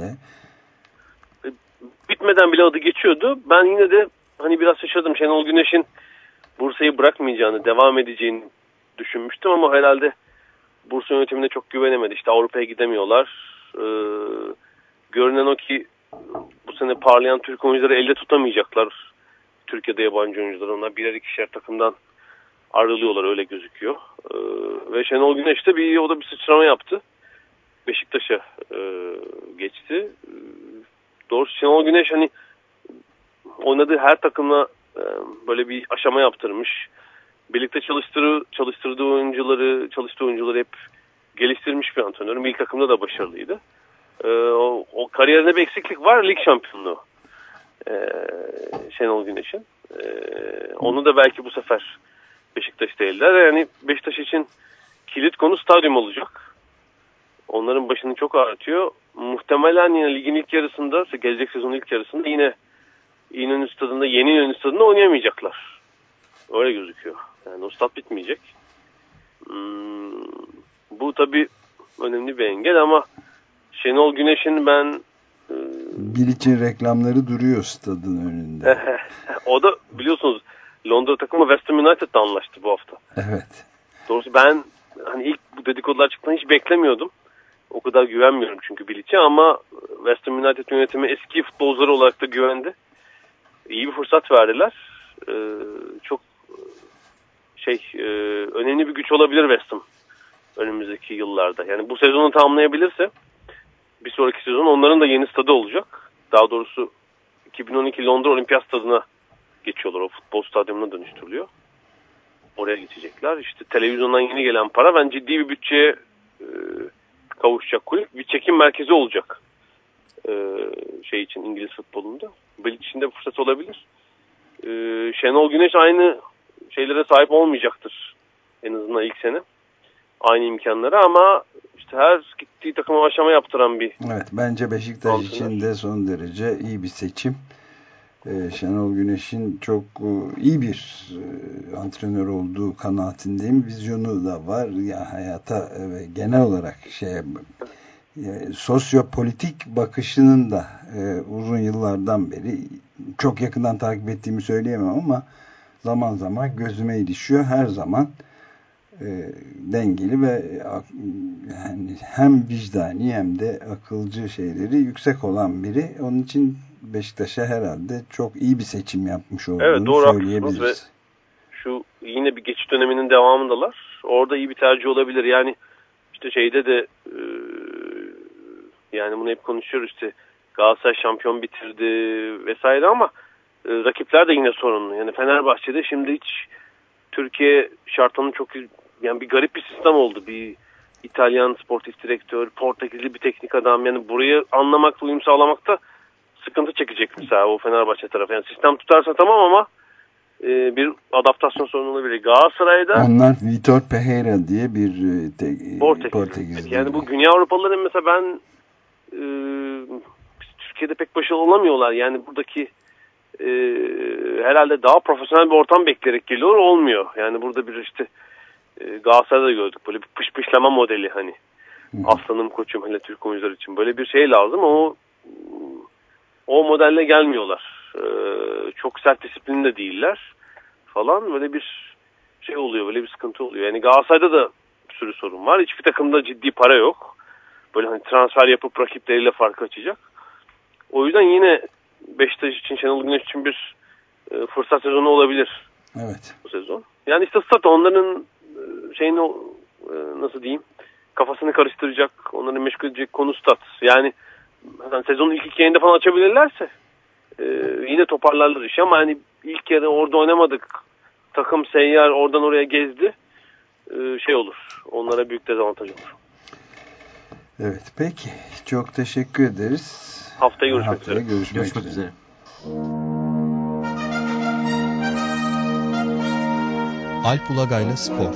Bitmeden bile adı geçiyordu. Ben yine de hani biraz şaşırdım. Şenol Güneş'in Bursa'yı bırakmayacağını, devam edeceğini düşünmüştüm ama herhalde Bursa yönetimine çok güvenemedi. İşte Avrupa'ya gidemiyorlar. Ee, görünen o ki bu sene parlayan Türk oyuncuları elde tutamayacaklar. Türkiye'de yabancı oyuncular. Onlar birer ikişer takımdan ayrılıyorlar öyle gözüküyor. Ee, ve Şenol Güneş de bir, o da bir sıçrama yaptı. Beşiktaş'a e, geçti. Ee, doğrusu Şenol Güneş hani oynadığı her takımla e, böyle bir aşama yaptırmış. Birlikte çalıştırı, çalıştırdığı oyuncuları, çalıştığı oyuncuları hep geliştirmiş bir antrenör. Milli takımda da başarılıydı. Ee, o, o kariyerinde bir eksiklik var. Lig şampiyonluğu ee, Şenol Güneş'in. Ee, onu da belki bu sefer Beşiktaş'ta elde. Yani Beşiktaş için kilit konu stadyum olacak. Onların başını çok ağrıtıyor. Muhtemelen yine ligin ilk yarısında, gelecek sezonun ilk yarısında yine İnönü Stadı'nda, yeni İnönü Stadı'nda oynayamayacaklar. Öyle gözüküyor. Yani o stat bitmeyecek. Hmm, bu tabii önemli bir engel ama Şenol Güneş'in ben e... Bilic'in reklamları duruyor stadın önünde. O da biliyorsunuz Londra takımı West Ham United'la anlaştı bu hafta. Evet. Doğrusu ben hani ilk bu dedikodular çıktığında hiç beklemiyordum. O kadar güvenmiyorum çünkü Bilic'e ama West Ham United yönetimi eski futbolcuları olarak da güvendi. İyi bir fırsat verdiler. Ee, çok şey e, önemli bir güç olabilir West Ham önümüzdeki yıllarda. Yani bu sezonu tamamlayabilirse bir sonraki sezon onların da yeni stadı olacak. Daha doğrusu iki bin on iki Londra Olimpiyat Stadı'na geçiyorlar. O futbol stadyumuna dönüştürülüyor. Oraya geçecekler. İşte televizyondan yeni gelen para ben ciddi bir bütçeye e, kavuşacak kulüp. Bir çekim merkezi olacak. E, şey için İngiliz futbolunda. Belki içinde fırsat olabilir. E, Şenol Güneş aynı şeylere sahip olmayacaktır. En azından ilk sene. Aynı imkanlara ama işte her gittiği takıma aşama yaptıran bir... Evet, bence Beşiktaş antrenör için de son derece iyi bir seçim. Ee, Şenol Güneş'in çok e, iyi bir e, antrenör olduğu kanaatindeyim. Vizyonu da var. Ya hayata ve e, genel olarak şey e, sosyopolitik bakışının da e, uzun yıllardan beri çok yakından takip ettiğimi söyleyemem ama zaman zaman gözüme ilişiyor. Her zaman E, dengeli ve yani hem vicdani hem de akılcı şeyleri yüksek olan biri. Onun için Beşiktaş'a herhalde çok iyi bir seçim yapmış olduğunu evet, doğru söyleyebiliriz. Ve şu yine bir geçiş döneminin devamındalar. Orada iyi bir tercih olabilir. Yani işte şeyde de e, yani bunu hep konuşuyoruz işte Galatasaray şampiyon bitirdi vesaire ama e, rakipler de yine sorunlu. Yani Fenerbahçe'de şimdi hiç Türkiye şartlarının çok yani bir garip bir sistem oldu. Bir İtalyan sportif direktör, Portekizli bir teknik adam. Yani burayı anlamakta, uyum sağlamakta sıkıntı çekecek mesela o Fenerbahçe tarafı. Yani sistem tutarsa tamam ama e, bir adaptasyon sorunu olabilir. Galatasaray'da... Onlar Vitor Pereira diye bir te, Portekiz. Portekizli. Yani bu Güney Avrupalıların mesela ben e, Türkiye'de pek başarılı olamıyorlar. Yani buradaki e, herhalde daha profesyonel bir ortam bekleyerek geliyor. Olmuyor. Yani burada bir işte Galatasaray'da gördük böyle bir pış pışlama modeli hani Hı. aslanım koçum hele Türk oyuncular için böyle bir şey lazım ama o o modelle gelmiyorlar ee, çok sert disiplinli de değiller falan böyle bir şey oluyor böyle bir sıkıntı oluyor yani Galatasaray'da da bir sürü sorun var hiçbir takımda ciddi para yok böyle hani transfer yapıp rakipleriyle fark açacak o yüzden yine Beşiktaş için Şenol Güneş için bir e, fırsat sezonu olabilir evet. Bu sezon yani işte stat onların şeyini nasıl diyeyim kafasını karıştıracak onları meşgul edecek konu stat yani sezonun ilk iki yerinde falan açabilirlerse e, yine toparlarlar işi ama hani ilk yarı orada oynamadık takım seyyar oradan oraya gezdi e, şey olur onlara büyük dezavantaj olur. Evet peki çok teşekkür ederiz. Haftaya görüşmek Haftaya üzere. Görüşmek, görüşmek üzere. üzere. Alp Ulagay'la Spor.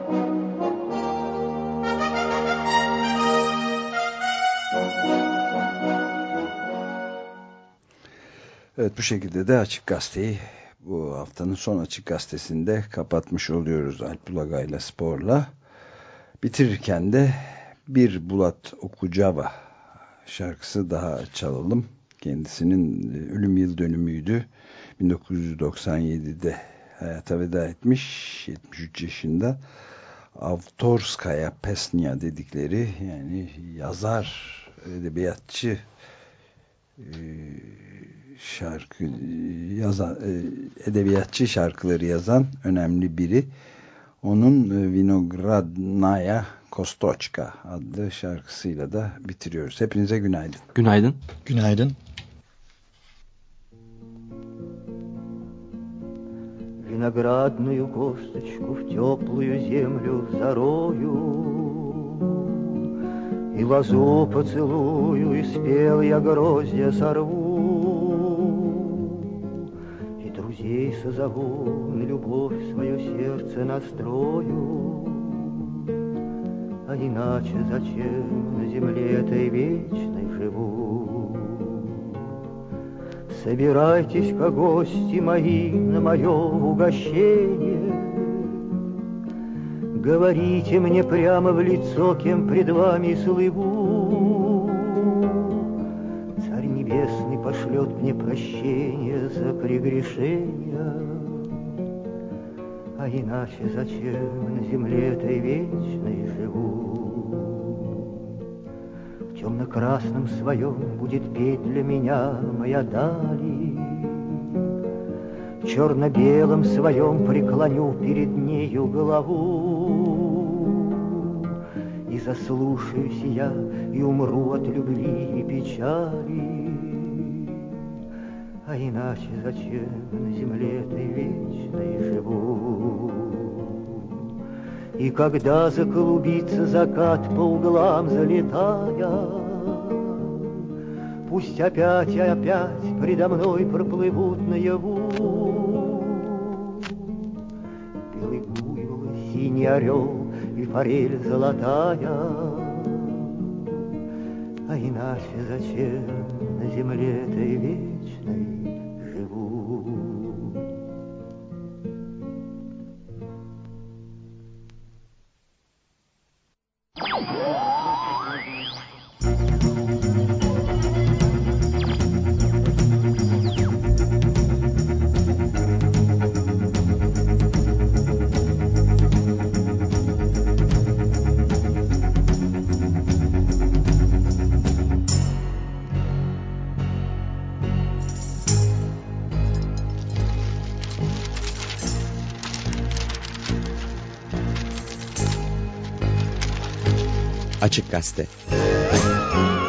Evet bu şekilde de Açık Gazete'yi bu haftanın son Açık Gazetesi'nde kapatmış oluyoruz Alp Ulagay'la Spor'la. Bitirirken de bir Bulat Okucava şarkısı daha çalalım. Kendisinin ölüm yıl dönümüydü. bin dokuz yüz doksan yedide hayata veda etmiş. yetmiş üç yaşında. Avtorskaya Pesnya dedikleri yani yazar, edebiyatçı şarkı yazan, edebiyatçı şarkıları yazan önemli biri. Onun Vinogradnaya Kostoçka adlı şarkısıyla da bitiriyoruz. Hepinize günaydın. Günaydın. Günaydın. Виноградную косточку в теплую землю зарою, и лозу поцелую, и спелые гроздья сорву, и друзей созову, на любовь свое сердце настрою. А иначе зачем на земле этой вечной живу? Собирайтесь-ка, гости мои, на мое угощение. Говорите мне прямо в лицо, кем пред вами слыву. Царь Небесный пошлет мне прощение за прегрешения. А иначе зачем на земле этой вечной живу? В темно-красном своем будет петь для меня моя дали. В черно-белом своем преклоню перед нею голову. И заслушаюсь я, и умру от любви и печали. А иначе зачем на земле этой вечной живу? И когда заклубится закат по углам залетая, пусть опять и опять предо мной проплывут наяву белый буйвол, синий орел и форель золотая. А иначе зачем на земле этой вечной живу? Açık Gazete.